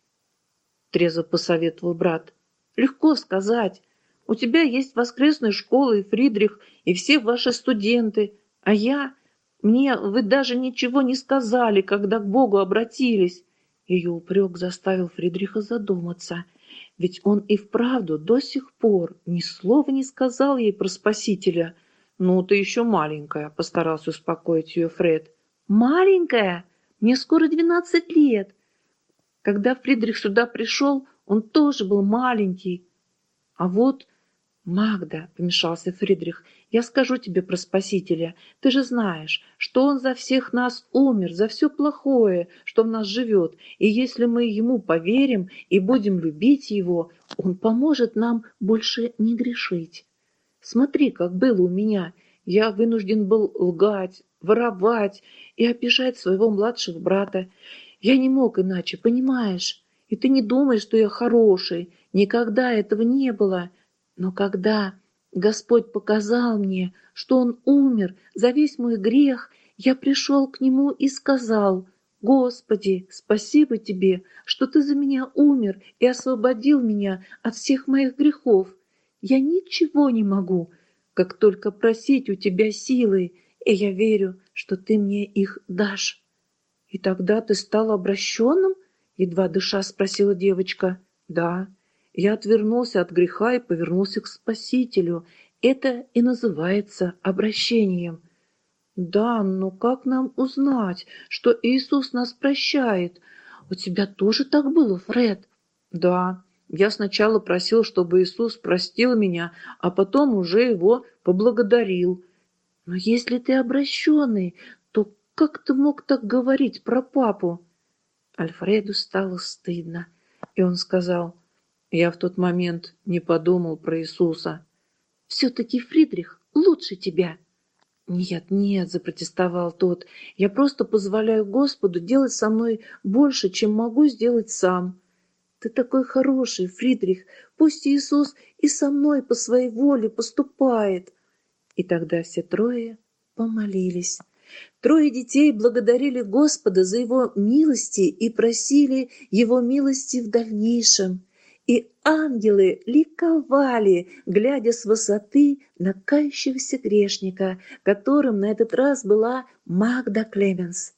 — трезво посоветовал брат. «Легко сказать. У тебя есть воскресная школа и Фридрих, и все ваши студенты, а я... Мне вы даже ничего не сказали, когда к Богу обратились». Ее упрек заставил Фридриха задуматься, ведь он и вправду до сих пор ни слова не сказал ей про Спасителя. «Ну, ты еще маленькая», — постарался успокоить ее Фред. «Маленькая? Мне скоро двенадцать лет. Когда Фридрих сюда пришел, он тоже был маленький. А вот, Магда, — помешался Фридрих, — я скажу тебе про Спасителя. Ты же знаешь, что он за всех нас умер, за все плохое, что в нас живет. И если мы ему поверим и будем любить его, он поможет нам больше не грешить. Смотри, как было у меня. Я вынужден был лгать, воровать и обижать своего младшего брата. Я не мог иначе, понимаешь? И ты не думай, что я хороший. Никогда этого не было. Но когда Господь показал мне, что Он умер за весь мой грех, я пришел к Нему и сказал: «Господи, спасибо Тебе, что Ты за меня умер и освободил меня от всех моих грехов. Я ничего не могу, как только просить у Тебя силы, и я верю, что Ты мне их дашь». «И тогда ты стал обращенным?» — едва дыша спросила девочка. «Да». Я отвернулся от греха и повернулся к Спасителю. Это и называется обращением. «Да, но как нам узнать, что Иисус нас прощает? У тебя тоже так было, Фред?» «Да, я сначала просил, чтобы Иисус простил меня, а потом уже его поблагодарил». «Но если ты обращенный, то как ты мог так говорить про папу?» Альфреду стало стыдно, и он сказал: «Я в тот момент не подумал про Иисуса». «Все-таки Фридрих лучше тебя». «Нет, нет», — запротестовал тот, — «я просто позволяю Господу делать со мной больше, чем могу сделать сам». «Ты такой хороший, Фридрих, пусть Иисус и со мной по своей воле поступает». И тогда все трое помолились. Трое детей благодарили Господа за Его милости и просили Его милости в дальнейшем. И ангелы ликовали, глядя с высоты на кающегося грешника, которым на этот раз была Магда Клеменс.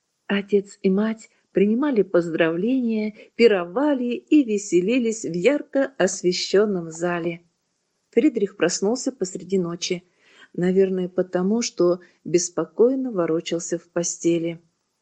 Отец и мать принимали поздравления, пировали и веселились в ярко освещенном зале. Фридрих проснулся посреди ночи. Наверное, потому, что беспокойно ворочался в постели.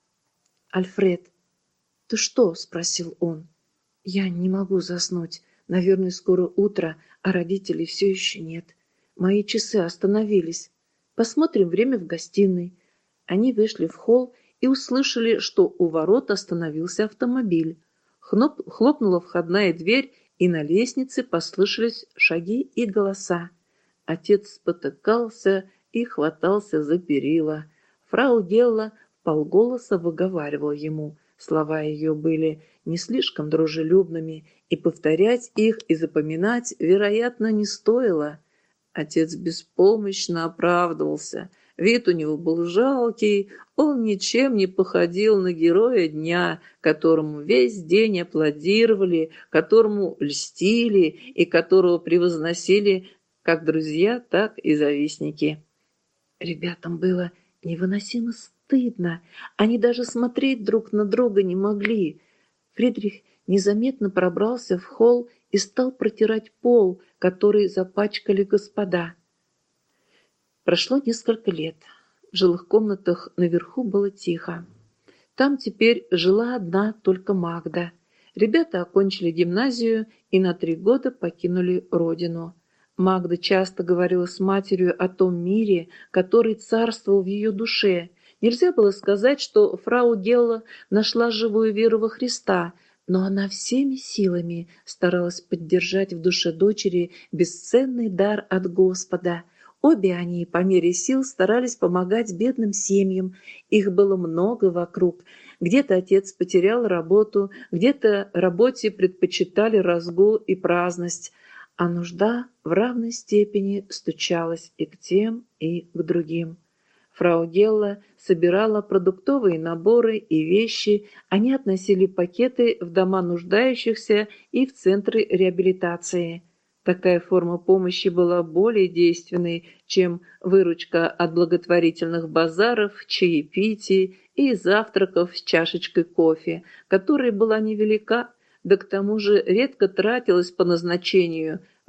«Альфред, ты что?» — спросил он. «Я не могу заснуть. Наверное, скоро утро, а родителей все еще нет. Мои часы остановились. Посмотрим время в гостиной». Они вышли в холл и услышали, что у ворот остановился автомобиль. Хноп, хлопнула входная дверь, и на лестнице послышались шаги и голоса. Отец спотыкался и хватался за перила. Фрау Гелла вполголоса выговаривала ему. Слова ее были не слишком дружелюбными, и повторять их и запоминать, вероятно, не стоило. Отец беспомощно оправдывался. Вид у него был жалкий, он ничем не походил на героя дня, которому весь день аплодировали, которому льстили и которого превозносили как друзья, так и завистники. Ребятам было невыносимо стыдно. Они даже смотреть друг на друга не могли. Фридрих незаметно пробрался в холл и стал протирать пол, который запачкали господа. Прошло несколько лет. В жилых комнатах наверху было тихо. Там теперь жила одна только Магда. Ребята окончили гимназию и на три года покинули родину. Магда часто говорила с матерью о том мире, который царствовал в ее душе. Нельзя было сказать, что фрау Гелла нашла живую веру во Христа, но она всеми силами старалась поддержать в душе дочери бесценный дар от Господа. Обе они по мере сил старались помогать бедным семьям. Их было много вокруг. Где-то отец потерял работу, где-то работе предпочитали разгул и праздность. А нужда в равной степени стучалась и к тем, и к другим. Фрау Гелла собирала продуктовые наборы и вещи, они относили пакеты в дома нуждающихся и в центры реабилитации. Такая форма помощи была более действенной, чем выручка от благотворительных базаров, чаепитий и завтраков с чашечкой кофе, которая была невелика, да к тому же редко тратилась по назначению,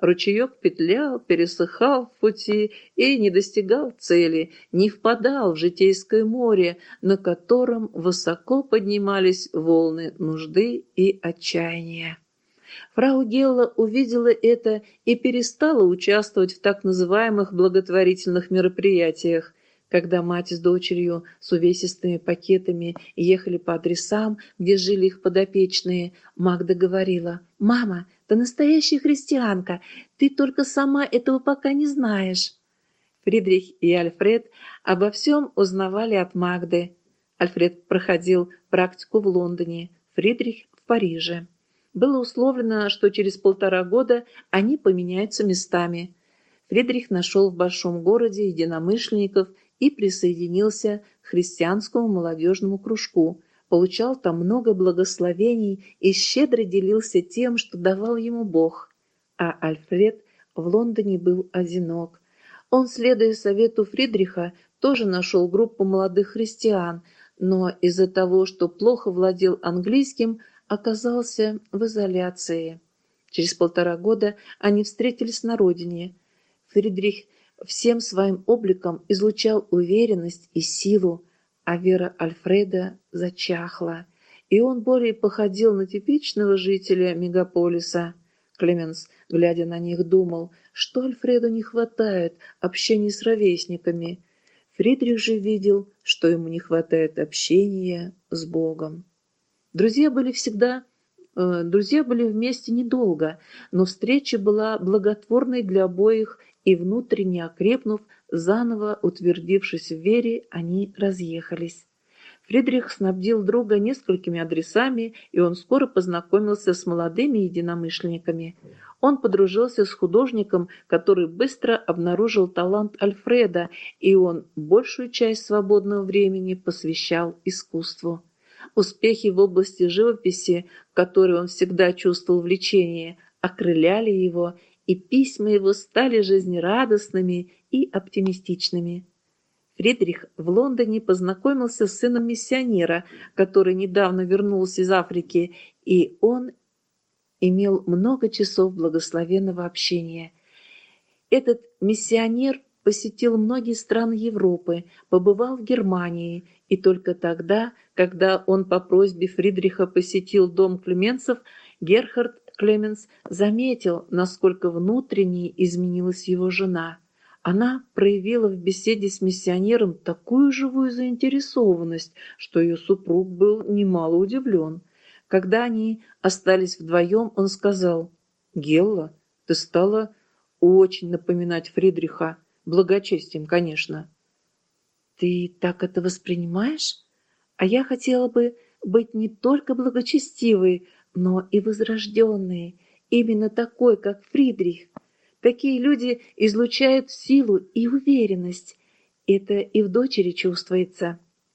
Ручеек петлял, пересыхал в пути и не достигал цели, не впадал в житейское море, на котором высоко поднимались волны нужды и отчаяния. Фрау Гелла увидела это и перестала участвовать в так называемых благотворительных мероприятиях. Когда мать с дочерью с увесистыми пакетами ехали по адресам, где жили их подопечные, Магда говорила: «Мама, ты настоящая христианка, ты только сама этого пока не знаешь». Фридрих и Альфред обо всем узнавали от Магды. Альфред проходил практику в Лондоне, Фридрих в Париже. Было условлено, что через полтора года они поменяются местами. Фридрих нашел в большом городе единомышленников и присоединился к христианскому молодежному кружку, получал там много благословений и щедро делился тем, что давал ему Бог. А Альфред в Лондоне был одинок. Он, следуя совету Фридриха, тоже нашел группу молодых христиан, но из-за того, что плохо владел английским, оказался в изоляции. Через полтора года они встретились на родине. Фридрих всем своим обликом излучал уверенность и силу, а вера Альфреда зачахла, и он более походил на типичного жителя мегаполиса. Клеменс, глядя на них, думал, что Альфреду не хватает общения с ровесниками. Фридрих же видел, что ему не хватает общения с Богом. Друзья были всегда, э, друзья были вместе недолго, но встреча была благотворной для обоих, и внутренне окрепнув, заново утвердившись в вере, они разъехались. Фридрих снабдил друга несколькими адресами, и он скоро познакомился с молодыми единомышленниками. Он подружился с художником, который быстро обнаружил талант Альфреда, и он большую часть свободного времени посвящал искусству. Успехи в области живописи, в которой он всегда чувствовал влечение, окрыляли его, и письма его стали жизнерадостными и оптимистичными. Фридрих в Лондоне познакомился с сыном миссионера, который недавно вернулся из Африки, и он имел много часов благословенного общения. Этот миссионер посетил многие страны Европы, побывал в Германии, и только тогда, когда он по просьбе Фридриха посетил дом Клеменсов, Герхард Клеменс заметил, насколько внутренне изменилась его жена. Она проявила в беседе с миссионером такую живую заинтересованность, что ее супруг был немало удивлен. Когда они остались вдвоем, он сказал: «Гелла, ты стала очень напоминать Фридриха, благочестием, конечно». «Ты так это воспринимаешь? А я хотела бы быть не только благочестивой, но и возрожденной, именно такой, как Фридрих. Такие люди излучают силу и уверенность. Это и в дочери чувствуется.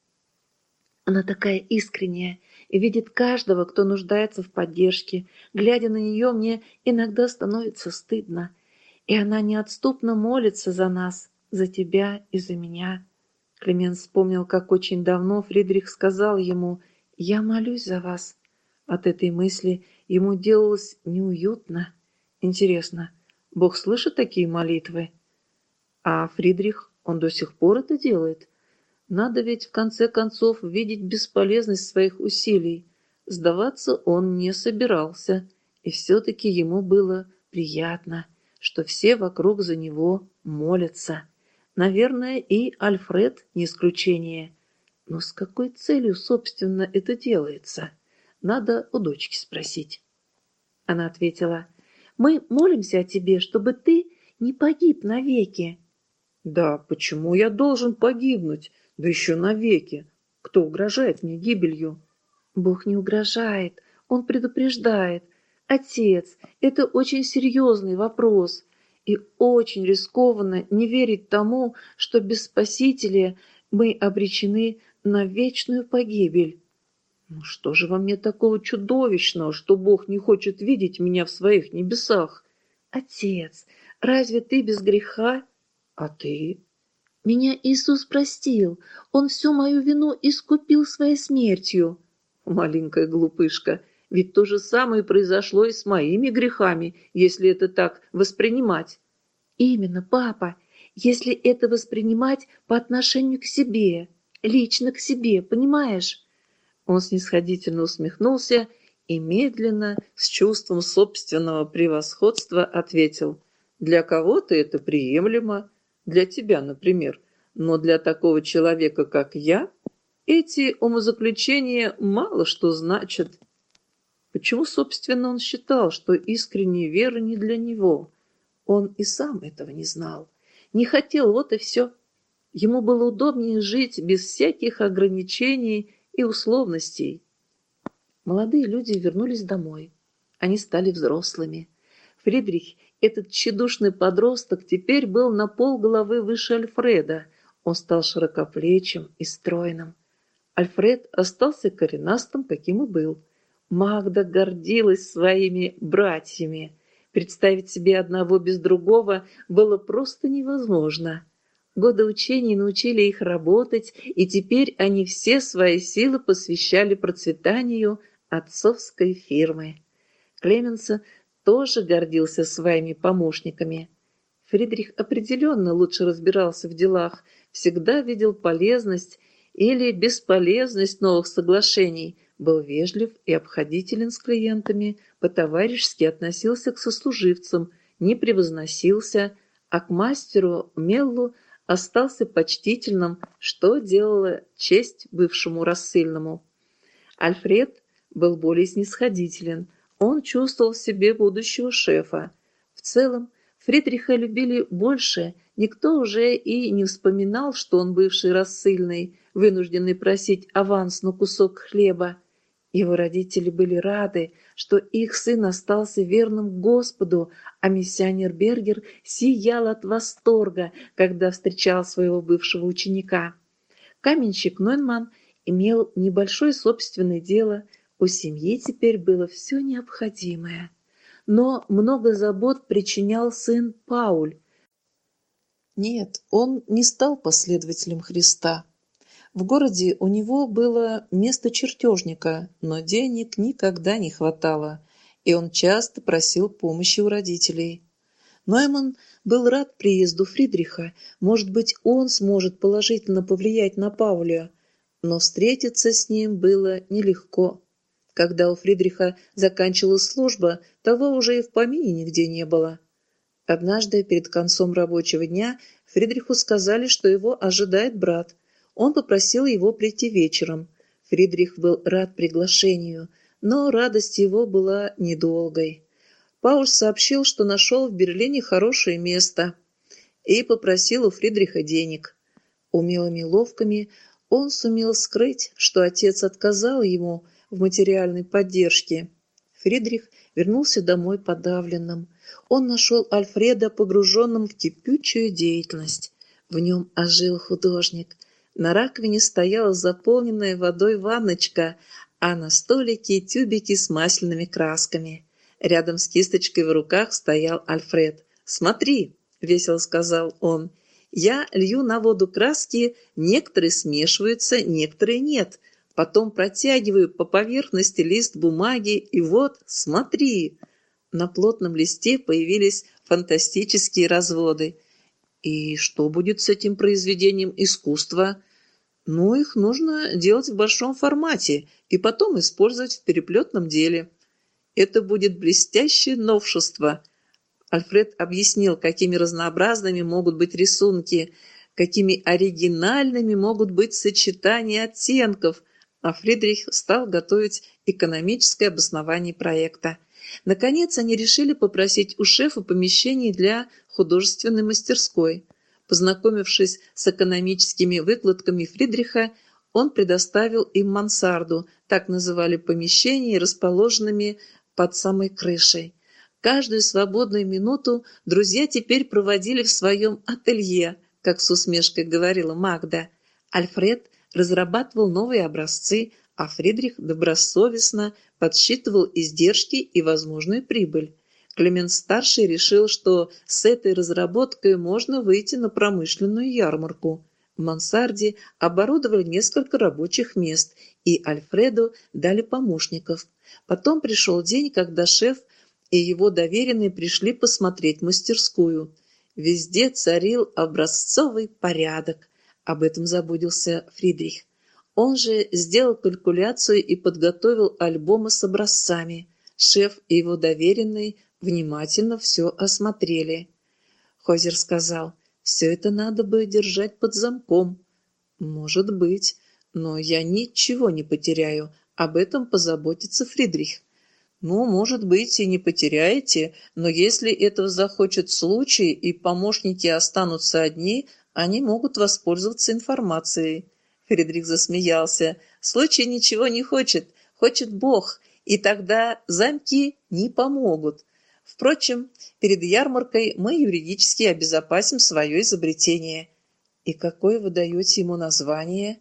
Она такая искренняя и видит каждого, кто нуждается в поддержке. Глядя на нее, мне иногда становится стыдно. И она неотступно молится за нас, за тебя и за меня». Клеменс вспомнил, как очень давно Фридрих сказал ему: «Я молюсь за вас». От этой мысли ему делалось неуютно. Интересно, Бог слышит такие молитвы? А Фридрих, он до сих пор это делает? Надо ведь в конце концов видеть бесполезность своих усилий. Сдаваться он не собирался, и все-таки ему было приятно, что все вокруг за него молятся. Наверное, и Альфред не исключение. Но с какой целью, собственно, это делается? Надо у дочки спросить. Она ответила: «Мы молимся о тебе, чтобы ты не погиб навеки». «Да почему я должен погибнуть? Да еще навеки. Кто угрожает мне гибелью?» «Бог не угрожает, Он предупреждает. Отец, это очень серьезный вопрос. И очень рискованно не верить тому, что без Спасителя мы обречены на вечную погибель». «Ну что же во мне такого чудовищного, что Бог не хочет видеть меня в своих небесах?» «Отец, разве ты без греха?» «А ты?» «Меня Иисус простил. Он всю мою вину искупил своей смертью». «Маленькая глупышка, Ведь то же самое произошло и с моими грехами, если это так воспринимать. Именно, папа, если это воспринимать по отношению к себе, лично к себе, понимаешь? Он снисходительно усмехнулся и медленно, с чувством собственного превосходства, ответил: «Для кого-то это приемлемо, для тебя, например, но для такого человека, как я, эти умозаключения мало что значат». Почему, собственно, он считал, что искренняя вера не для него? Он и сам этого не знал. Не хотел, вот и все. Ему было удобнее жить без всяких ограничений и условностей. Молодые люди вернулись домой. Они стали взрослыми. Фридрих, этот тщедушный подросток, теперь был на полголовы выше Альфреда. Он стал широкоплечим и стройным. Альфред остался коренастым, каким и был. Магда гордилась своими братьями. Представить себе одного без другого было просто невозможно. Годы учений научили их работать, и теперь они все свои силы посвящали процветанию отцовской фирмы. Клеменса тоже гордился своими помощниками. Фридрих определенно лучше разбирался в делах, всегда видел полезность или бесполезность новых соглашений, был вежлив и обходителен с клиентами, по-товарищески относился к сослуживцам, не превозносился, а к мастеру Меллу остался почтительным, что делало честь бывшему рассыльному. Альфред был более снисходителен, он чувствовал в себе будущего шефа. В целом, Фридриха любили больше, никто уже и не вспоминал, что он бывший рассыльный, вынужденный просить аванс на кусок хлеба. Его родители были рады, что их сын остался верным Господу, а миссионер Бергер сиял от восторга, когда встречал своего бывшего ученика. Каменщик Нойман имел небольшое собственное дело, у семьи теперь было все необходимое. Но много забот причинял сын Пауль. Нет, он не стал последователем Христа. В городе у него было место чертежника, но денег никогда не хватало, и он часто просил помощи у родителей. Нойман был рад приезду Фридриха, может быть, он сможет положительно повлиять на Пауля, но встретиться с ним было нелегко. Когда у Фридриха заканчивалась служба, того уже и в помине нигде не было. Однажды перед концом рабочего дня Фридриху сказали, что его ожидает брат. Он попросил его прийти вечером. Фридрих был рад приглашению, но радость его была недолгой. Пауль сообщил, что нашел в Берлине хорошее место, и попросил у Фридриха денег. Умелыми ловками он сумел скрыть, что отец отказал ему в материальной поддержке. Фридрих вернулся домой подавленным. Он нашел Альфреда погруженным в кипучую деятельность. В нем ожил художник. На раковине стояла заполненная водой ванночка, а на столике тюбики с масляными красками. Рядом с кисточкой в руках стоял Альфред. «Смотри», — весело сказал он, — «я лью на воду краски, некоторые смешиваются, некоторые нет. Потом протягиваю по поверхности лист бумаги, и вот, смотри». На плотном листе появились фантастические разводы. «И что будет с этим произведением искусства?» «Ну, их нужно делать в большом формате и потом использовать в переплетном деле. Это будет блестящее новшество». Альфред объяснил, какими разнообразными могут быть рисунки, какими оригинальными могут быть сочетания оттенков, а Фридрих стал готовить экономическое обоснование проекта. Наконец, они решили попросить у шефа помещение для художественной мастерской. Познакомившись с экономическими выкладками Фридриха, он предоставил им мансарду, так называли помещения, расположенными под самой крышей. Каждую свободную минуту друзья теперь проводили в своем ателье, как с усмешкой говорила Магда. Альфред разрабатывал новые образцы, а Фридрих добросовестно подсчитывал издержки и возможную прибыль. Клемент-старший решил, что с этой разработкой можно выйти на промышленную ярмарку. В мансарде оборудовали несколько рабочих мест, и Альфреду дали помощников. Потом пришел день, когда шеф и его доверенные пришли посмотреть мастерскую. Везде царил образцовый порядок. Об этом заботился Фридрих. Он же сделал калькуляцию и подготовил альбомы с образцами. Шеф и его доверенные внимательно все осмотрели. Хозер сказал: «Все это надо бы держать под замком». «Может быть, но я ничего не потеряю. Об этом позаботится Фридрих». «Ну, может быть, и не потеряете, но если этого захочет случай и помощники останутся одни, они могут воспользоваться информацией». Фридрих засмеялся. «Случай ничего не хочет, хочет Бог, и тогда замки не помогут. Впрочем, перед ярмаркой мы юридически обезопасим свое изобретение». «И какое вы даете ему название?»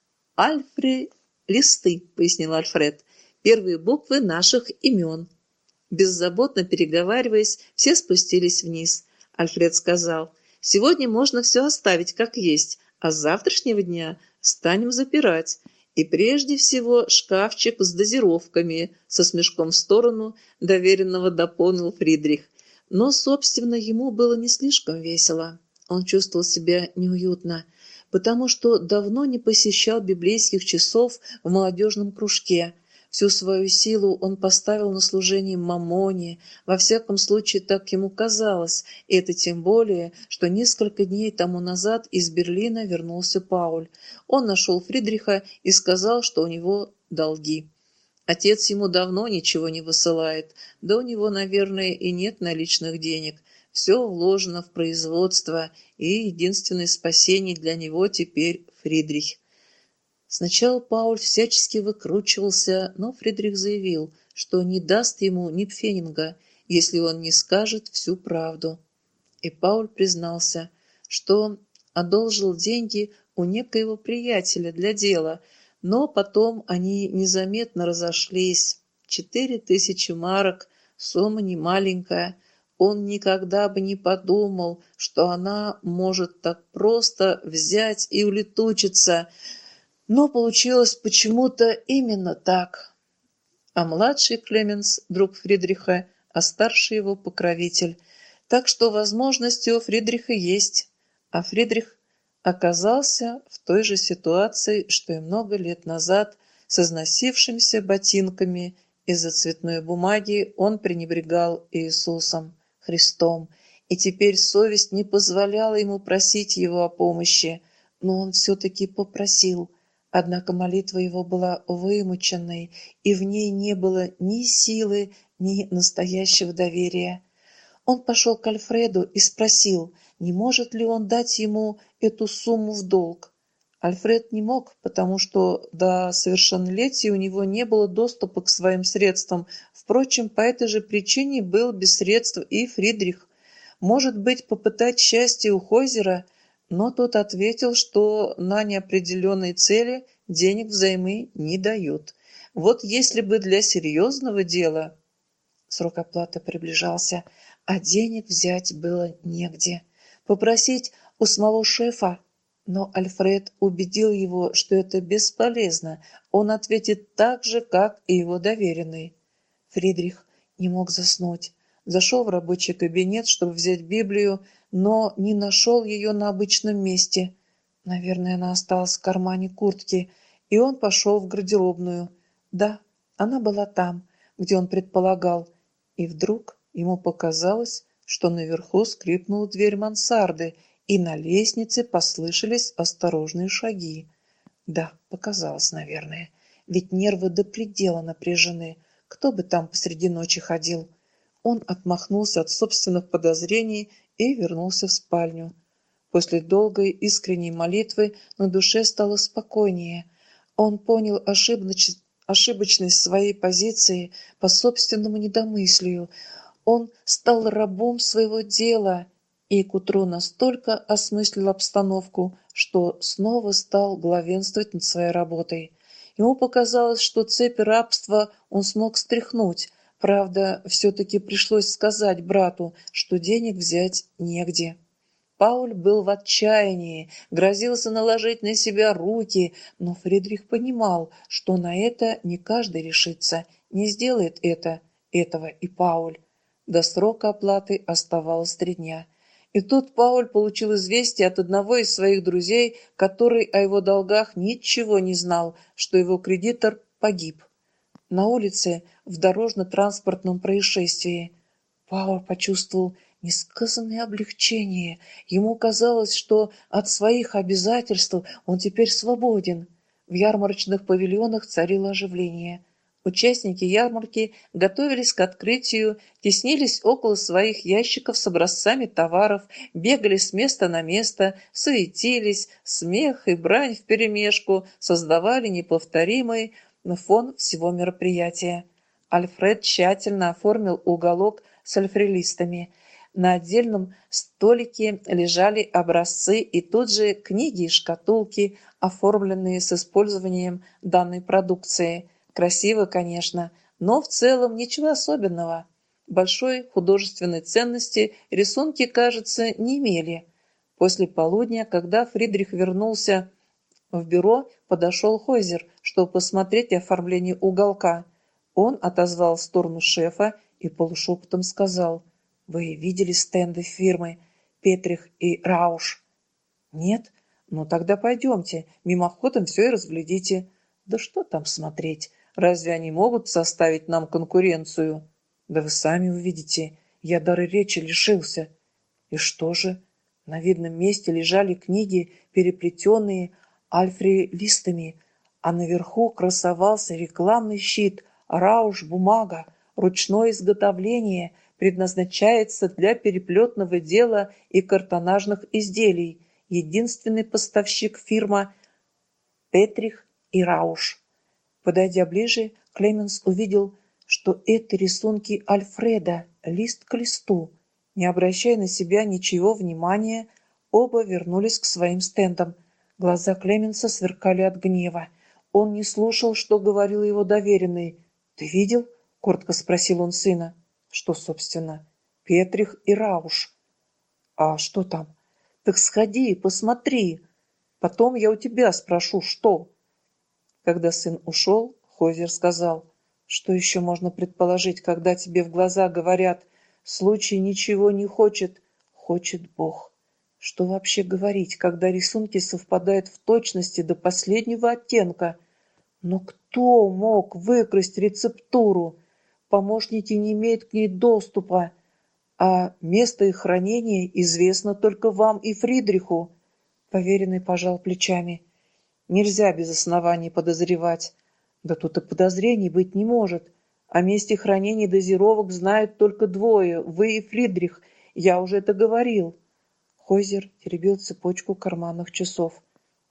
«Альфред Листы», — пояснил Альфред. «Первые буквы наших имен». Беззаботно переговариваясь, все спустились вниз. Альфред сказал: «Сегодня можно все оставить как есть, а с завтрашнего дня станем запирать. И прежде всего шкафчик с дозировками», — со смешком в сторону доверенного дополнил Фридрих. Но, собственно, ему было не слишком весело. Он чувствовал себя неуютно, потому что давно не посещал библейских часов в молодежном кружке. Всю свою силу он поставил на служение Мамоне, во всяком случае так ему казалось, и это тем более, что несколько дней тому назад из Берлина вернулся Пауль. Он нашел Фридриха и сказал, что у него долги. Отец ему давно ничего не высылает, да у него, наверное, и нет наличных денег. Все вложено в производство, и единственное спасение для него теперь Фридрих. Сначала Пауль всячески выкручивался, но Фридрих заявил, что не даст ему ни пфенинга, если он не скажет всю правду. И Пауль признался, что одолжил деньги у некоего приятеля для дела, но потом они незаметно разошлись. Четыре тысячи марок, сумма немаленькая. Он никогда бы не подумал, что она может так просто взять и улетучиться. Но получилось почему-то именно так. А младший Клеменс – друг Фридриха, а старший его покровитель. Так что возможности у Фридриха есть. А Фридрих оказался в той же ситуации, что и много лет назад, с износившимися ботинками. Из-за цветной бумаги он пренебрегал Иисусом, Христом, и теперь совесть не позволяла ему просить его о помощи, но он все-таки попросил. Однако молитва его была вымученной, и в ней не было ни силы, ни настоящего доверия. Он пошел к Альфреду и спросил, не может ли он дать ему эту сумму в долг. Альфред не мог, потому что до совершеннолетия у него не было доступа к своим средствам. Впрочем, по этой же причине был без средств и Фридрих. Может быть, попытать счастье у Хойзера, но тот ответил, что на неопределенные цели денег взаймы не дают. Вот если бы для серьезного дела... Срок оплаты приближался, а денег взять было негде. Попросить у самого шефа, но Альфред убедил его, что это бесполезно. Он ответит так же, как и его доверенный. Фридрих не мог заснуть. Зашел в рабочий кабинет, чтобы взять Библию, но не нашел ее на обычном месте. Наверное, она осталась в кармане куртки, и он пошел в гардеробную. Да, она была там, где он предполагал, и вдруг ему показалось, что наверху скрипнула дверь мансарды, и на лестнице послышались осторожные шаги. Да, показалось, наверное, ведь нервы до предела напряжены. Кто бы там посреди ночи ходил? Он отмахнулся от собственных подозрений и вернулся в спальню. После долгой искренней молитвы на душе стало спокойнее. Он понял ошибочность, ошибочность своей позиции по собственному недомыслию. Он стал рабом своего дела и к утру настолько осмыслил обстановку, что снова стал главенствовать над своей работой. Ему показалось, что цепи рабства он смог стряхнуть. Правда, все-таки пришлось сказать брату, что денег взять негде. Пауль был в отчаянии, грозился наложить на себя руки, но Фридрих понимал, что на это не каждый решится, Не сделает это, этого и Пауль. До срока оплаты оставалось три дня. И тут Пауль получил известие от одного из своих друзей, который о его долгах ничего не знал, что его кредитор погиб. На улице в дорожно-транспортном происшествии. Пауль почувствовал несказанное облегчение. Ему казалось, что от своих обязательств он теперь свободен. В ярмарочных павильонах царило оживление. Участники ярмарки готовились к открытию, теснились около своих ящиков с образцами товаров, бегали с места на место, суетились, смех и брань вперемешку создавали неповторимый фон всего мероприятия. Альфред тщательно оформил уголок с альфрелистами. На отдельном столике лежали образцы и тут же книги и шкатулки, оформленные с использованием данной продукции. Красиво, конечно, но в целом ничего особенного. Большой художественной ценности рисунки, кажется, не имели. После полудня, когда Фридрих вернулся в бюро, подошел Хойзер, чтобы посмотреть оформление уголка. Он отозвал в сторону шефа и полушепотом сказал: «Вы видели стенды фирмы Петрих и Рауш?» «Нет? Ну тогда пойдемте, мимоходом все и разглядите». «Да что там смотреть? Разве они могут составить нам конкуренцию?» «Да вы сами увидите, я дара речи лишился». «И что же?» На видном месте лежали книги, переплетенные альфрелистами, а наверху красовался рекламный щит «Рауш бумага», ручное изготовление, предназначается для переплетного дела и картонажных изделий. Единственный поставщик фирма Петрих и Рауш. Подойдя ближе, Клеменс увидел, что это рисунки Альфреда, лист к листу. Не обращая на себя ничего внимания, оба вернулись к своим стендам. Глаза Клеменса сверкали от гнева. Он не слушал, что говорил его доверенный. «Ты видел?» — коротко спросил он сына. «Что, собственно?» «Петрих и Рауш». «А что там?» «Так сходи, посмотри. Потом я у тебя спрошу, что?» Когда сын ушел, Хойзер сказал: «Что еще можно предположить, когда тебе в глаза говорят: случай ничего не хочет, хочет Бог? Что вообще говорить, когда рисунки совпадают в точности до последнего оттенка? Но кто мог выкрасть рецептуру? Помощники не имеют к ней доступа, а место их хранения известно только вам и Фридриху». Поверенный пожал плечами. «Нельзя без оснований подозревать». «Да тут и подозрений быть не может. О месте хранения дозировок знают только двое, вы и Фридрих. Я уже это говорил». Хойзер теребил цепочку карманных часов.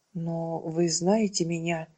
«Но вы знаете меня.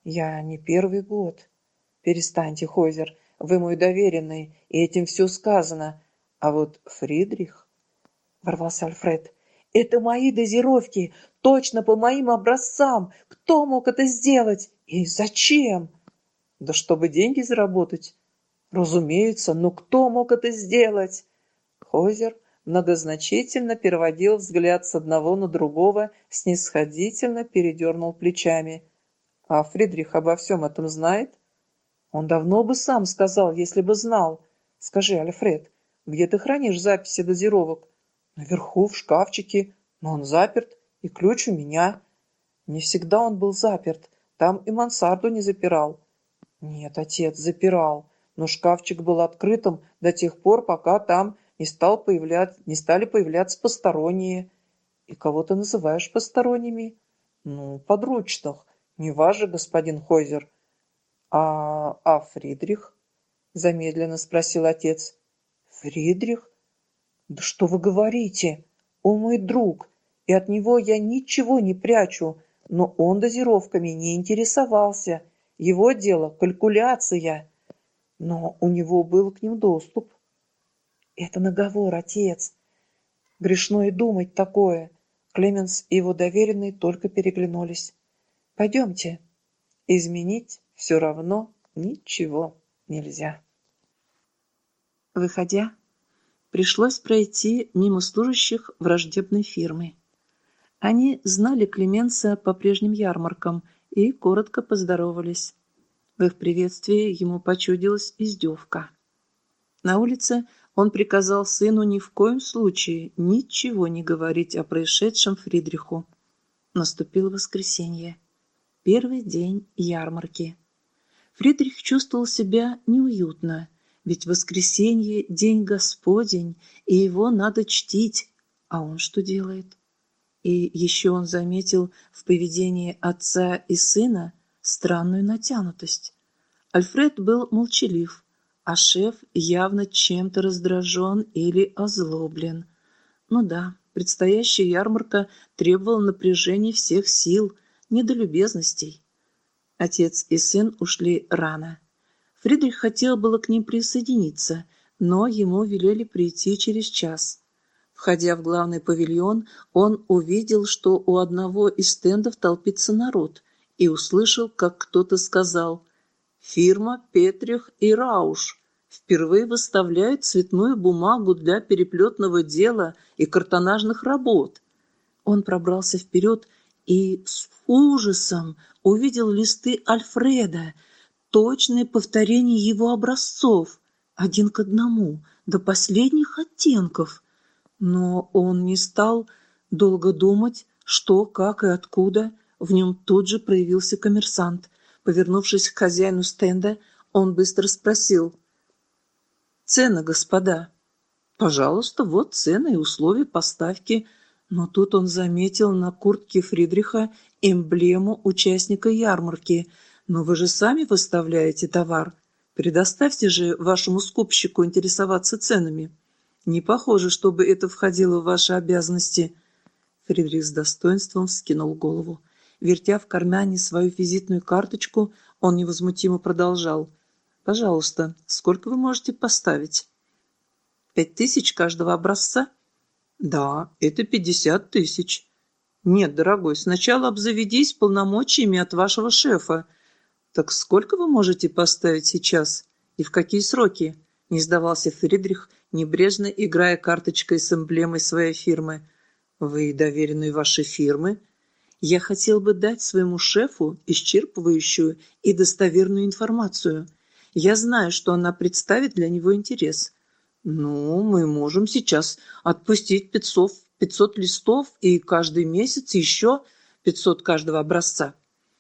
Я не первый год». «Перестаньте, Хойзер, вы мой доверенный, и этим все сказано. А вот Фридрих...» — ворвался Альфред. «Это мои дозировки, точно по моим образцам. Кто мог это сделать? И зачем?» «Да чтобы деньги заработать». «Разумеется, но кто мог это сделать?» Хойзер многозначительно переводил взгляд с одного на другого, снисходительно передернул плечами. «А Фридрих обо всем этом знает?» «Он давно бы сам сказал, если бы знал. Скажи, Альфред, где ты хранишь записи дозировок?» «Наверху, в шкафчике, но он заперт, и ключ у меня». «Не всегда он был заперт, там и мансарду не запирал». «Нет, отец, запирал, но шкафчик был открытым до тех пор, пока там не, стал появляться, не стали появляться посторонние». «И кого ты называешь посторонними?» «Ну, подручных. Не вас же, господин Хойзер». «А, а Фридрих?» — замедленно спросил отец. «Фридрих? Да что вы говорите? Он мой друг, и от него я ничего не прячу, но он дозировками не интересовался. Его дело — калькуляция. Но у него был к ним доступ». «Это наговор, отец. Грешно и думать такое». Клеменс и его доверенный только переглянулись. «Пойдемте». Изменить все равно ничего нельзя. Выходя, пришлось пройти мимо служащих враждебной фирмы. Они знали Клеменса по прежним ярмаркам и коротко поздоровались. В их приветствии ему почудилась издевка. На улице он приказал сыну ни в коем случае ничего не говорить о происшедшем Фридриху. Наступило воскресенье, первый день ярмарки. Фридрих чувствовал себя неуютно, ведь воскресенье – день Господень, и его надо чтить, а он что делает? И еще он заметил в поведении отца и сына странную натянутость. Альфред был молчалив, а шеф явно чем-то раздражен или озлоблен. Ну да, предстоящая ярмарка требовала напряжения всех сил, не до любезностей. Отец и сын ушли рано. Фридрих хотел было к ним присоединиться, но ему велели прийти через час. Входя в главный павильон, он увидел, что у одного из стендов толпится народ, и услышал, как кто-то сказал: «Фирма Петрих и Рауш впервые выставляет цветную бумагу для переплетного дела и картонажных работ». Он пробрался вперед и с ужасом увидел листы Альфреда, точное повторение его образцов, один к одному, до последних оттенков. Но он не стал долго думать, что, как и откуда. В нем тут же проявился коммерсант. Повернувшись к хозяину стенда, он быстро спросил: «Цены, господа?» «Пожалуйста, вот цены и условия поставки». Но тут он заметил на куртке Фридриха эмблему участника ярмарки. «Но вы же сами выставляете товар. Предоставьте же вашему скупщику интересоваться ценами. Не похоже, чтобы это входило в ваши обязанности». Фридрих с достоинством вскинул голову. Вертя в кармане свою визитную карточку, он невозмутимо продолжал: «Пожалуйста, сколько вы можете поставить?» «Пять тысяч каждого образца?» «Да, это пятьдесят тысяч». «Нет, дорогой, сначала обзаведись полномочиями от вашего шефа». «Так сколько вы можете поставить сейчас? И в какие сроки?» Не сдавался Фридрих, небрежно играя карточкой с эмблемой своей фирмы. «Вы доверенные вашей фирмы?» «Я хотел бы дать своему шефу исчерпывающую и достоверную информацию. Я знаю, что она представит для него интерес». «Ну, мы можем сейчас отпустить пятьсот, пятьсот листов и каждый месяц еще пятьсот каждого образца».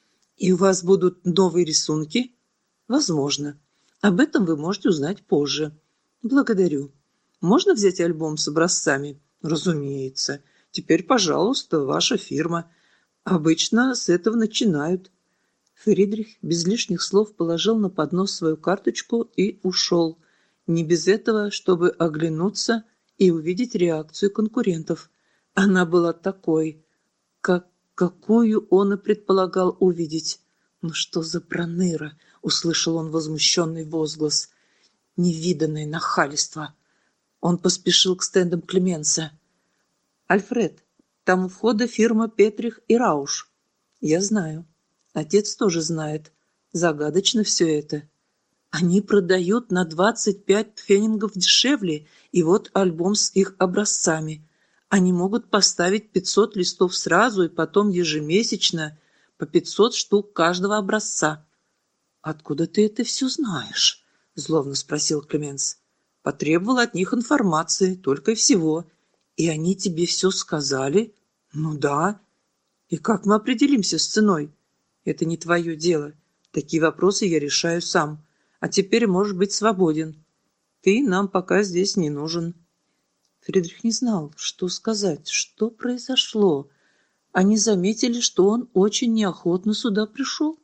«И у вас будут новые рисунки?» «Возможно. Об этом вы можете узнать позже». «Благодарю. Можно взять альбом с образцами?» «Разумеется. Теперь, пожалуйста, ваша фирма. Обычно с этого начинают». Фридрих без лишних слов положил на поднос свою карточку и ушел. Не без этого, чтобы оглянуться и увидеть реакцию конкурентов. Она была такой, как какую он и предполагал увидеть. «Ну что за проныра?» — услышал он возмущенный возглас. «Невиданное нахальство!» Он поспешил к стендам Клеменса. «Альфред, там у входа фирма Петрих и Рауш». «Я знаю. Отец тоже знает. Загадочно все это. Они продают на двадцать пять пфенингов дешевле, и вот альбом с их образцами. Они могут поставить пятьсот листов сразу и потом ежемесячно по пятьсот штук каждого образца». «Откуда ты это все знаешь?» — злобно спросил Клеменс. «Потребовал от них информации, только и всего. И они тебе все сказали?» «Ну да. И как мы определимся с ценой?» «Это не твое дело. Такие вопросы я решаю сам. А теперь можешь быть свободен. Ты нам пока здесь не нужен». Фридрих не знал, что сказать, что произошло. Они заметили, что он очень неохотно сюда пришел.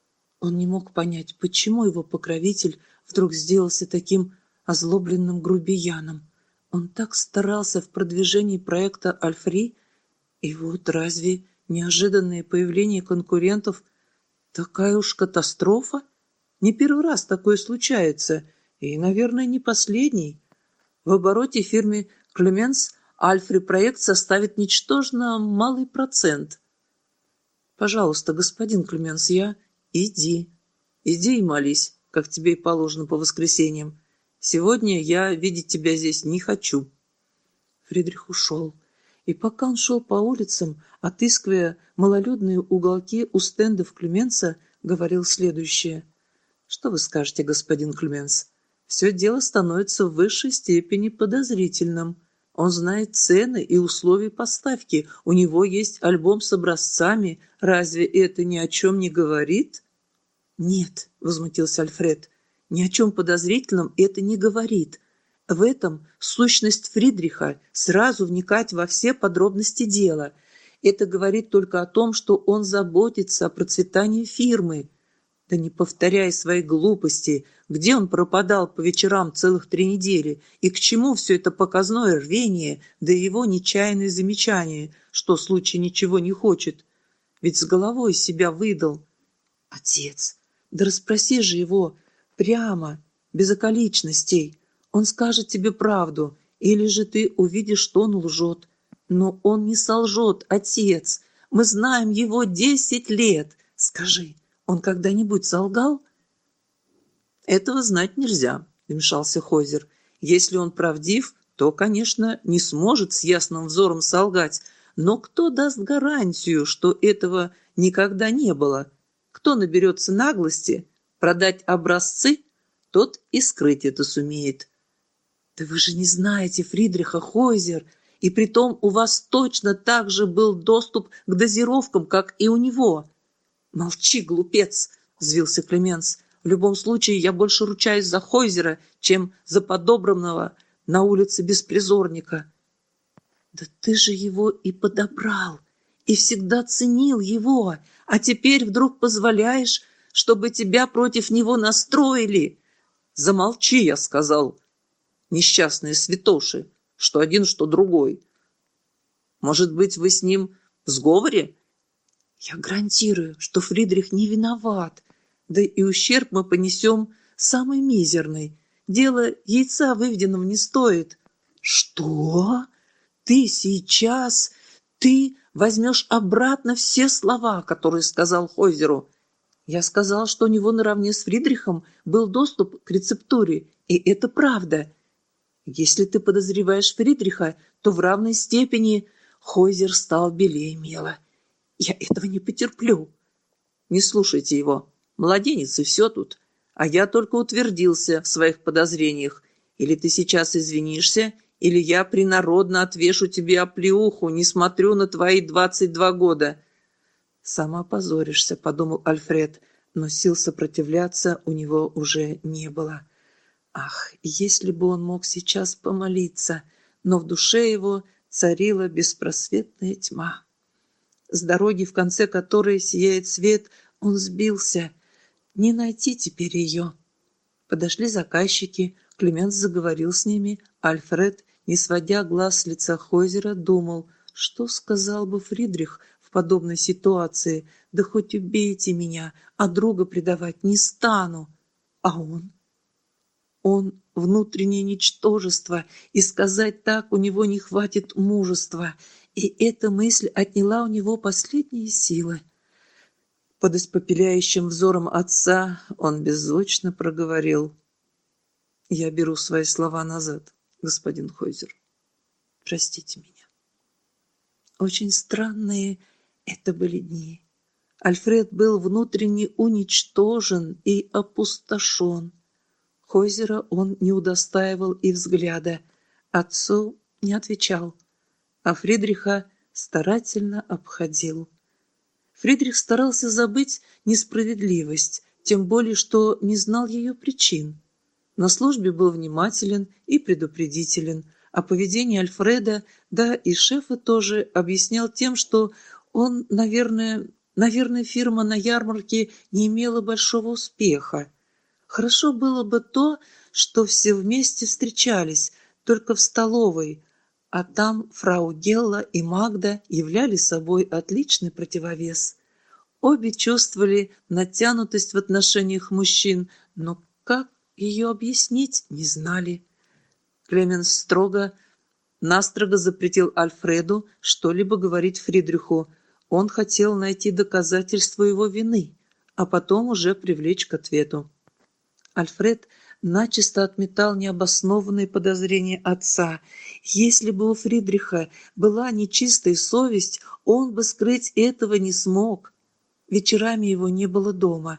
Он не мог понять, почему его покровитель вдруг сделался таким озлобленным грубияном. Он так старался в продвижении проекта «Альфри», и вот разве неожиданное появление конкурентов такая уж катастрофа? Не первый раз такое случается, и, наверное, не последний. В обороте фирмы «Клеменс» «Альфри-проект» составит ничтожно малый процент. «Пожалуйста, господин Клеменс, я...» «Иди, иди и молись, как тебе и положено по воскресеньям. Сегодня я видеть тебя здесь не хочу». Фридрих ушел, и пока он шел по улицам, отыскивая малолюдные уголки у стендов Клеменса, говорил следующее: Что вы скажете, господин Клеменс? Все дело становится в высшей степени подозрительным. Он знает цены и условия поставки. У него есть альбом с образцами. Разве это ни о чем не говорит? Нет, возмутился Альфред. Ни о чем подозрительном это не говорит. В этом сущность Фридриха сразу вникать во все подробности дела. Это говорит только о том, что он заботится о процветании фирмы. Да не повторяй свои глупости. Где он пропадал по вечерам целых три недели? И к чему все это показное рвение, да его нечаянные замечания, что случай ничего не хочет? Ведь с головой себя выдал. Отец, да расспроси же его прямо, без околичностей. Он скажет тебе правду, или же ты увидишь, что он лжет. Но он не солжет, отец. Мы знаем его десять лет. Скажи, он когда-нибудь солгал? Этого знать нельзя, вмешался Хойзер. Если он правдив, то, конечно, не сможет с ясным взором солгать. Но кто даст гарантию, что этого никогда не было? Кто наберется наглости продать образцы, тот и скрыть это сумеет. Да вы же не знаете Фридриха, Хойзер, и притом у вас точно так же был доступ к дозировкам, как и у него. Молчи, глупец, взвился Клеменс. В любом случае я больше ручаюсь за Хойзера, чем за подобранного на улице беспризорника. Да ты же его и подобрал, и всегда ценил его, а теперь вдруг позволяешь, чтобы тебя против него настроили. Замолчи, я сказал, несчастные святоши, что один, что другой. Может быть, вы с ним в сговоре? Я гарантирую, что Фридрих не виноват, да и ущерб мы понесем самый мизерный. Дело яйца выведенного не стоит. Что? Ты сейчас, ты возьмешь обратно все слова, которые сказал Хойзеру. Я сказал, что у него наравне с Фридрихом был доступ к рецептуре, и это правда. Если ты подозреваешь Фридриха, то в равной степени Хойзер стал белее мела. Я этого не потерплю. Не слушайте его. Младенец и все тут. А я только утвердился в своих подозрениях. Или ты сейчас извинишься, или я принародно отвешу тебе оплеуху, не смотрю на твои двадцать два года. Сама позоришься, подумал Альфред, но сил сопротивляться у него уже не было. Ах, если бы он мог сейчас помолиться, но в душе его царила беспросветная тьма. С дороги, в конце которой сияет свет, он сбился. Не найти теперь ее. Подошли заказчики, Клеменс заговорил с ними, Альфред, не сводя глаз с лица Хойзера, думал, что сказал бы Фридрих в подобной ситуации. Да хоть убейте меня, а друга предавать не стану. А он? Он внутреннее ничтожество, и сказать так у него не хватит мужества, и эта мысль отняла у него последние силы. Под испепеляющим взором отца он беззвучно проговорил: «Я беру свои слова назад, господин Хойзер. Простите меня». Очень странные это были дни. Альфред был внутренне уничтожен и опустошен. Хойзера он не удостаивал и взгляда, отцу не отвечал, а Фридриха старательно обходил. Фридрих старался забыть несправедливость, тем более, что не знал ее причин. На службе был внимателен и предупредителен, а поведение Альфреда, да и шефа тоже, объяснял тем, что он, наверное, наверное, фирма на ярмарке не имела большого успеха. Хорошо было бы то, что все вместе встречались, только в столовой, а там фрау Гелла и Магда являли собой отличный противовес. Обе чувствовали натянутость в отношениях мужчин, но как ее объяснить, не знали. Клеменс строго, настрого запретил Альфреду что-либо говорить Фридриху. Он хотел найти доказательства его вины, а потом уже привлечь к ответу. Альфред начисто отметал необоснованные подозрения отца. Если бы у Фридриха была нечистая совесть, он бы скрыть этого не смог. Вечерами его не было дома.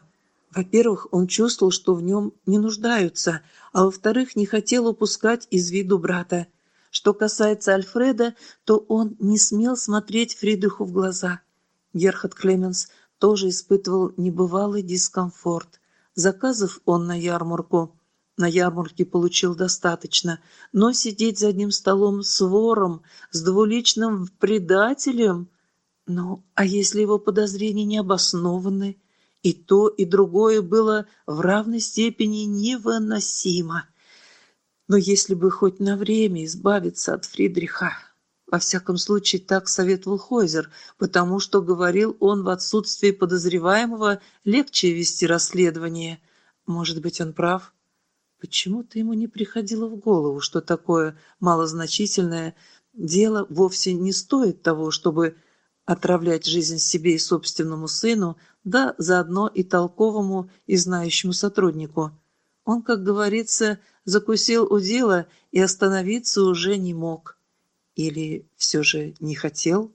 Во-первых, он чувствовал, что в нем не нуждаются, а во-вторых, не хотел упускать из виду брата. Что касается Альфреда, то он не смел смотреть Фридриху в глаза. Герхард Клеменс тоже испытывал небывалый дискомфорт. Заказов он на ярмарку на ярмарке получил достаточно, но сидеть за одним столом с вором, с двуличным предателем... Ну, а если его подозрения не обоснованы? И то, и другое было в равной степени невыносимо. Но если бы хоть на время избавиться от Фридриха... Во всяком случае, так советовал Хойзер, потому что, говорил он, в отсутствии подозреваемого легче вести расследование. Может быть, он прав? Почему-то ему не приходило в голову, что такое малозначительное дело вовсе не стоит того, чтобы отравлять жизнь себе и собственному сыну, да заодно и толковому и знающему сотруднику. Он, как говорится, закусил у дела и остановиться уже не мог. Или все же не хотел?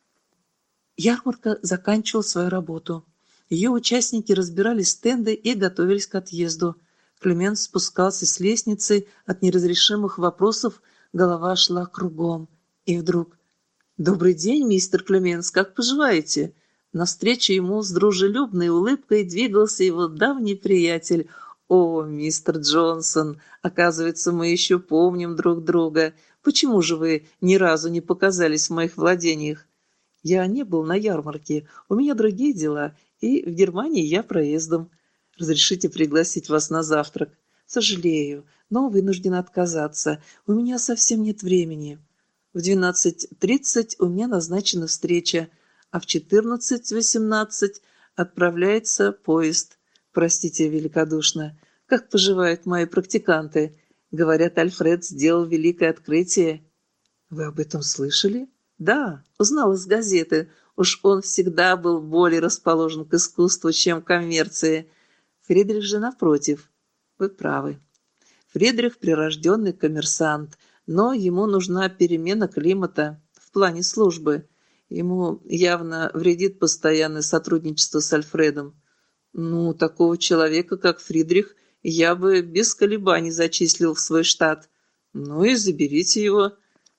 Ярмарка заканчивала свою работу. Ее участники разбирали стенды и готовились к отъезду. Клеменс спускался с лестницы, от неразрешимых вопросов голова шла кругом. И вдруг: «Добрый день, мистер Клеменс, как поживаете?» Навстречу ему с дружелюбной улыбкой двигался его давний приятель. «О, мистер Джонсон, оказывается, мы еще помним друг друга. Почему же вы ни разу не показались в моих владениях?» «Я не был на ярмарке, у меня другие дела, и в Германии я проездом. Разрешите пригласить вас на завтрак?» «Сожалею, но вынужден отказаться. У меня совсем нет времени. В двенадцать тридцать у меня назначена встреча, а в четырнадцать восемнадцать отправляется поезд. Простите великодушно. Как поживают мои практиканты? Говорят, Альфред сделал великое открытие». «Вы об этом слышали?» «Да, узнал из газеты. Уж он всегда был более расположен к искусству, чем к коммерции. Фридрих же напротив. Вы правы. Фридрих прирожденный коммерсант, но ему нужна перемена климата в плане службы. Ему явно вредит постоянное сотрудничество с Альфредом. Ну, такого человека, как Фридрих, я бы без колебаний зачислил в свой штат. Ну и заберите его».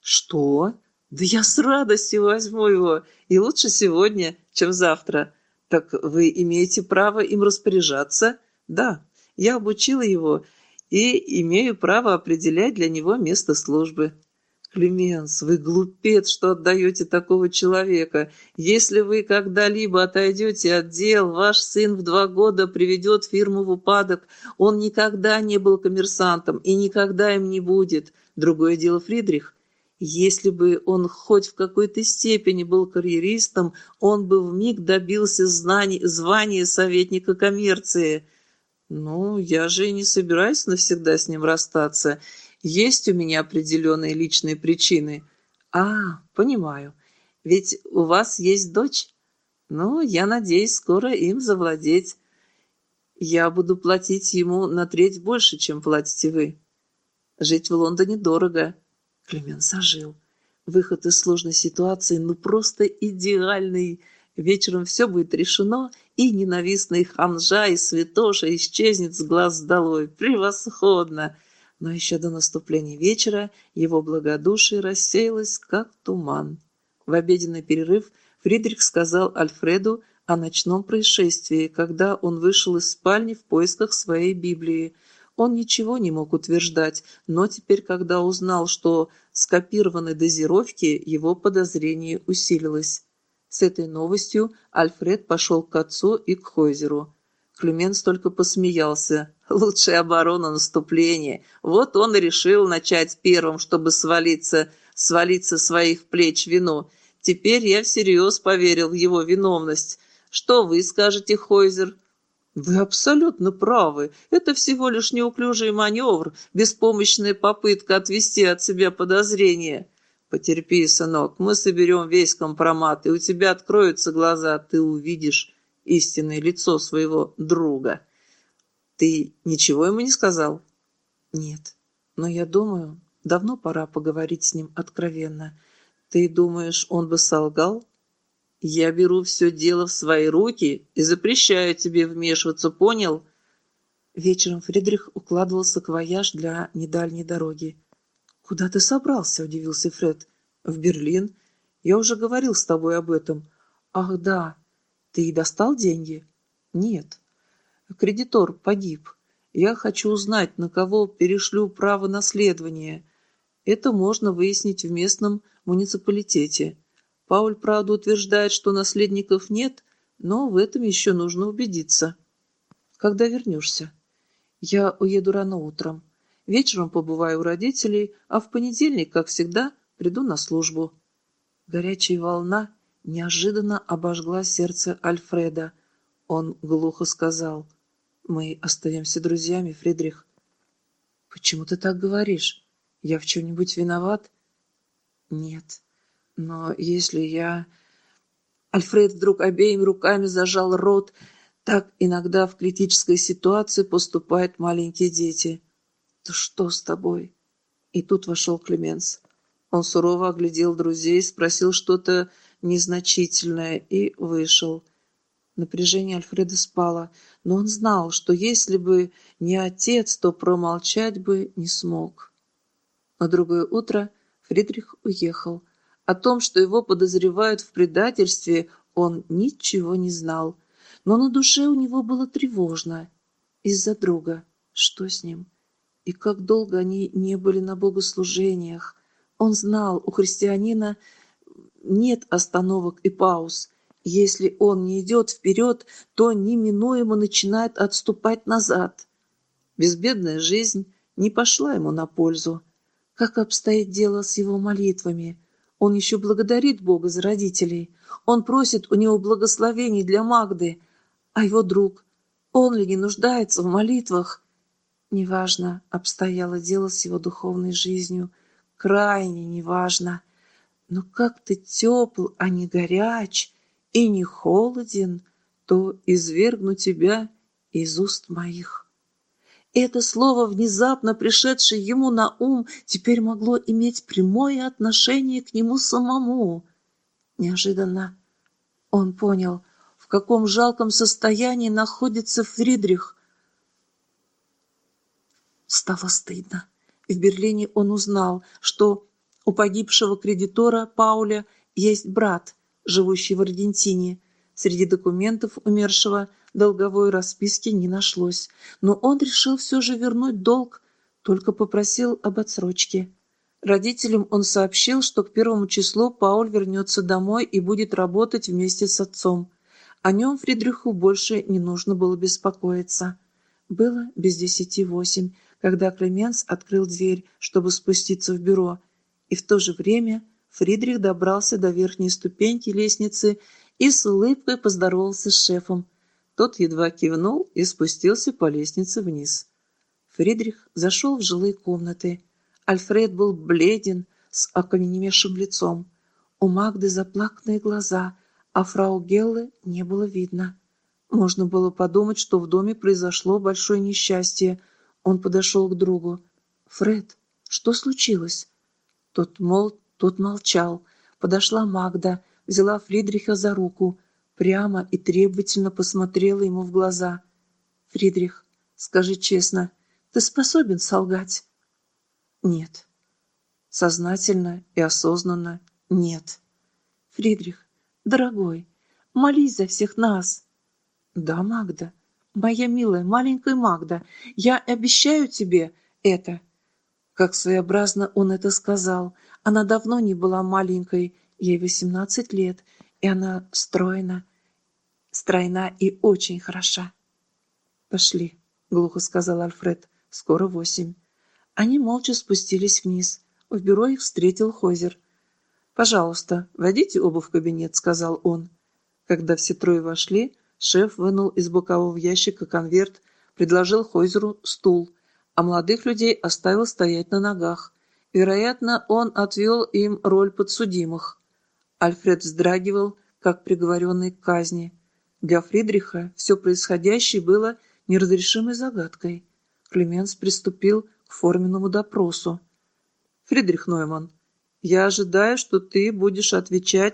«Что? Да я с радостью возьму его, и лучше сегодня, чем завтра. Так вы имеете право им распоряжаться?» «Да, я обучила его и имею право определять для него место службы». «Клеменс, вы глупец, что отдаете такого человека. Если вы когда-либо отойдете от дел, ваш сын в два года приведет фирму в упадок. Он никогда не был коммерсантом и никогда им не будет. Другое дело Фридрих. Если бы он хоть в какой-то степени был карьеристом, он бы вмиг добился знаний, звания советника коммерции». «Ну, я же и не собираюсь навсегда с ним расстаться. Есть у меня определенные личные причины». «А, понимаю. Ведь у вас есть дочь? Ну, я надеюсь скоро им завладеть. Я буду платить ему на треть больше, чем платите вы. Жить в Лондоне дорого». Клеменс ожил. Выход из сложной ситуации ну просто идеальный. Вечером все будет решено, и ненавистный ханжа и святоша исчезнет с глаз долой. Превосходно! Но еще до наступления вечера его благодушие рассеялось, как туман. В обеденный перерыв Фридрих сказал Альфреду о ночном происшествии, когда он вышел из спальни в поисках своей Библии. Он ничего не мог утверждать, но теперь, когда узнал, что скопированы дозировки, его подозрение усилилось. С этой новостью Альфред пошел к отцу и к Хойзеру. Клеменс только посмеялся. «Лучшая оборона наступления. Вот он и решил начать первым, чтобы свалиться, свалиться с своих плеч вину. Теперь я всерьез поверил в его виновность. Что вы скажете, Хойзер?» «Вы абсолютно правы. Это всего лишь неуклюжий маневр, беспомощная попытка отвести от себя подозрения». «Потерпи, сынок, мы соберем весь компромат, и у тебя откроются глаза, ты увидишь истинное лицо своего друга». «Ты ничего ему не сказал?» «Нет, но я думаю, давно пора поговорить с ним откровенно. Ты думаешь, он бы солгал?» Я беру все дело в свои руки и запрещаю тебе вмешиваться, понял?» Вечером Фридрих укладывал саквояж для недальней дороги. «Куда ты собрался?» – удивился Фред. «В Берлин. Я уже говорил с тобой об этом». «Ах, да. Ты достал деньги?» «Нет. Кредитор погиб. Я хочу узнать, на кого перешлю право наследования. Это можно выяснить в местном муниципалитете. Пауль, правда, утверждает, что наследников нет, но в этом еще нужно убедиться. Когда вернешься?» «Я уеду рано утром. Вечером побываю у родителей, а в понедельник, как всегда, приду на службу». Горячая волна неожиданно обожгла сердце Альфреда. Он глухо сказал: «Мы остаемся друзьями, Фридрих». «Почему ты так говоришь? Я в чем-нибудь виноват?» «Нет. Но если я...» Альфред вдруг обеими руками зажал рот. Так иногда в критической ситуации поступают маленькие дети. «Да что с тобой?» И тут вошел Клеменс. Он сурово оглядел друзей, спросил что-то незначительное и вышел. Напряжение Альфреда спало, но он знал, что если бы не отец, то промолчать бы не смог. На другое утро Фридрих уехал. О том, что его подозревают в предательстве, он ничего не знал. Но на душе у него было тревожно. Из-за друга. Что с ним? И как долго они не были на богослужениях. Он знал, у христианина нет остановок и пауз. Если он не идет вперед, то неминуемо начинает отступать назад. Безбедная жизнь не пошла ему на пользу. Как обстоит дело с его молитвами? Он еще благодарит Бога за родителей. Он просит у него благословений для Магды. А его друг, он ли не нуждается в молитвах? Неважно обстояло дело с его духовной жизнью. Крайне неважно. Но как ты тепл, а не горяч, и не холоден, то извергну тебя из уст моих. Это слово, внезапно пришедшее ему на ум, теперь могло иметь прямое отношение к нему самому. Неожиданно он понял, в каком жалком состоянии находится Фридрих. Стало стыдно. В Берлине он узнал, что у погибшего кредитора Пауля есть брат, живущий в Аргентине. Среди документов умершего долговой расписки не нашлось, но он решил все же вернуть долг, только попросил об отсрочке. Родителям он сообщил, что к первому числу Пауль вернется домой и будет работать вместе с отцом. О нем Фридриху больше не нужно было беспокоиться. Было без десяти восемь, когда Клеменс открыл дверь, чтобы спуститься в бюро, и в то же время Фридрих добрался до верхней ступеньки лестницы и с улыбкой поздоровался с шефом. Тот едва кивнул и спустился по лестнице вниз. Фридрих зашел в жилые комнаты. Альфред был бледен, с окаменевшим лицом. У Магды заплаканные глаза, а фрау Геллы не было видно. Можно было подумать, что в доме произошло большое несчастье. Он подошел к другу. «Фред, что случилось?» Тот, мол, тот молчал. Подошла Магда, взяла Фридриха за руку, прямо и требовательно посмотрела ему в глаза. «Фридрих, скажи честно, ты способен солгать?» «Нет». Сознательно и осознанно нет. «Фридрих, дорогой, молись за всех нас». «Да, Магда, моя милая маленькая Магда, я обещаю тебе это». Как своеобразно он это сказал. Она давно не была маленькой, ей восемнадцать лет, и она стройна, стройна и очень хороша. «Пошли», — глухо сказал Альфред, — «скоро восемь». Они молча спустились вниз. В бюро их встретил Хозер. «Пожалуйста, войдите оба в кабинет», — сказал он. Когда все трое вошли, шеф вынул из бокового ящика конверт, предложил Хойзеру стул, а молодых людей оставил стоять на ногах. Вероятно, он отвел им роль подсудимых. Альфред вздрагивал, как приговоренный к казни. Для Фридриха все происходящее было неразрешимой загадкой. Клеменс приступил к форменному допросу. «Фридрих Нойман, я ожидаю, что ты будешь отвечать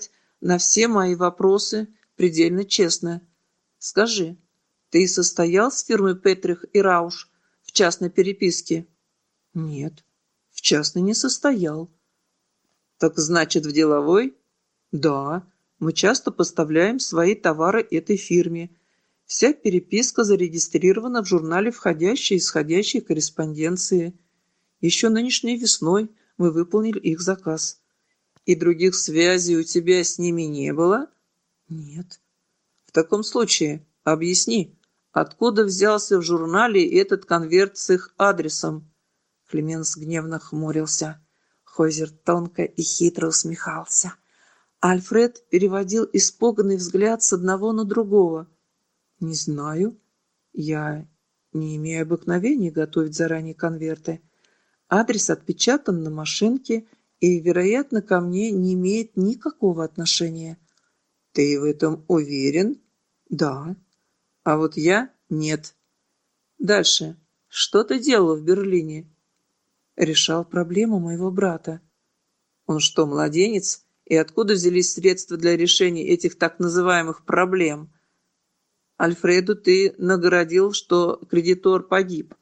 на все мои вопросы предельно честно. Скажи, ты состоял с фирмой Петрих и Рауш в частной переписке? Нет, в частной не состоял. Так значит, в деловой? Да, мы часто поставляем свои товары этой фирме. Вся переписка зарегистрирована в журнале входящей и исходящей корреспонденции. Еще нынешней весной мы выполнили их заказ. И других связей у тебя с ними не было? Нет. В таком случае объясни, откуда взялся в журнале этот конверт с их адресом? Клеменс гневно хмурился. Хойзер тонко и хитро усмехался. Альфред переводил испуганный взгляд с одного на другого. «Не знаю. Я не имею обыкновения готовить заранее конверты. Адрес отпечатан на машинке и, вероятно, ко мне не имеет никакого отношения». «Ты в этом уверен?» «Да». «А вот я нет». «Дальше. Что ты делал в Берлине?» «Решал проблему моего брата». «Он что, младенец? И откуда взялись средства для решения этих так называемых проблем?» «Альфреду ты нагородил, что кредитор погиб.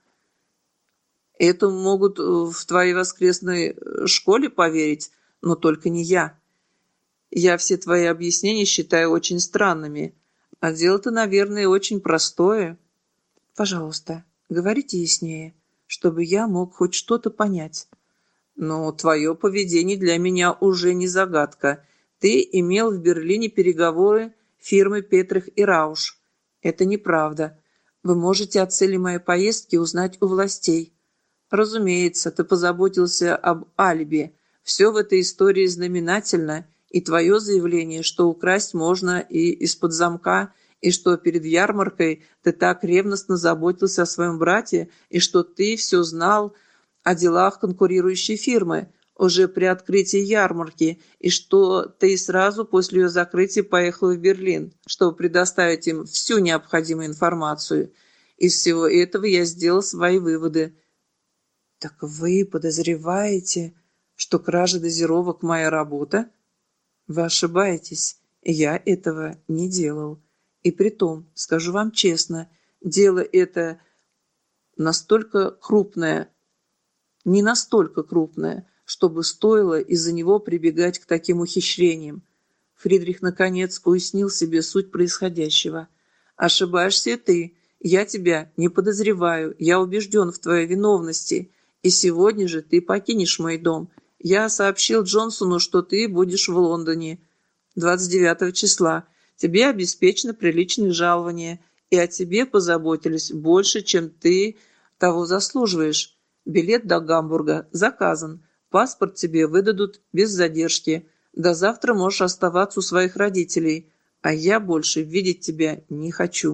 Это могут в твоей воскресной школе поверить, но только не я. Я все твои объяснения считаю очень странными, а дело-то, наверное, очень простое. Пожалуйста, говорите яснее, чтобы я мог хоть что-то понять». «Но твое поведение для меня уже не загадка. Ты имел в Берлине переговоры фирмы Петрих и Рауш. Это неправда. Вы можете о цели моей поездки узнать у властей. Разумеется, ты позаботился об алиби. Все в этой истории знаменательно, и твое заявление, что украсть можно и из-под замка, и что перед ярмаркой ты так ревностно заботился о своем брате, и что ты все знал о делах конкурирующей фирмы уже при открытии ярмарки, и что ты сразу после ее закрытия поехал в Берлин, чтобы предоставить им всю необходимую информацию. Из всего этого я сделал свои выводы». «Так вы подозреваете, что кража дозировок моя работа?» «Вы ошибаетесь. Я этого не делал. И притом, скажу вам честно, дело это настолько крупное, не настолько крупное, чтобы стоило из-за него прибегать к таким ухищрениям». Фридрих, наконец, уяснил себе суть происходящего. «Ошибаешься ты. Я тебя не подозреваю. Я убежден в твоей виновности. И сегодня же ты покинешь мой дом. Я сообщил Джонсону, что ты будешь в Лондоне двадцать девятого числа. Тебе обеспечено приличное жалование, и о тебе позаботились больше, чем ты того заслуживаешь. Билет до Гамбурга заказан. Паспорт тебе выдадут без задержки. До завтра можешь оставаться у своих родителей, а я больше видеть тебя не хочу».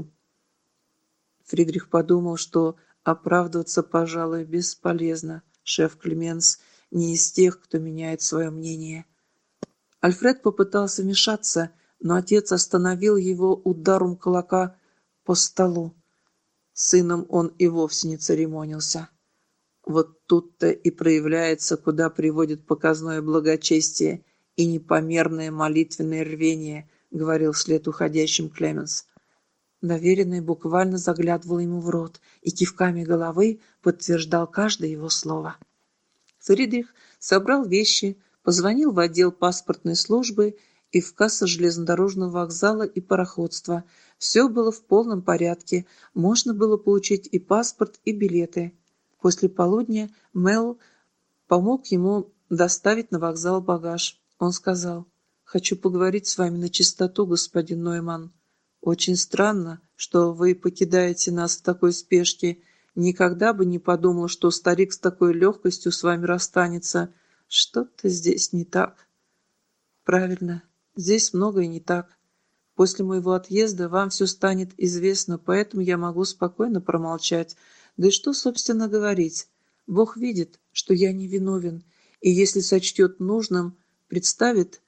Фридрих подумал, что оправдываться, пожалуй, бесполезно. Шеф Клеменс не из тех, кто меняет свое мнение. Альфред попытался вмешаться, но отец остановил его ударом кулака по столу. Сыном он и вовсе не церемонился. Вот тут-то и проявляется, куда приводит показное благочестие и непомерное молитвенное рвение, говорил вслед уходящим Клеменс. Доверенный буквально заглядывал ему в рот и кивками головы подтверждал каждое его слово. Фридрих собрал вещи, позвонил в отдел паспортной службы и в кассу железнодорожного вокзала и пароходства. Все было в полном порядке, можно было получить и паспорт, и билеты. После полудня Мел помог ему доставить на вокзал багаж. Он сказал: «Хочу поговорить с вами на чистоту, господин Нойман. Очень странно, что вы покидаете нас в такой спешке. Никогда бы не подумал, что старик с такой легкостью с вами расстанется. Что-то здесь не так». «Правильно, здесь многое не так. После моего отъезда вам все станет известно, поэтому я могу спокойно промолчать. Да и что, собственно, говорить? Бог видит, что я не виновен, и если сочтет нужным, представит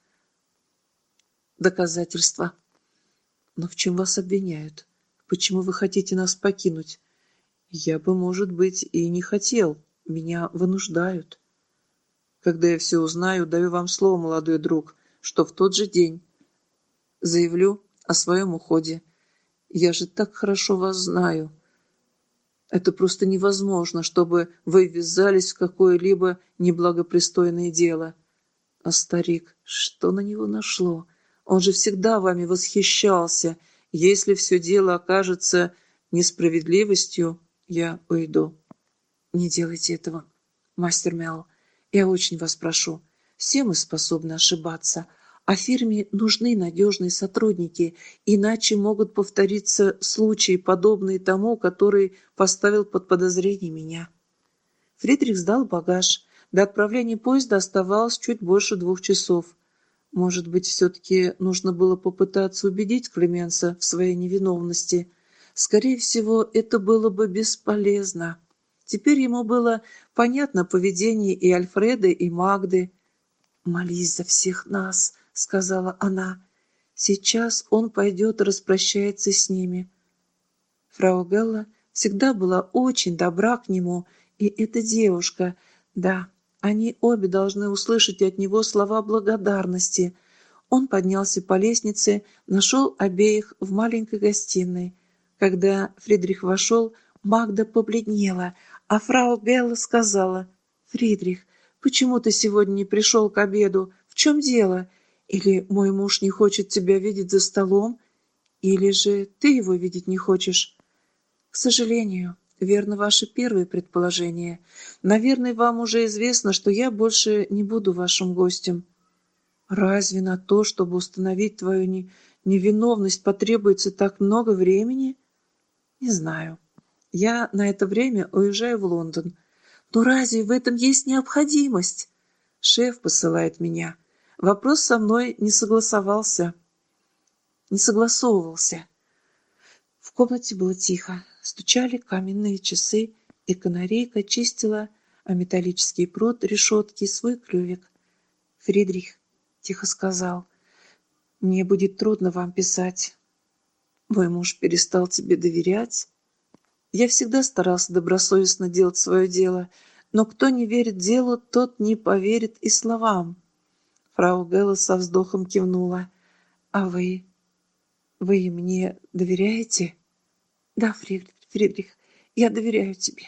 доказательства». «Но в чем вас обвиняют? Почему вы хотите нас покинуть?» «Я бы, может быть, и не хотел. Меня вынуждают». «Когда я все узнаю, даю вам слово, молодой друг, что в тот же день заявлю о своем уходе. Я же так хорошо вас знаю. Это просто невозможно, чтобы вы ввязались в какое-либо неблагопристойное дело. А старик, что на него нашло? Он же всегда вами восхищался. Если все дело окажется несправедливостью, я уйду. Не делайте этого, мастер Мяу. Я очень вас прошу. Все мы способны ошибаться, а фирме нужны надежные сотрудники, иначе могут повториться случаи, подобные тому, который поставил под подозрение меня. Фридрих сдал багаж. До отправления поезда оставалось чуть больше двух часов. Может быть, все-таки нужно было попытаться убедить Клеменса в своей невиновности. Скорее всего, это было бы бесполезно. Теперь ему было понятно поведение и Альфреда, и Магды. «Молись за всех нас», — сказала она. «Сейчас он пойдет и распрощается с ними». Фрау Белла всегда была очень добра к нему, и эта девушка, да, они обе должны услышать от него слова благодарности. Он поднялся по лестнице, нашел обеих в маленькой гостиной. Когда Фридрих вошел, Магда побледнела, а фрау Белла сказала: «Фридрих, почему ты сегодня не пришел к обеду? В чем дело? Или мой муж не хочет тебя видеть за столом? Или же ты его видеть не хочешь?» «К сожалению, верно ваше первое предположение. Наверное, вам уже известно, что я больше не буду вашим гостем». «Разве на то, чтобы установить твою не- невиновность, потребуется так много времени?» «Не знаю. Я на это время уезжаю в Лондон. Но разве в этом есть необходимость? Шеф посылает меня. Вопрос со мной не согласовался. Не согласовывался». В комнате было тихо. Стучали каменные часы, и канарейка чистила о металлический пруд решетки свой клювик. «Фридрих», — тихо сказал, — «мне будет трудно вам писать. Мой муж перестал тебе доверять. Я всегда старался добросовестно делать свое дело, но кто не верит делу, тот не поверит и словам». Фрау Белла со вздохом кивнула. «А вы? Вы мне доверяете?» «Да, Фридрих, Фридрих, я доверяю тебе».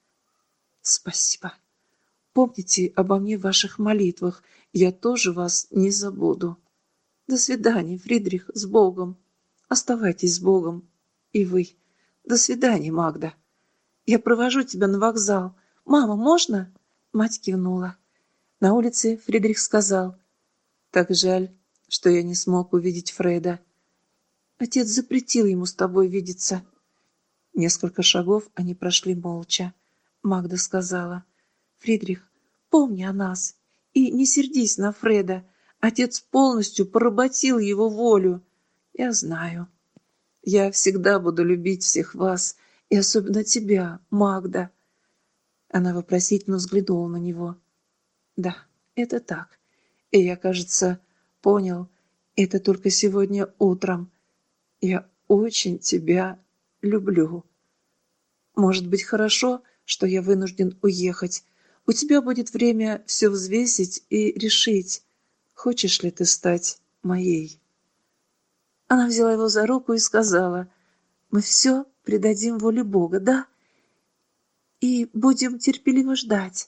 «Спасибо. Помните обо мне в ваших молитвах. Я тоже вас не забуду. До свидания, Фридрих, с Богом. Оставайтесь с Богом. И вы. До свидания, Магда. Я провожу тебя на вокзал. Мама, можно?» Мать кивнула. На улице Фридрих сказал: «Так жаль, что я не смог увидеть Фреда. Отец запретил ему с тобой видеться». Несколько шагов они прошли молча. Магда сказала: «Фридрих, помни о нас и не сердись на Фреда. Отец полностью поработил его волю. Я знаю. Я всегда буду любить всех вас, и особенно тебя, Магда». Она вопросительно взглянула на него. «Да, это так. И я, кажется, понял это только сегодня утром. Я очень тебя люблю. Может быть, хорошо, что я вынужден уехать. У тебя будет время все взвесить и решить, хочешь ли ты стать моей». Она взяла его за руку и сказала: «Мы все предадим воле Бога, да? И будем терпеливо ждать».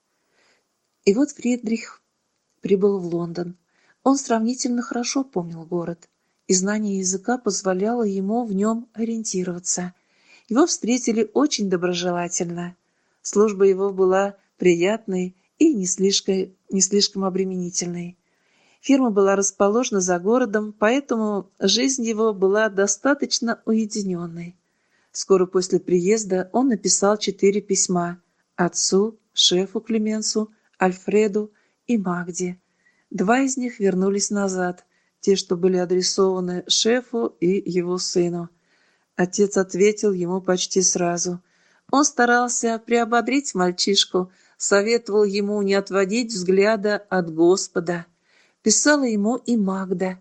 И вот Фридрих прибыл в Лондон. Он сравнительно хорошо помнил город, и знание языка позволяло ему в нем ориентироваться. Его встретили очень доброжелательно. Служба его была приятной и не слишком, не слишком обременительной. Фирма была расположена за городом, поэтому жизнь его была достаточно уединенной. Скоро после приезда он написал четыре письма: отцу, шефу Клеменсу, Альфреду и Магде. Два из них вернулись назад, те, что были адресованы шефу и его сыну. Отец ответил ему почти сразу. Он старался приободрить мальчишку, советовал ему не отводить взгляда от Господа. Писала ему и Магда.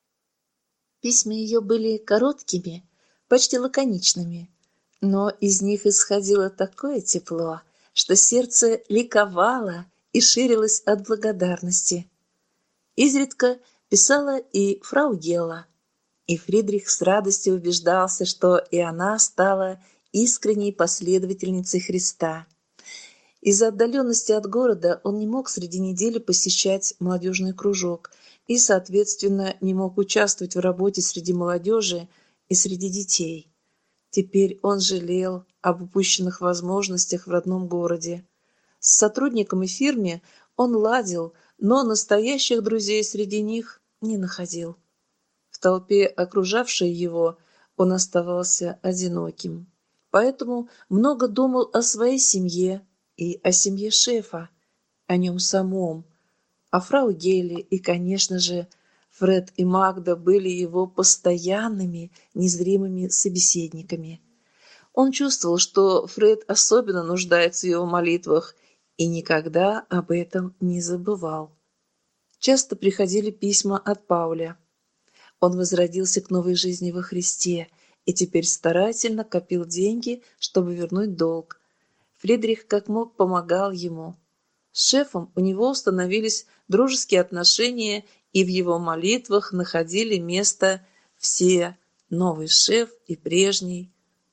Письма ее были короткими, почти лаконичными, но из них исходило такое тепло, что сердце ликовало и ширилось от благодарности. Изредка Писала и фрау Гелла, и Фридрих с радостью убеждался, что и она стала искренней последовательницей Христа. Из-за отдаленности от города он не мог среди недели посещать молодежный кружок и, соответственно, не мог участвовать в работе среди молодежи и среди детей. Теперь он жалел об упущенных возможностях в родном городе. С сотрудником и фирме он ладил, но настоящих друзей среди них не находил. В толпе, окружавшей его, он оставался одиноким. Поэтому много думал о своей семье и о семье шефа, о нем самом, о фрау Гелле, и, конечно же, Фред и Магда были его постоянными, незримыми собеседниками. Он чувствовал, что Фред особенно нуждается в его молитвах, и никогда об этом не забывал. Часто приходили письма от Пауля. Он возродился к новой жизни во Христе и теперь старательно копил деньги, чтобы вернуть долг. Фридрих как мог помогал ему. С шефом у него установились дружеские отношения, и в его молитвах находили место все: новый шеф и прежний,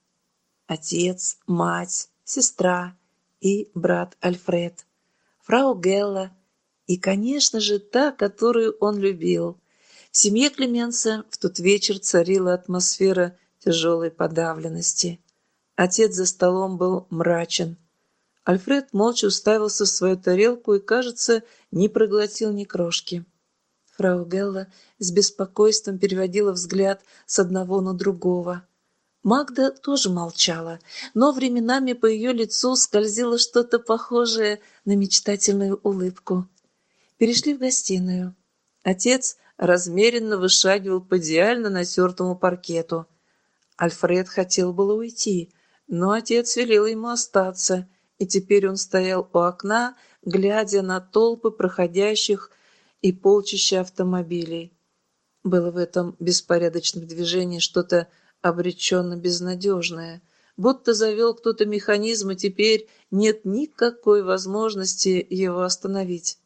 отец, мать, сестра и брат Альфред, фрау Гелла и, конечно же, та, которую он любил. В семье Клеменса в тот вечер царила атмосфера тяжелой подавленности. Отец за столом был мрачен. Альфред молча уставился в свою тарелку и, кажется, не проглотил ни крошки. Фрау Гелла с беспокойством переводила взгляд с одного на другого. Магда тоже молчала, но временами по ее лицу скользило что-то похожее на мечтательную улыбку. Перешли в гостиную. Отец размеренно вышагивал по идеально натертому паркету. Альфред хотел было уйти, но отец велел ему остаться, и теперь он стоял у окна, глядя на толпы проходящих и полчища автомобилей. Было в этом беспорядочном движении что-то обреченно безнадежное, будто завел кто-то механизм, и теперь нет никакой возможности его остановить.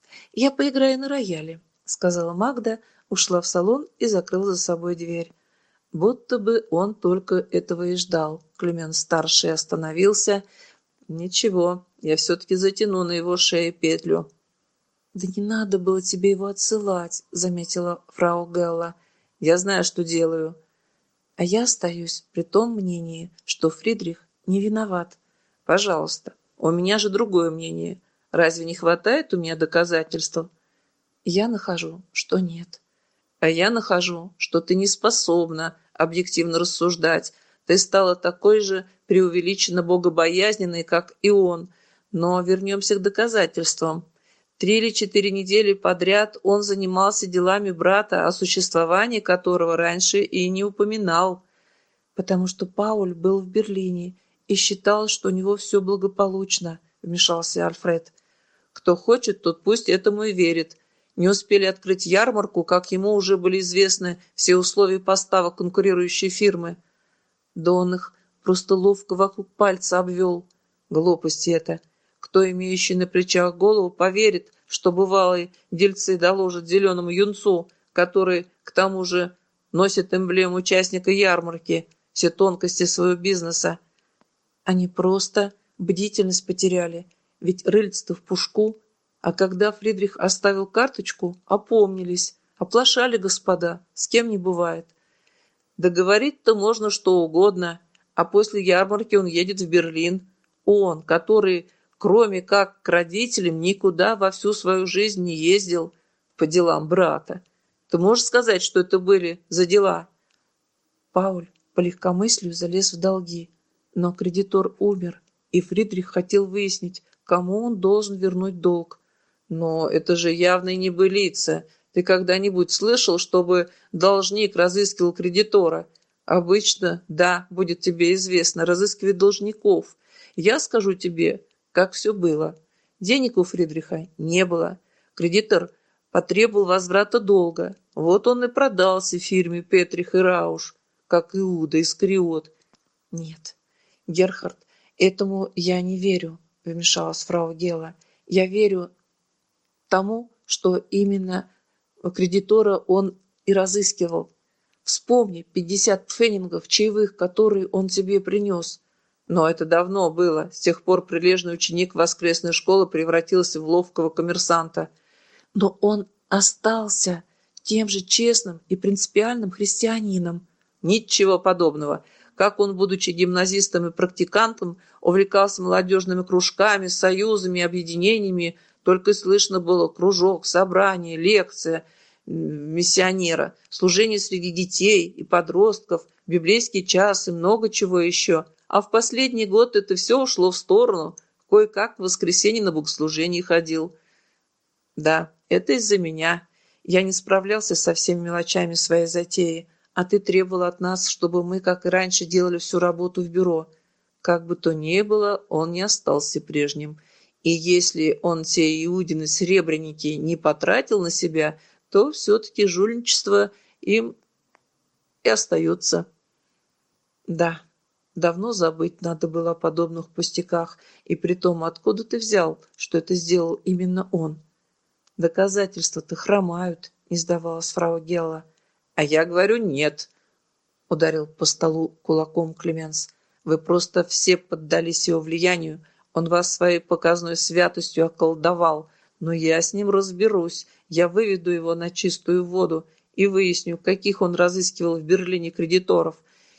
«Я поиграю на рояле», — сказала Магда, ушла в салон и закрыла за собой дверь. Будто бы он только этого и ждал. Клемен-старший остановился. «Ничего, я все-таки затяну на его шее петлю». «Да не надо было тебе его отсылать», — заметила фрау Гелла. «Я знаю, что делаю». «А я остаюсь при том мнении, что Фридрих не виноват». «Пожалуйста, у меня же другое мнение. Разве не хватает у меня доказательств?» «Я нахожу, что нет». «А я нахожу, что ты не способна объективно рассуждать. Ты стала такой же преувеличенно богобоязненной, как и он. Но вернемся к доказательствам. Три или четыре недели подряд он занимался делами брата, о существовании которого раньше и не упоминал, потому что Пауль был в Берлине и считал, что у него все благополучно», — вмешался Альфред. «Кто хочет, тот пусть этому и верит. Не успели открыть ярмарку, как ему уже были известны все условия поставок конкурирующей фирмы. Да он их просто ловко вокруг пальца обвел. Глупости это. Кто, имеющий на плечах голову, поверит, что бывалые дельцы доложат зеленому юнцу, который, к тому же, носит эмблему участника ярмарки, все тонкости своего бизнеса. Они просто бдительность потеряли, ведь рыльце-то в пушку. А когда Фридрих оставил карточку, опомнились, оплошали господа, с кем не бывает. Договорить-то можно что угодно, а после ярмарки он едет в Берлин. Он, который, кроме как к родителям, никуда во всю свою жизнь не ездил по делам брата. Ты можешь сказать, что это были за дела?» Пауль по легкомыслию залез в долги, но кредитор умер, и Фридрих хотел выяснить, кому он должен вернуть долг. «Но это же явно небылица. Ты когда-нибудь слышал, чтобы должник разыскивал кредитора? Обычно, да, будет тебе известно, разыскивает должников. Я скажу тебе, как все было. Денег у Фридриха не было. Кредитор потребовал возврата долга. Вот он и продался фирме Петрих и Рауш, как Иуда Искариот». «Нет, Герхард, этому я не верю», — вмешалась фрау Гелла. «Я верю тому, что именно Кредитора он и разыскивал. Вспомни пятьдесят пфеннингов чаевых, которые он тебе принес. Но это давно было. С тех пор прилежный ученик воскресной школы превратился в ловкого коммерсанта. Но он остался тем же честным и принципиальным христианином. Ничего подобного. Как он, будучи гимназистом и практикантом, увлекался молодежными кружками, союзами, объединениями, только и слышно было кружок, собрание, лекция миссионера, служение среди детей и подростков, библейский час и много чего еще. А в последний год это все ушло в сторону. Кое-как в воскресенье на богослужение ходил. Да, это из-за меня. Я не справлялся со всеми мелочами своей затеи, а ты требовал от нас, чтобы мы, как и раньше, делали всю работу в бюро. Как бы то ни было, он не остался прежним. И если он те иудины-серебряники не потратил на себя, то все-таки жульничество им и остается. Да, давно забыть надо было о подобных пустяках, и при том, откуда ты взял, что это сделал именно он? Доказательства-то хромают, не сдавалась фрау Гелла. А я говорю нет, ударил по столу кулаком Клеменс. Вы просто все поддались его влиянию. Он вас своей показной святостью околдовал. Но я с ним разберусь. Я выведу его на чистую воду и выясню, каких он разыскивал в Берлине кредиторов.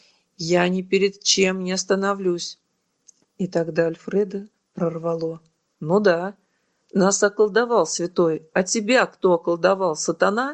Я ни перед чем не остановлюсь. И тогда Альфреда прорвало. Ну да, нас околдовал святой. А тебя кто околдовал, сатана?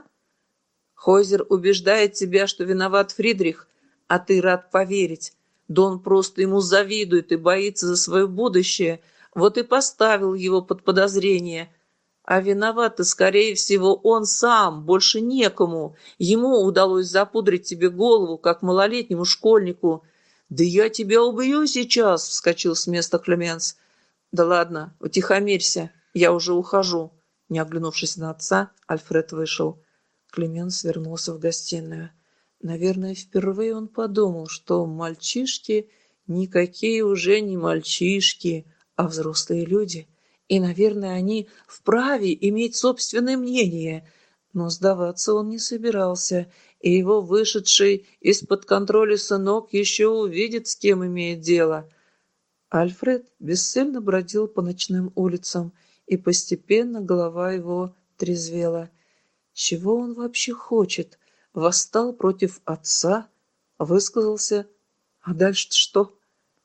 Хойзер убеждает тебя, что виноват Фридрих, а ты рад поверить. Да он просто ему завидует и боится за свое будущее. Вот и поставил его под подозрение. А виноват-то, скорее всего, он сам, больше некому. Ему удалось запудрить тебе голову, как малолетнему школьнику. «Да я тебя убью сейчас!» — вскочил с места Клеменс. «Да ладно, утихомирься, я уже ухожу». Не оглянувшись на отца, Альфред вышел. Клеменс вернулся в гостиную. Наверное, впервые он подумал, что мальчишки никакие уже не мальчишки, а взрослые люди. И, наверное, они вправе иметь собственное мнение. Но сдаваться он не собирался, и его вышедший из-под контроля сынок еще увидит, с кем имеет дело. Альфред бесцельно бродил по ночным улицам, и постепенно голова его трезвела. Чего он вообще хочет? Восстал против отца, высказался, а дальше что?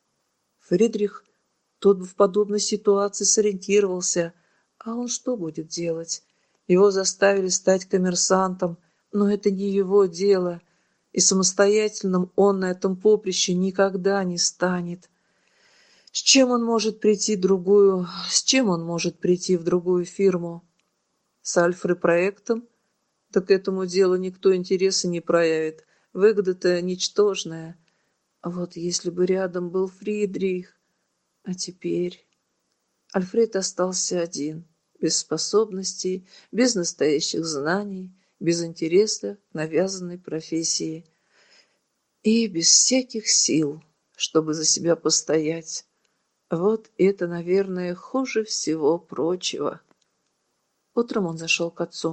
Фридрих, тот в подобной ситуации сориентировался, а он что будет делать? Его заставили стать коммерсантом, но это не его дело, и самостоятельным он на этом поприще никогда не станет. С чем он может прийти в другую, с чем он может прийти в другую фирму? С Альфред-проектом? Да к этому делу никто интереса не проявит. Выгода-то ничтожная. А вот если бы рядом был Фридрих... А теперь... Альфред остался один, без способностей, без настоящих знаний, без интереса к навязанной профессии и без всяких сил, чтобы за себя постоять. Вот это, наверное, хуже всего прочего. Утром он зашел к отцу.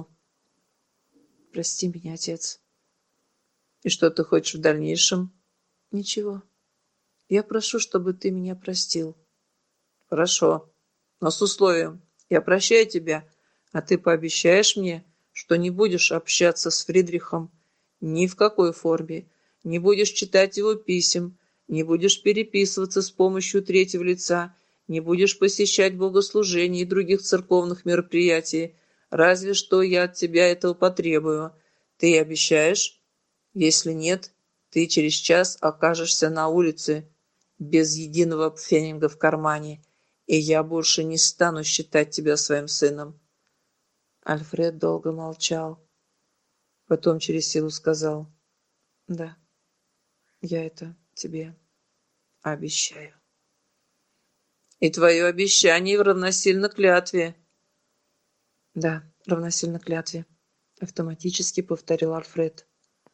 «Прости меня, отец». «И что ты хочешь в дальнейшем?» «Ничего. Я прошу, чтобы ты меня простил». «Хорошо, но с условием. Я прощаю тебя, а ты пообещаешь мне, что не будешь общаться с Фридрихом ни в какой форме, не будешь читать его писем, не будешь переписываться с помощью третьего лица, не будешь посещать богослужения и других церковных мероприятий, разве что я от тебя этого потребую. Ты обещаешь? Если нет, ты через час окажешься на улице без единого пфеннига в кармане, и я больше не стану считать тебя своим сыном». Альфред долго молчал. Потом через силу сказал: «Да, я это тебе обещаю». «И твое обещание равносильно клятве». «Да, равносильно клятве», — автоматически повторил Альфред.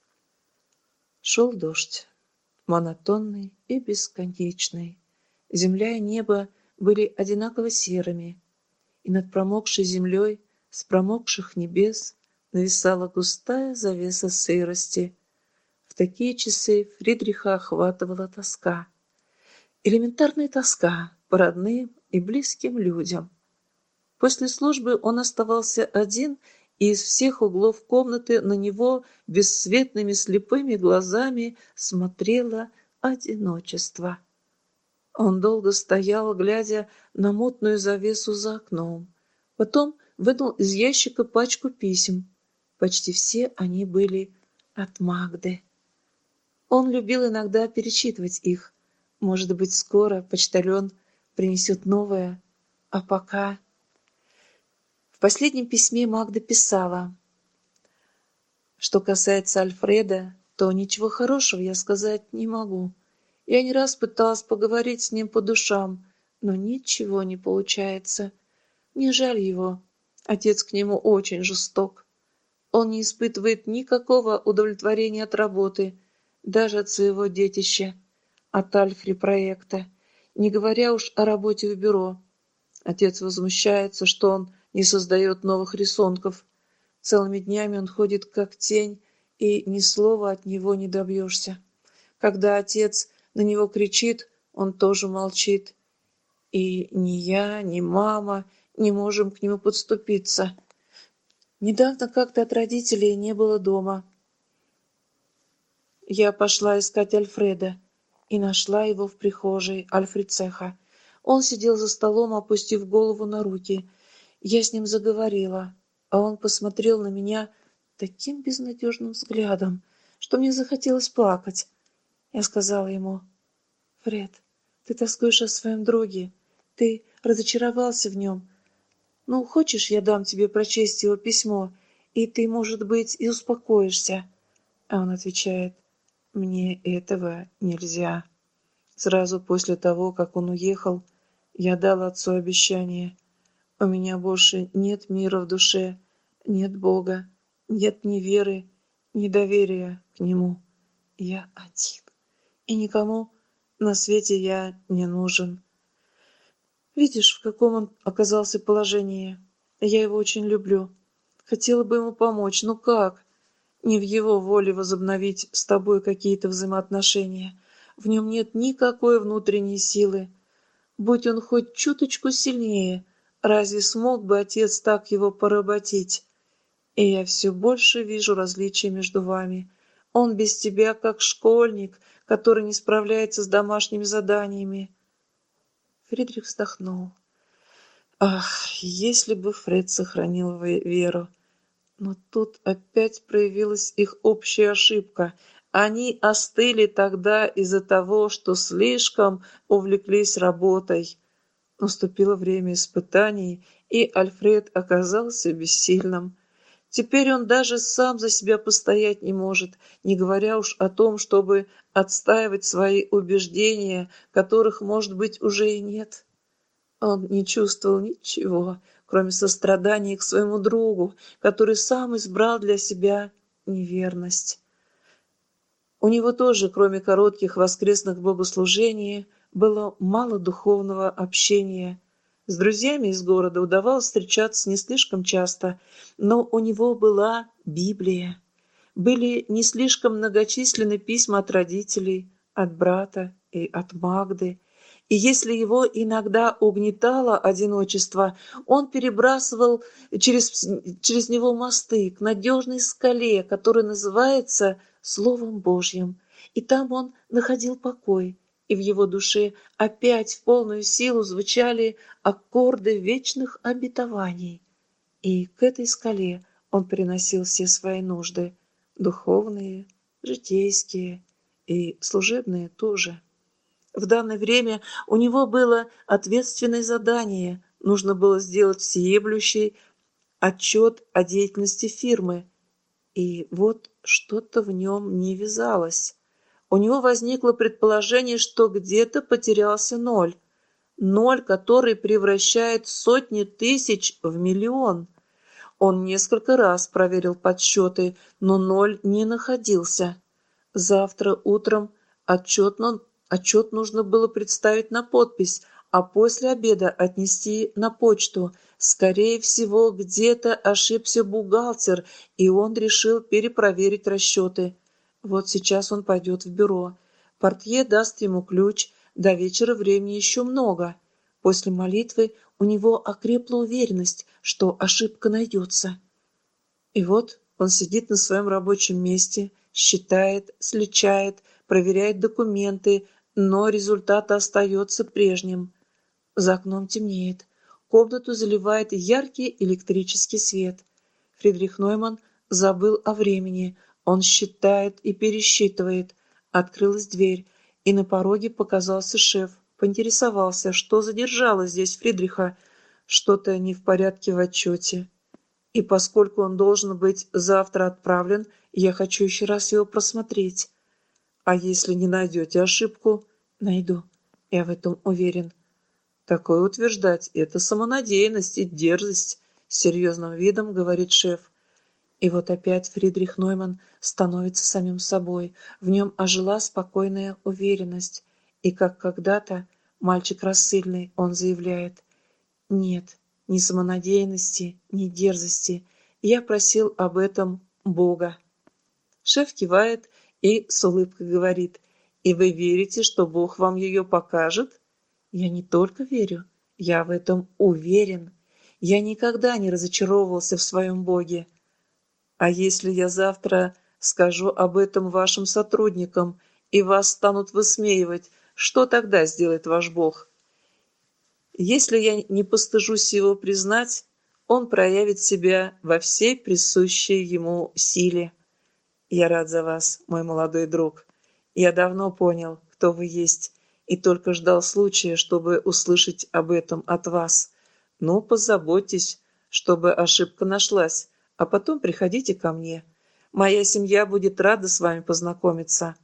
Шел дождь, монотонный и бесконечный. Земля и небо были одинаково серыми, и над промокшей землей с промокших небес нависала густая завеса сырости. В такие часы Фридриха охватывала тоска. Элементарная тоска по родным и близким людям. После службы он оставался один, и из всех углов комнаты на него бесцветными слепыми глазами смотрело одиночество. Он долго стоял, глядя на мутную завесу за окном. Потом вынул из ящика пачку писем. Почти все они были от Магды. Он любил иногда перечитывать их. Может быть, скоро почтальон принесет новое, а пока... В последнем письме Магда писала: «Что касается Альфреда, то ничего хорошего я сказать не могу. Я не раз пыталась поговорить с ним по душам, но ничего не получается. Мне жаль его. Отец к нему очень жесток. Он не испытывает никакого удовлетворения от работы, даже от своего детища, от Альфри-проекта, не говоря уж о работе в бюро. Отец возмущается, что он не создает новых рисунков. Целыми днями он ходит как тень, и ни слова от него не добьешься. Когда отец на него кричит, он тоже молчит. И ни я, ни мама не можем к нему подступиться. Недавно как-то от родителей не было дома. Я пошла искать Альфреда и нашла его в прихожей Альфрицеха. Он сидел за столом, опустив голову на руки. Я с ним заговорила, а он посмотрел на меня таким безнадежным взглядом, что мне захотелось плакать. Я сказала ему: «Фред, ты тоскуешь о своем друге, ты разочаровался в нем. Ну, хочешь, я дам тебе прочесть его письмо, и ты, может быть, и успокоишься?» А он отвечает: «Мне этого нельзя. Сразу после того, как он уехал, я дал отцу обещание. У меня больше нет мира в душе, нет Бога, нет ни веры, ни доверия к Нему. Я один, и никому на свете я не нужен. Видишь, в каком он оказался положении. Я его очень люблю. Хотела бы ему помочь, но как? Не в его воле возобновить с тобой какие-то взаимоотношения. В нем нет никакой внутренней силы. Будь он хоть чуточку сильнее, разве смог бы отец так его поработить? И я все больше вижу различия между вами. Он без тебя как школьник, который не справляется с домашними заданиями». Фридрих вздохнул. Ах, если бы Фред сохранил веру. Но тут опять проявилась их общая ошибка. Они остыли тогда из-за того, что слишком увлеклись работой. Наступило время испытаний, и Альфред оказался бессильным. Теперь он даже сам за себя постоять не может, не говоря уж о том, чтобы отстаивать свои убеждения, которых, может быть, уже и нет. Он не чувствовал ничего, кроме сострадания к своему другу, который сам избрал для себя неверность. У него тоже, кроме коротких воскресных богослужений, было мало духовного общения. С друзьями из города удавалось встречаться не слишком часто, но у него была Библия. Были не слишком многочисленны письма от родителей, от брата и от Магды. И если его иногда угнетало одиночество, он перебрасывал через, через него мосты к надежной скале, которая называется Словом Божьим. И там он находил покой, и в его душе опять в полную силу звучали аккорды вечных обетований. И к этой скале он приносил все свои нужды, духовные, житейские и служебные тоже. В данное время у него было ответственное задание. Нужно было сделать всееблющий отчет о деятельности фирмы. И вот что-то в нем не вязалось. У него возникло предположение, что где-то потерялся ноль. Ноль, который превращает сотни тысяч в миллион. Он несколько раз проверил подсчеты, но ноль не находился. Завтра утром отчет, Отчет нужно было представить на подпись, а после обеда отнести на почту. Скорее всего, где-то ошибся бухгалтер, и он решил перепроверить расчеты. Вот сейчас он пойдет в бюро. Портье даст ему ключ, до вечера времени еще много. После молитвы у него окрепла уверенность, что ошибка найдется. И вот он сидит на своем рабочем месте, считает, сличает, проверяет документы, но результат остается прежним. За окном темнеет. Комнату заливает яркий электрический свет. Фридрих Нойман забыл о времени. Он считает и пересчитывает. Открылась дверь, и на пороге показался шеф. Поинтересовался, что задержало здесь Фридриха. Что-то не в порядке в отчете. И поскольку он должен быть завтра отправлен, я хочу еще раз его просмотреть. А если не найдете ошибку? Найду. Я в этом уверен. Такое утверждать — это самонадеянность и дерзость, с серьезным видом говорит шеф. И вот опять Фридрих Нойман становится самим собой. В нем ожила спокойная уверенность. И как когда-то мальчик рассыльный, он заявляет: «Нет, ни самонадеянности, ни дерзости. Я просил об этом Бога». Шеф кивает и с улыбкой говорит: «И вы верите, что Бог вам ее покажет?» Я не только верю, я в этом уверен. Я никогда не разочаровывался в своем Боге. А если я завтра скажу об этом вашим сотрудникам, и вас станут высмеивать, что тогда сделает ваш Бог? Если я не постыжусь его признать, он проявит себя во всей присущей ему силе. Я рад за вас, мой молодой друг. Я давно понял, кто вы есть, и только ждал случая, чтобы услышать об этом от вас. Ну, позаботьтесь, чтобы ошибка нашлась, а потом приходите ко мне. Моя семья будет рада с вами познакомиться».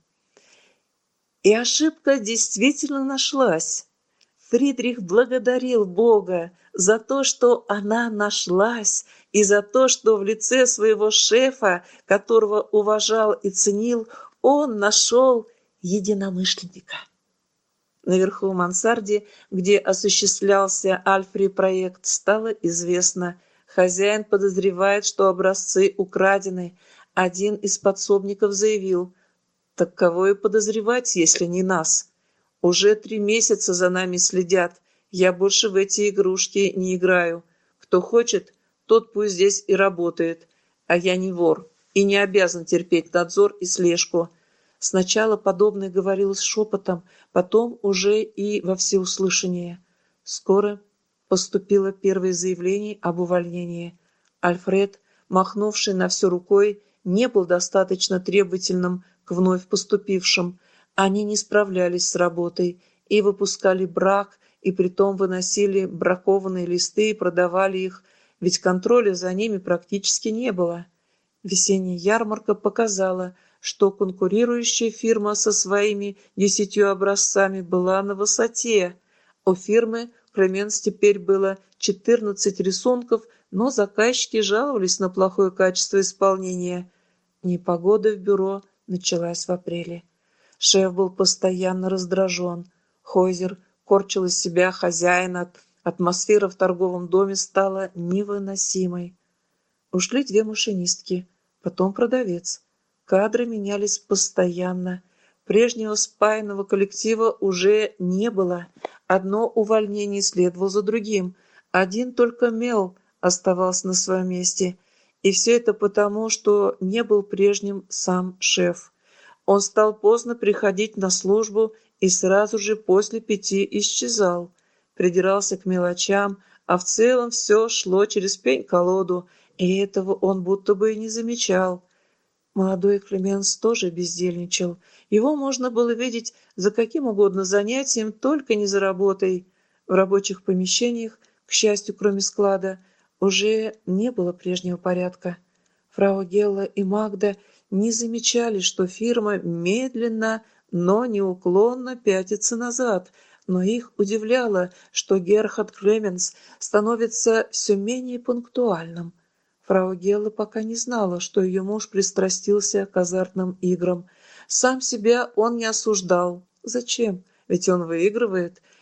И ошибка действительно нашлась. Фридрих благодарил Бога за то, что она нашлась, и за то, что в лице своего шефа, которого уважал и ценил, он нашел единомышленника. Наверху в мансарде, где осуществлялся Альфри-проект, стало известно: хозяин подозревает, что образцы украдены. Один из подсобников заявил: «Так кого и подозревать, если не нас? Уже три месяца за нами следят. Я больше в эти игрушки не играю. Кто хочет, тот пусть здесь и работает. А я не вор и не обязан терпеть надзор и слежку». Сначала подобное говорилось шепотом, потом уже и во всеуслышание. Скоро поступило первое заявление об увольнении. Альфред, махнувший на все рукой, не был достаточно требовательным к вновь поступившим. Они не справлялись с работой и выпускали брак, и притом выносили бракованные листы и продавали их, ведь контроля за ними практически не было. Весенняя ярмарка показала, что конкурирующая фирма со своими десятью образцами была на высоте. У фирмы Клеменс теперь было четырнадцать рисунков, но заказчики жаловались на плохое качество исполнения. Непогода в бюро началась в апреле. Шеф был постоянно раздражен. Хойзер корчил из себя хозяина. Атмосфера в торговом доме стала невыносимой. Ушли две машинистки, потом продавец. Кадры менялись постоянно. Прежнего спаянного коллектива уже не было. Одно увольнение следовало за другим. Один только Мел оставался на своем месте. И все это потому, что не был прежним сам шеф. Он стал поздно приходить на службу и сразу же после пяти исчезал. Придирался к мелочам, а в целом все шло через пень-колоду, и этого он будто бы и не замечал. Молодой Клеменс тоже бездельничал. Его можно было видеть за каким угодно занятием, только не за работой. В рабочих помещениях, к счастью, кроме склада, уже не было прежнего порядка. Фрау Гелла и Магда не замечали, что фирма медленно, но неуклонно пятится назад, но их удивляло, что Герхард Клеменс становится все менее пунктуальным. Фрау Гелла пока не знала, что ее муж пристрастился к азартным играм. Сам себя он не осуждал. Зачем? Ведь он выигрывает.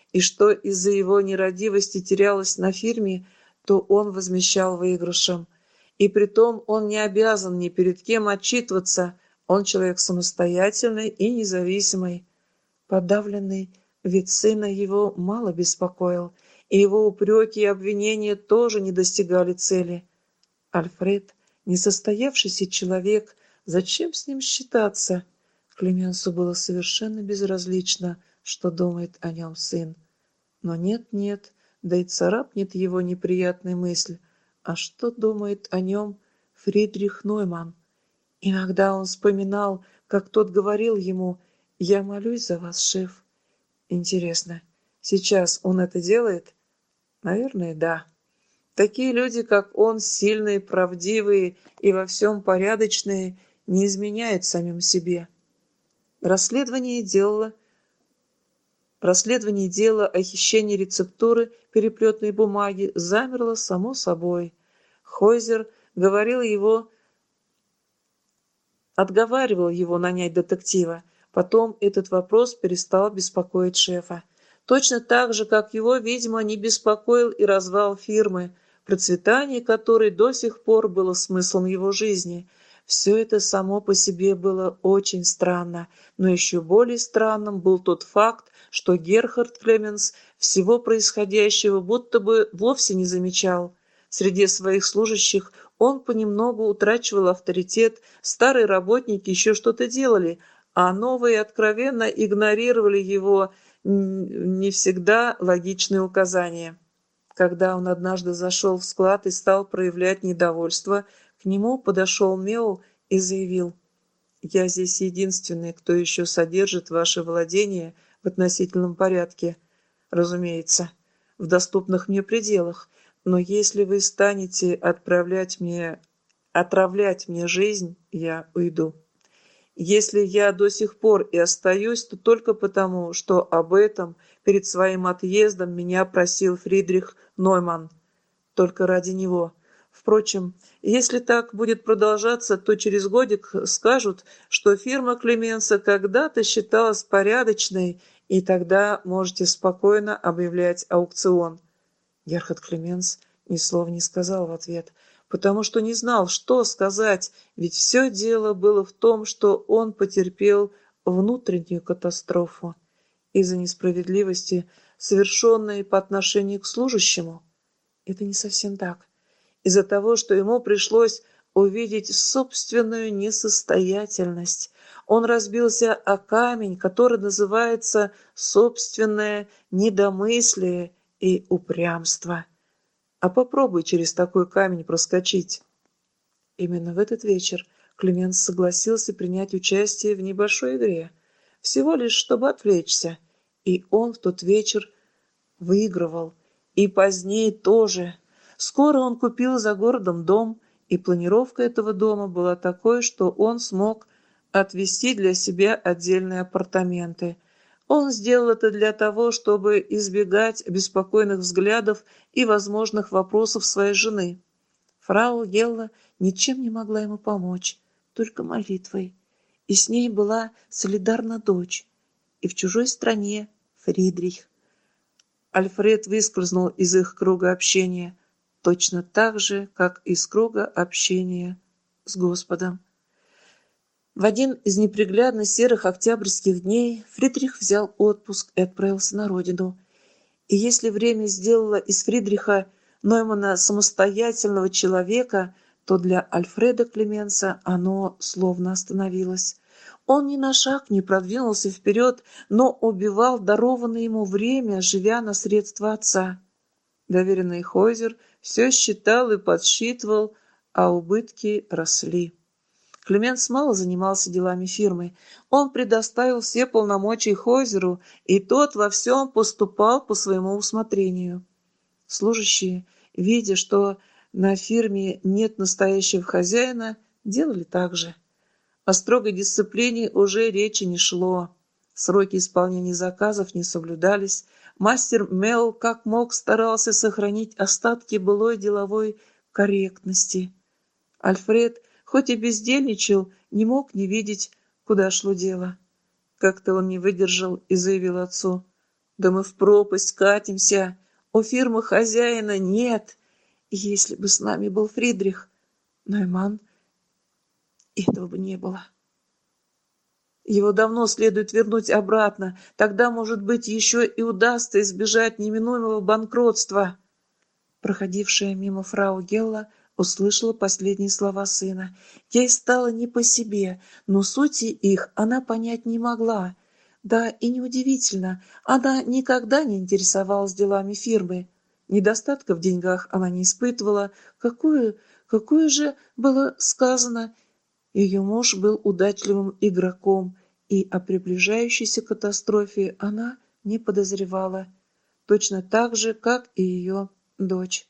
и что из-за его нерадивости терялось на фирме, то он возмещал выигрышем. И притом он не обязан ни перед кем отчитываться, он человек самостоятельный и независимый. Подавленный вид сына его мало беспокоил, и его упреки и обвинения тоже не достигали цели. Альфред, несостоявшийся человек, зачем с ним считаться? Клеменсу было совершенно безразлично, что думает о нем сын. Но нет-нет, да и царапнет его неприятная мысль. А что думает о нем Фридрих Нойман? Иногда он вспоминал, как тот говорил ему: «Я молюсь за вас, шеф». Интересно, сейчас он это делает? Наверное, да. Такие люди, как он, сильные, правдивые и во всем порядочные, не изменяют самим себе. Расследование дела, расследование дела о хищении рецептуры переплетной бумаги замерло само собой. Хойзер говорил его, отговаривал его нанять детектива. Потом этот вопрос перестал беспокоить шефа. Точно так же, как его, видимо, не беспокоил и развал фирмы, процветание которой до сих пор было смыслом его жизни. Все это само по себе было очень странно, но еще более странным был тот факт, что Герхард Клеменс всего происходящего будто бы вовсе не замечал. Среди своих служащих он понемногу утрачивал авторитет, старые работники еще что-то делали, а новые откровенно игнорировали его не всегда логичные указания. Когда он однажды зашел в склад и стал проявлять недовольство, к нему подошел Мео и заявил: «Я здесь единственный, кто еще содержит ваше владение в относительном порядке, разумеется, в доступных мне пределах, но если вы станете отправлять мне, отравлять мне жизнь, я уйду. Если я до сих пор и остаюсь, то только потому, что об этом перед своим отъездом меня просил Фридрих Нойман. Только ради него. Впрочем, если так будет продолжаться, то через годик скажут, что фирма Клеменса когда-то считалась порядочной, и тогда можете спокойно объявлять аукцион». Герхард Клеменс ни слова не сказал в ответ, потому что не знал, что сказать, ведь все дело было в том, что он потерпел внутреннюю катастрофу из-за несправедливости, совершенной по отношению к служащему. Это не совсем так. Из-за того, что ему пришлось увидеть собственную несостоятельность. Он разбился о камень, который называется собственное недомыслие и упрямство. А попробуй через такой камень проскочить. Именно в этот вечер Клеменс согласился принять участие в небольшой игре, всего лишь чтобы отвлечься, и он в тот вечер выигрывал, и позднее тоже. Скоро он купил за городом дом, и планировка этого дома была такой, что он смог отвести для себя отдельные апартаменты. Он сделал это для того, чтобы избегать беспокойных взглядов и возможных вопросов своей жены. Фрау Гелла ничем не могла ему помочь, только молитвой. И с ней была солидарна дочь, и в чужой стране Фридрих. Альфред выскользнул из их круга общения, точно так же, как из круга общения с Господом. В один из неприглядно серых октябрьских дней Фридрих взял отпуск и отправился на родину. И если время сделало из Фридриха Ноймана самостоятельного человека, то для Альфреда Клеменса оно словно остановилось. Он ни на шаг не продвинулся вперед, но убивал дарованное ему время, живя на средства отца. Доверенный Хойзер все считал и подсчитывал, а убытки росли. Клеменс мало занимался делами фирмы. Он предоставил все полномочия Хойзеру, и тот во всем поступал по своему усмотрению. Служащие, видя, что на фирме нет настоящего хозяина, делали так же. О строгой дисциплине уже речи не шло. Сроки исполнения заказов не соблюдались. Мастер Мел как мог старался сохранить остатки былой деловой корректности. Альфред, хоть и бездельничал, не мог не видеть, куда шло дело. Как-то он не выдержал и заявил отцу: Да мы в пропасть катимся, у фирмы хозяина нет. Если бы с нами был Фридрих Нойман, этого бы не было. Его давно следует вернуть обратно, тогда, может быть, еще и удастся избежать неминуемого банкротства. Проходившая мимо фрау Гелла услышала последние слова сына. Ей стало не по себе, но сути их она понять не могла. Да и неудивительно, она никогда не интересовалась делами фирмы. Недостатка в деньгах она не испытывала. Какое, какое же было сказано? Ее муж был удачливым игроком, и о приближающейся катастрофе она не подозревала. Точно так же, как и ее дочь.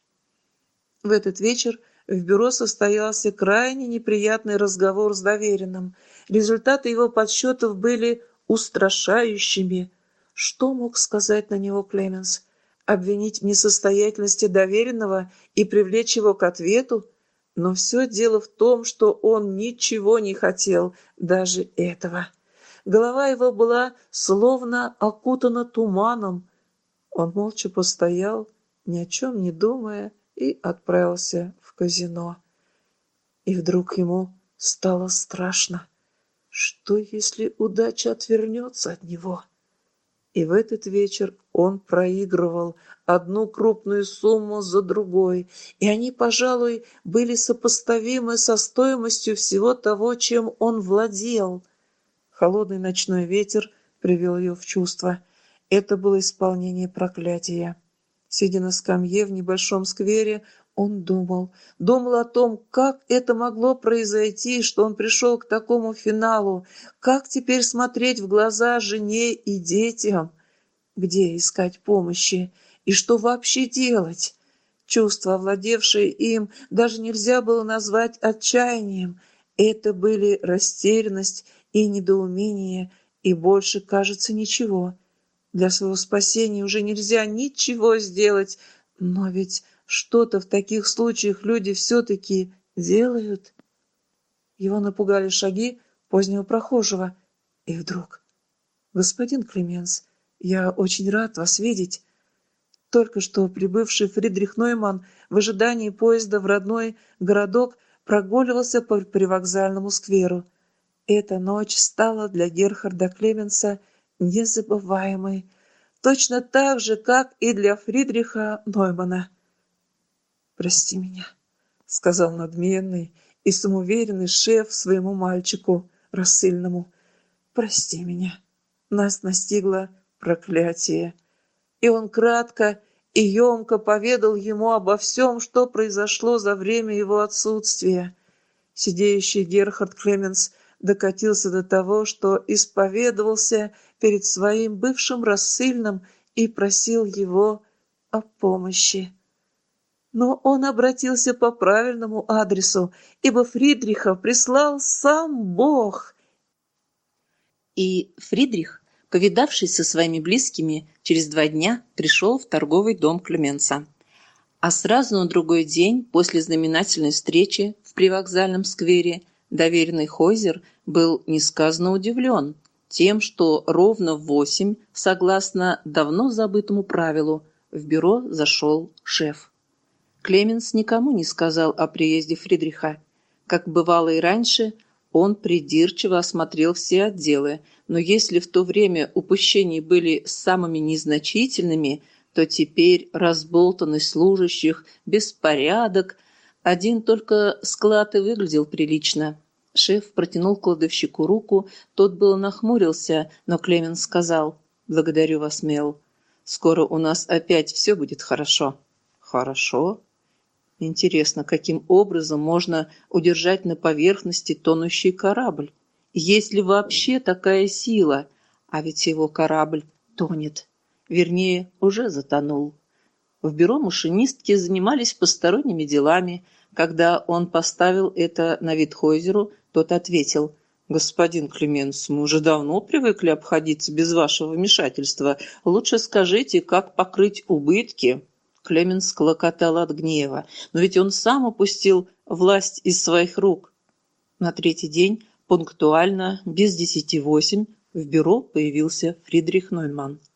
В этот вечер в бюро состоялся крайне неприятный разговор с доверенным. Результаты его подсчетов были устрашающими. Что мог сказать на него Клеменс? Обвинить в несостоятельности доверенного и привлечь его к ответу? Но все дело в том, что он ничего не хотел, даже этого. Голова его была словно окутана туманом. Он молча постоял, ни о чем не думая, и отправился в казино. И вдруг ему стало страшно. Что, если удача отвернется от него? И в этот вечер он проигрывал одну крупную сумму за другой, и они, пожалуй, были сопоставимы со стоимостью всего того, чем он владел. Холодный ночной ветер привел ее в чувство. Это было исполнение проклятия. Сидя на скамье в небольшом сквере, он думал, думал о том, как это могло произойти, что он пришел к такому финалу, как теперь смотреть в глаза жене и детям, где искать помощи и что вообще делать. Чувства, овладевшие им, даже нельзя было назвать отчаянием. Это были растерянность и недоумение, и больше, кажется, ничего. Для своего спасения уже нельзя ничего сделать, но ведь что-то в таких случаях люди все-таки делают. Его напугали шаги позднего прохожего. И вдруг: «Господин Клеменс, я очень рад вас видеть». Только что прибывший Фридрих Нойман в ожидании поезда в родной городок прогуливался по привокзальному скверу. Эта ночь стала для Герхарда Клеменса незабываемой, точно так же, как и для Фридриха Ноймана. «Прости меня», — сказал надменный и самоуверенный шеф своему мальчику, рассыльному. «Прости меня. Нас настигло проклятие». И он кратко и емко поведал ему обо всем, что произошло за время его отсутствия. Сидеющий Герхард Клеменс докатился до того, что исповедовался перед своим бывшим рассыльным и просил его о помощи. Но он обратился по правильному адресу, ибо Фридриха прислал сам Бог. И Фридрих, повидавшись со своими близкими, через два дня пришел в торговый дом Клеменса. А сразу на другой день, после знаменательной встречи в привокзальном сквере, доверенный Хойзер был несказанно удивлен тем, что ровно в восемь, согласно давно забытому правилу, в бюро зашел шеф. Клеменс никому не сказал о приезде Фридриха. Как бывало и раньше, он придирчиво осмотрел все отделы, но если в то время упущения были самыми незначительными, то теперь разболтанность служащих, беспорядок. Один только склад и выглядел прилично. Шеф протянул кладовщику руку, тот было нахмурился, но Клеменс сказал: «Благодарю вас, Мел. Скоро у нас опять все будет хорошо». «Хорошо?» Интересно, каким образом можно удержать на поверхности тонущий корабль? Есть ли вообще такая сила? А ведь его корабль тонет. Вернее, уже затонул. В бюро машинистки занимались посторонними делами. Когда он поставил это на вид Хойзеру, тот ответил: «Господин Клеменс, мы уже давно привыкли обходиться без вашего вмешательства. Лучше скажите, как покрыть убытки». Клеменс клокотал от гнева. Но ведь он сам упустил власть из своих рук. На третий день, пунктуально, без десяти восемь, в бюро появился Фридрих Нойман.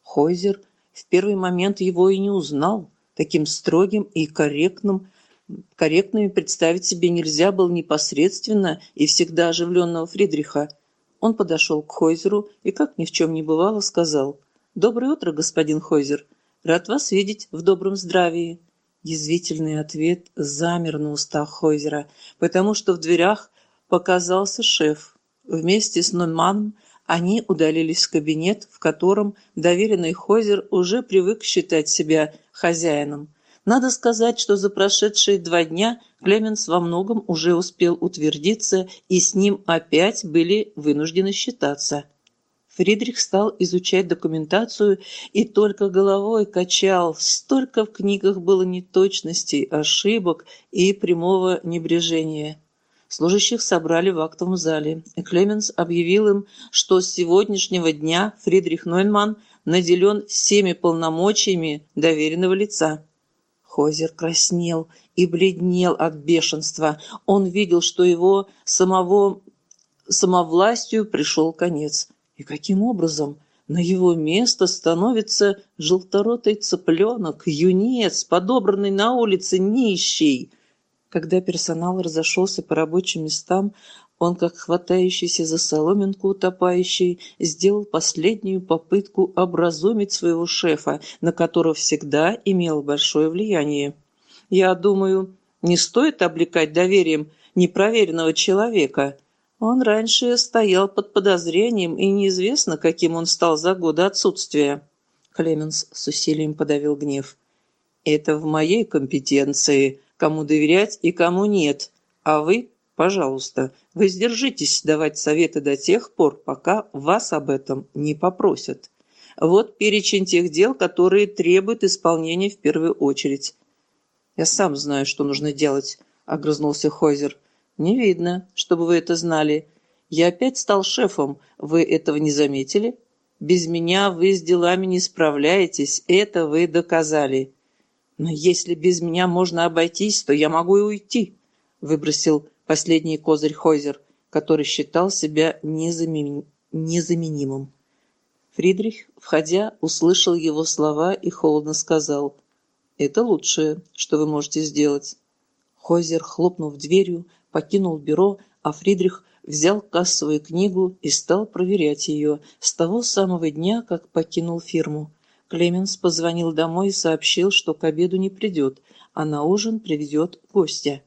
Хойзер в первый момент его и не узнал. Таким строгим и корректным, корректными представить себе нельзя было непосредственно и всегда оживленного Фридриха. Он подошел к Хойзеру и, как ни в чем не бывало, сказал: «Доброе утро, господин Хойзер. Рад вас видеть в добром здравии». Язвительный ответ замер на устах Хойзера, потому что в дверях показался шеф. Вместе с Нойманом они удалились в кабинет, в котором доверенный Хойзер уже привык считать себя хозяином. Надо сказать, что за прошедшие два дня Клеменс во многом уже успел утвердиться, и с ним опять были вынуждены считаться. Фридрих стал изучать документацию и только головой качал. Столько в книгах было неточностей, ошибок и прямого небрежения. Служащих собрали в актовом зале, и Клеменс объявил им, что с сегодняшнего дня Фридрих Нойман наделен всеми полномочиями доверенного лица. Хойзер краснел и бледнел от бешенства. Он видел, что его самого самовластию пришел конец. И каким образом на его место становится желторотый цыпленок, юнец, подобранный на улице нищий? Когда персонал разошелся по рабочим местам, он, как хватающийся за соломинку утопающий, сделал последнюю попытку образумить своего шефа, на которого всегда имел большое влияние. «Я думаю, не стоит облекать доверием непроверенного человека. Он раньше стоял под подозрением, и неизвестно, каким он стал за годы отсутствия». Клеменс с усилием подавил гнев. «Это в моей компетенции, кому доверять и кому нет. А вы, пожалуйста, воздержитесь давать советы до тех пор, пока вас об этом не попросят. Вот перечень тех дел, которые требуют исполнения в первую очередь». «Я сам знаю, что нужно делать», — огрызнулся Хойзер. «Не видно, чтобы вы это знали. Я опять стал шефом. Вы этого не заметили? Без меня вы с делами не справляетесь. Это вы доказали». «Но если без меня можно обойтись, то я могу и уйти», — выбросил последний козырь Хойзер, который считал себя незамен... незаменимым. Фридрих, входя, услышал его слова и холодно сказал: «Это лучшее, что вы можете сделать». Хойзер, хлопнув дверью, покинул бюро, а Фридрих взял кассовую книгу и стал проверять ее с того самого дня, как покинул фирму. Клеменс позвонил домой и сообщил, что к обеду не придет, а на ужин приведет гостя.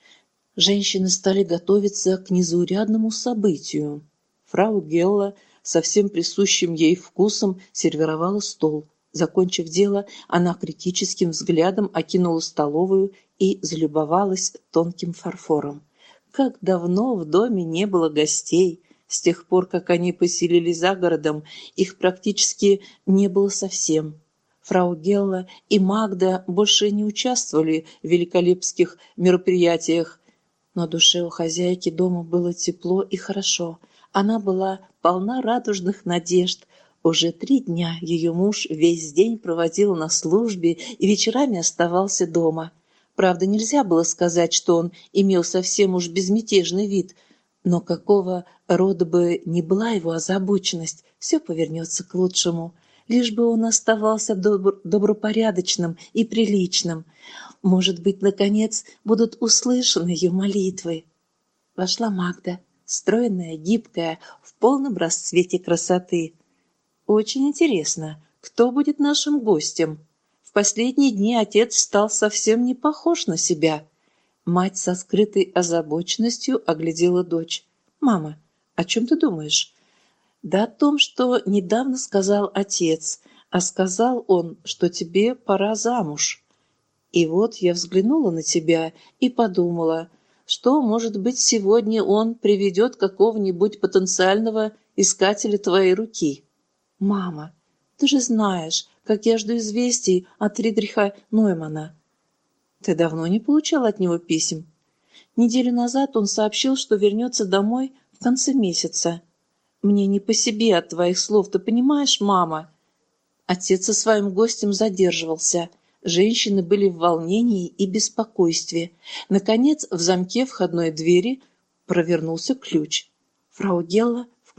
Женщины стали готовиться к незаурядному событию. Фрау Гелла со всем присущим ей вкусом сервировала стол. Закончив дело, она критическим взглядом окинула столовую и залюбовалась тонким фарфором. Как давно в доме не было гостей! С тех пор, как они поселились за городом, их практически не было совсем. Фрау Гелла и Магда больше не участвовали в великолепских мероприятиях, но душе у хозяйки дома было тепло и хорошо. Она была полна радужных надежд. Уже три дня ее муж весь день проводил на службе и вечерами оставался дома. Правда, нельзя было сказать, что он имел совсем уж безмятежный вид, но какого рода бы ни была его озабоченность, все повернется к лучшему, лишь бы он оставался добр- добропорядочным и приличным. Может быть, наконец, будут услышаны ее молитвы. Вошла Магда, стройная, гибкая, в полном расцвете красоты. «Очень интересно, кто будет нашим гостем? В последние дни отец стал совсем не похож на себя». Мать со скрытой озабоченностью оглядела дочь. «Мама, о чем ты думаешь?» «Да о том, что недавно сказал отец, а сказал он, что тебе пора замуж. И вот я взглянула на тебя и подумала, что, может быть, сегодня он приведет какого-нибудь потенциального искателя твоей руки». «Мама, ты же знаешь, как я жду известий от Фридриха Ноймана». «Ты давно не получал от него писем?» «Неделю назад он сообщил, что вернется домой в конце месяца. Мне не по себе от твоих слов, ты понимаешь, мама?» Отец со своим гостем задерживался. Женщины были в волнении и беспокойстве. Наконец, в замке входной двери провернулся ключ. Фрау Гелла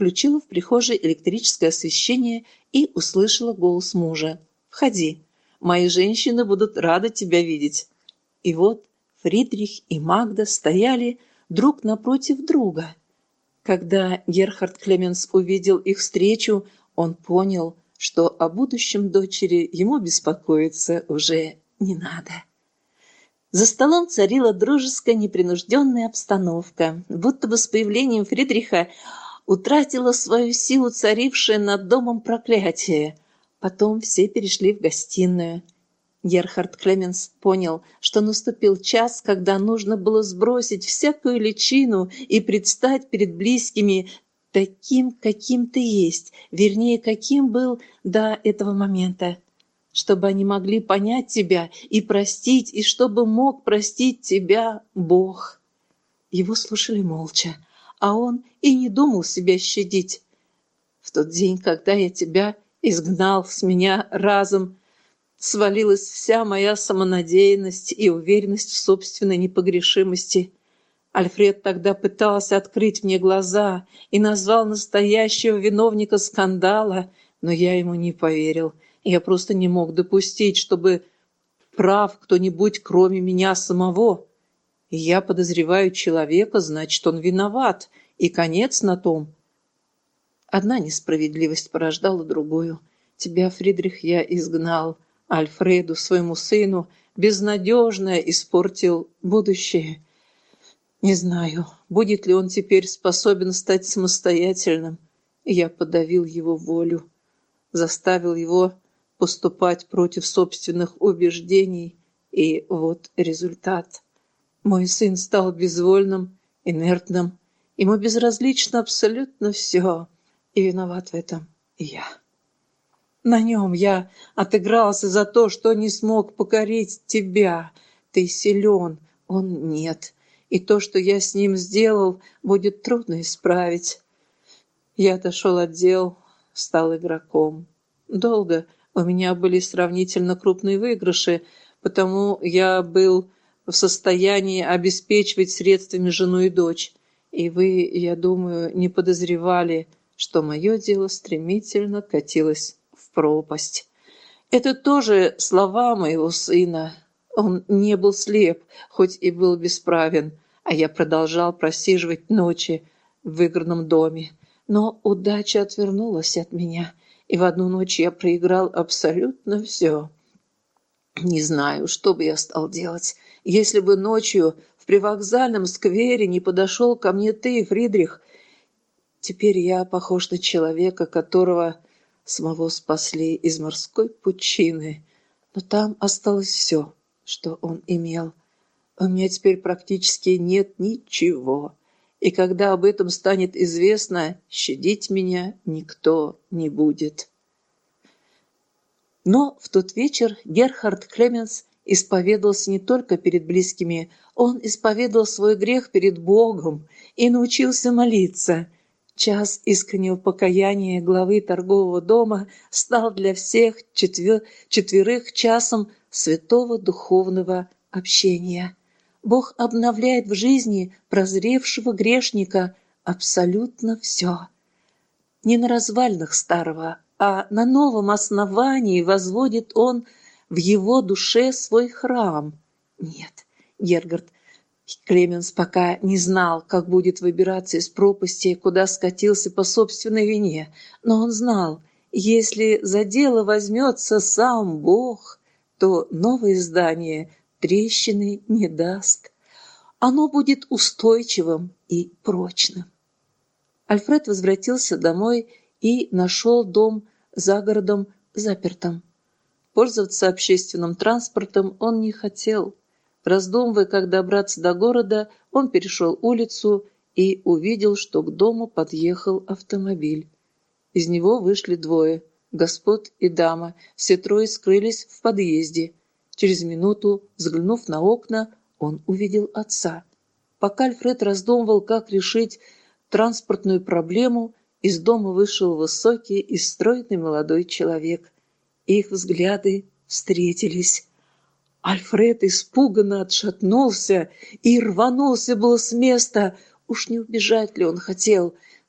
включила в прихожей электрическое освещение и услышала голос мужа. «Входи, мои женщины будут рады тебя видеть». И вот Фридрих и Магда стояли друг напротив друга. Когда Герхард Клеменс увидел их встречу, он понял, что о будущем дочери ему беспокоиться уже не надо. За столом царила дружеская непринужденная обстановка, будто бы с появлением Фридриха утратила свою силу царившее над домом проклятие. Потом все перешли в гостиную. Герхард Клеменс понял, что наступил час, когда нужно было сбросить всякую личину и предстать перед близкими таким, каким ты есть, вернее, каким был до этого момента, чтобы они могли понять тебя и простить, и чтобы мог простить тебя Бог. Его слушали молча, а он и не думал себя щадить. В тот день, когда я тебя изгнал, с меня разом свалилась вся моя самонадеянность и уверенность в собственной непогрешимости. Альфред тогда пытался открыть мне глаза и назвал настоящего виновника скандала, но я ему не поверил. Я просто не мог допустить, чтобы прав кто-нибудь, кроме меня самого. И я подозреваю человека, значит, он виноват, и конец на том. Одна несправедливость порождала другую. Тебя, Фридрих, я изгнал. Альфреду, своему сыну, безнадежно испортил будущее. Не знаю, будет ли он теперь способен стать самостоятельным. Я подавил его волю, заставил его поступать против собственных убеждений, и вот результат. Мой сын стал безвольным, инертным, ему безразлично абсолютно все, и виноват в этом и я. На нем я отыгрался за то, что не смог покорить тебя. Ты силен, он нет. И то, что я с ним сделал, будет трудно исправить. Я отошел от дел, стал игроком. Долго у меня были сравнительно крупные выигрыши, потому я был в состоянии обеспечивать средствами жену и дочь. И вы, я думаю, не подозревали, что мое дело стремительно катилось в пропасть. Это тоже слова моего сына. Он не был слеп, хоть и был бесправен, а я продолжал просиживать ночи в выигранном доме. Но удача отвернулась от меня, и в одну ночь я проиграл абсолютно все. Не знаю, что бы я стал делать, если бы ночью в привокзальном сквере не подошел ко мне ты, Фридрих. Теперь я похож на человека, которого самого спасли из морской пучины, но там осталось все, что он имел. У меня теперь практически нет ничего, и когда об этом станет известно, щадить меня никто не будет. Но в тот вечер Герхард Клеменс исповедовался не только перед близкими, он исповедовал свой грех перед Богом и научился молиться. Час искреннего покаяния главы торгового дома стал для всех четвер... четверых часом святого духовного общения. Бог обновляет в жизни прозревшего грешника абсолютно все. Не на развалинах старого, а на новом основании возводит он в его душе свой храм. Нет, Герхард Клеменс пока не знал, как будет выбираться из пропасти, куда скатился по собственной вине, но он знал, если за дело возьмется сам Бог, то новое здание трещины не даст. Оно будет устойчивым и прочным. Альфред возвратился домой и нашел дом за городом запертым. Пользоваться общественным транспортом он не хотел. Раздумывая, как добраться до города, он перешел улицу и увидел, что к дому подъехал автомобиль. Из него вышли двое, господ и дама, все трое скрылись в подъезде. Через минуту, взглянув на окна, он увидел отца. Пока Альфред раздумывал, как решить транспортную проблему, из дома вышел высокий и стройный молодой человек. Их взгляды встретились. Альфред испуганно отшатнулся и рванулся было с места. Уж не убежать ли он хотел?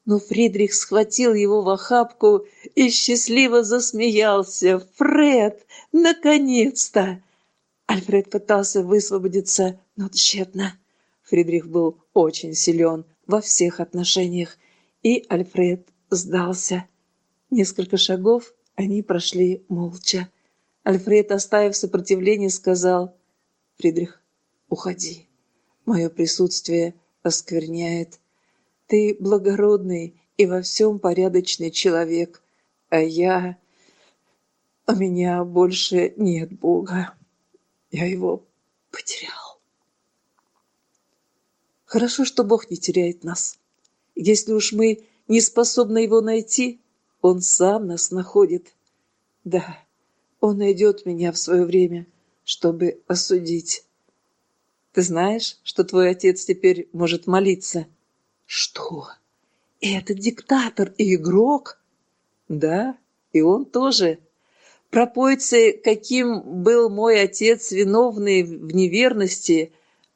Но Фридрих схватил его в охапку и счастливо засмеялся. «Фред, наконец-то!» Альфред пытался высвободиться, но тщетно. Фридрих был очень силен во всех отношениях, и Альфред сдался. Несколько шагов они прошли молча. Альфред, оставив сопротивление, сказал: «Фридрих, уходи. Мое присутствие оскверняет. Ты благородный и во всем порядочный человек, а я... У меня больше нет Бога. Я его потерял». Хорошо, что Бог не теряет нас. Если уж мы не способны его найти, Он сам нас находит. Да, Он найдет меня в свое время, чтобы осудить. Ты знаешь, что твой отец теперь может молиться? Что? Этот диктатор и игрок? Да, и он тоже. Пропойцы, каким был мой отец, виновный в неверности,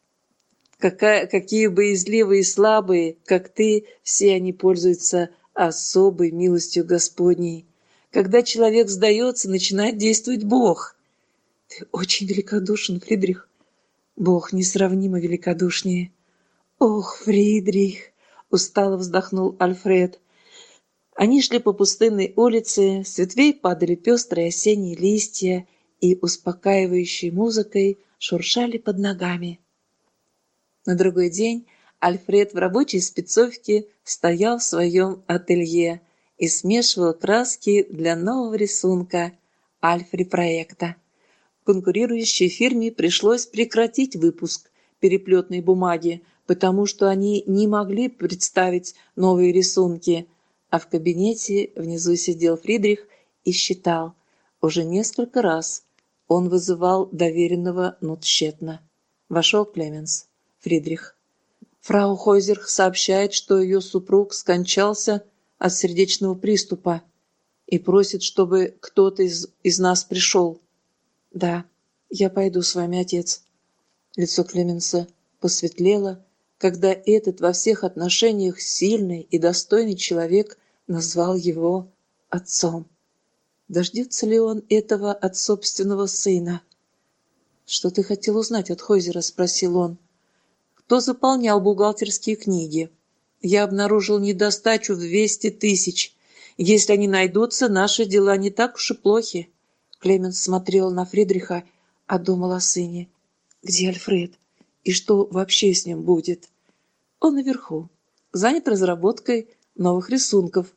какая, какие боязливые и слабые, как ты, все они пользуются особой милостью Господней. Когда человек сдается, начинает действовать Бог. Ты очень великодушен, Фридрих. Бог несравнимо великодушнее. Ох, Фридрих! Устало вздохнул Альфред. Они шли по пустынной улице, с ветвей падали пестрые осенние листья и успокаивающей музыкой шуршали под ногами. На другой день Альфред в рабочей спецовке стоял в своем ателье и смешивал краски для нового рисунка Альфри-проекта. Конкурирующей фирме пришлось прекратить выпуск переплетной бумаги, потому что они не могли представить новые рисунки, а в кабинете внизу сидел Фридрих и считал. Уже несколько раз он вызывал доверенного, но тщетно. Вошел Клеменс. Фридрих. Фрау Хойзерх сообщает, что ее супруг скончался от сердечного приступа и просит, чтобы кто-то из, из нас пришел. Да, я пойду с вами, отец. Лицо Клеменса посветлело, когда этот во всех отношениях сильный и достойный человек назвал его отцом. Дождется ли он этого от собственного сына? «Что ты хотел узнать от Хойзера?» — спросил он. «Кто заполнял бухгалтерские книги? Я обнаружил недостачу в двести тысяч. Если они найдутся, наши дела не так уж и плохи». Клеменс смотрел на Фридриха, а думал о сыне. «Где Альфред? И что вообще с ним будет?» «Он наверху, занят разработкой новых рисунков».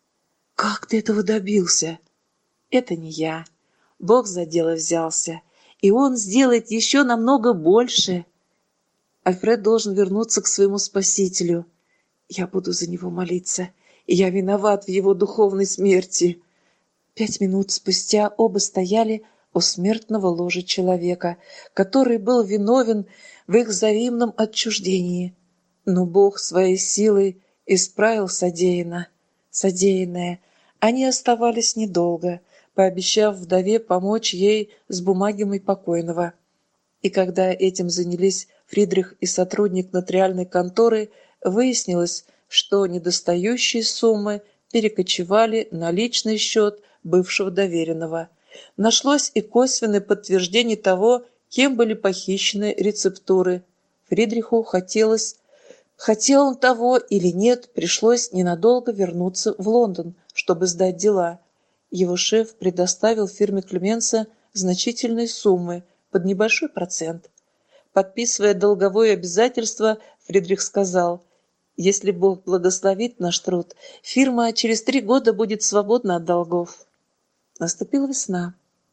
«Как ты этого добился?» «Это не я. Бог за дело взялся, и он сделает еще намного больше. Альфред должен вернуться к своему Спасителю. Я буду за него молиться, и я виноват в его духовной смерти». Пять минут спустя оба стояли у смертного ложа человека, который был виновен в их взаимном отчуждении. Но Бог своей силой исправил содеянно. Содеянное. Они оставались недолго, пообещав вдове помочь ей с бумагами покойного. И когда этим занялись Фридрих и сотрудник нотариальной конторы, выяснилось, что недостающие суммы перекочевали на личный счет бывшего доверенного. Нашлось и косвенное подтверждение того, кем были похищены рецептуры. Фридриху хотелось, хотел он того или нет, пришлось ненадолго вернуться в Лондон, чтобы сдать дела. Его шеф предоставил фирме Клеменса значительные суммы под небольшой процент. Подписывая долговое обязательство, Фридрих сказал: «Если Бог благословит наш труд, фирма через три года будет свободна от долгов». Наступила весна.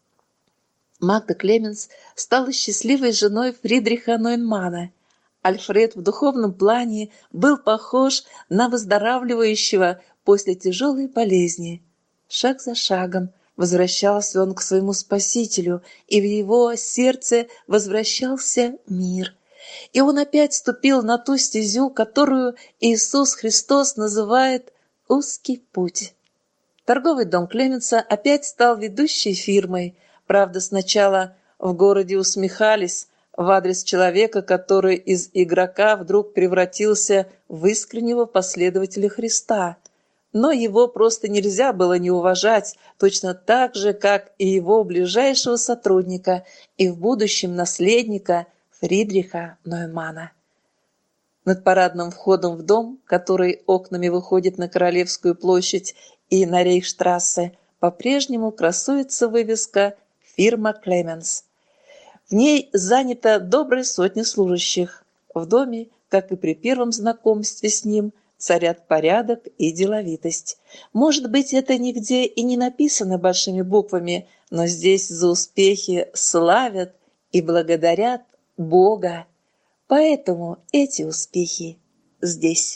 Магда Клеменс стала счастливой женой Фридриха Ноймана. Альфред в духовном плане был похож на выздоравливающего после тяжелой болезни. Шаг за шагом возвращался он к своему Спасителю, и в его сердце возвращался мир. И он опять ступил на ту стезю, которую Иисус Христос называет «узкий путь». Торговый дом Клеменса опять стал ведущей фирмой. Правда, сначала в городе усмехались, в адрес человека, который из игрока вдруг превратился в искреннего последователя Христа. Но его просто нельзя было не уважать, точно так же, как и его ближайшего сотрудника и в будущем наследника Фридриха Ноймана. Над парадным входом в дом, который окнами выходит на Королевскую площадь и на Рейхштрассе, по-прежнему красуется вывеска «Фирма Клеменс». В ней занято добрая сотня служащих. В доме, как и при первом знакомстве с ним, царят порядок и деловитость. Может быть, это нигде и не написано большими буквами, но здесь за успехи славят и благодарят Бога. Поэтому эти успехи здесь.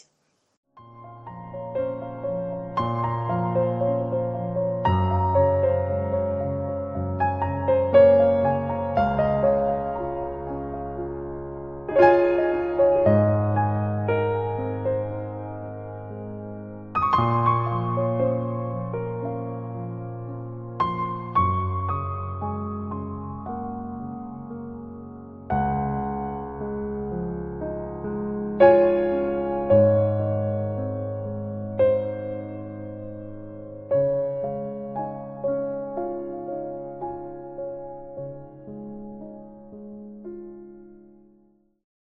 Thank you.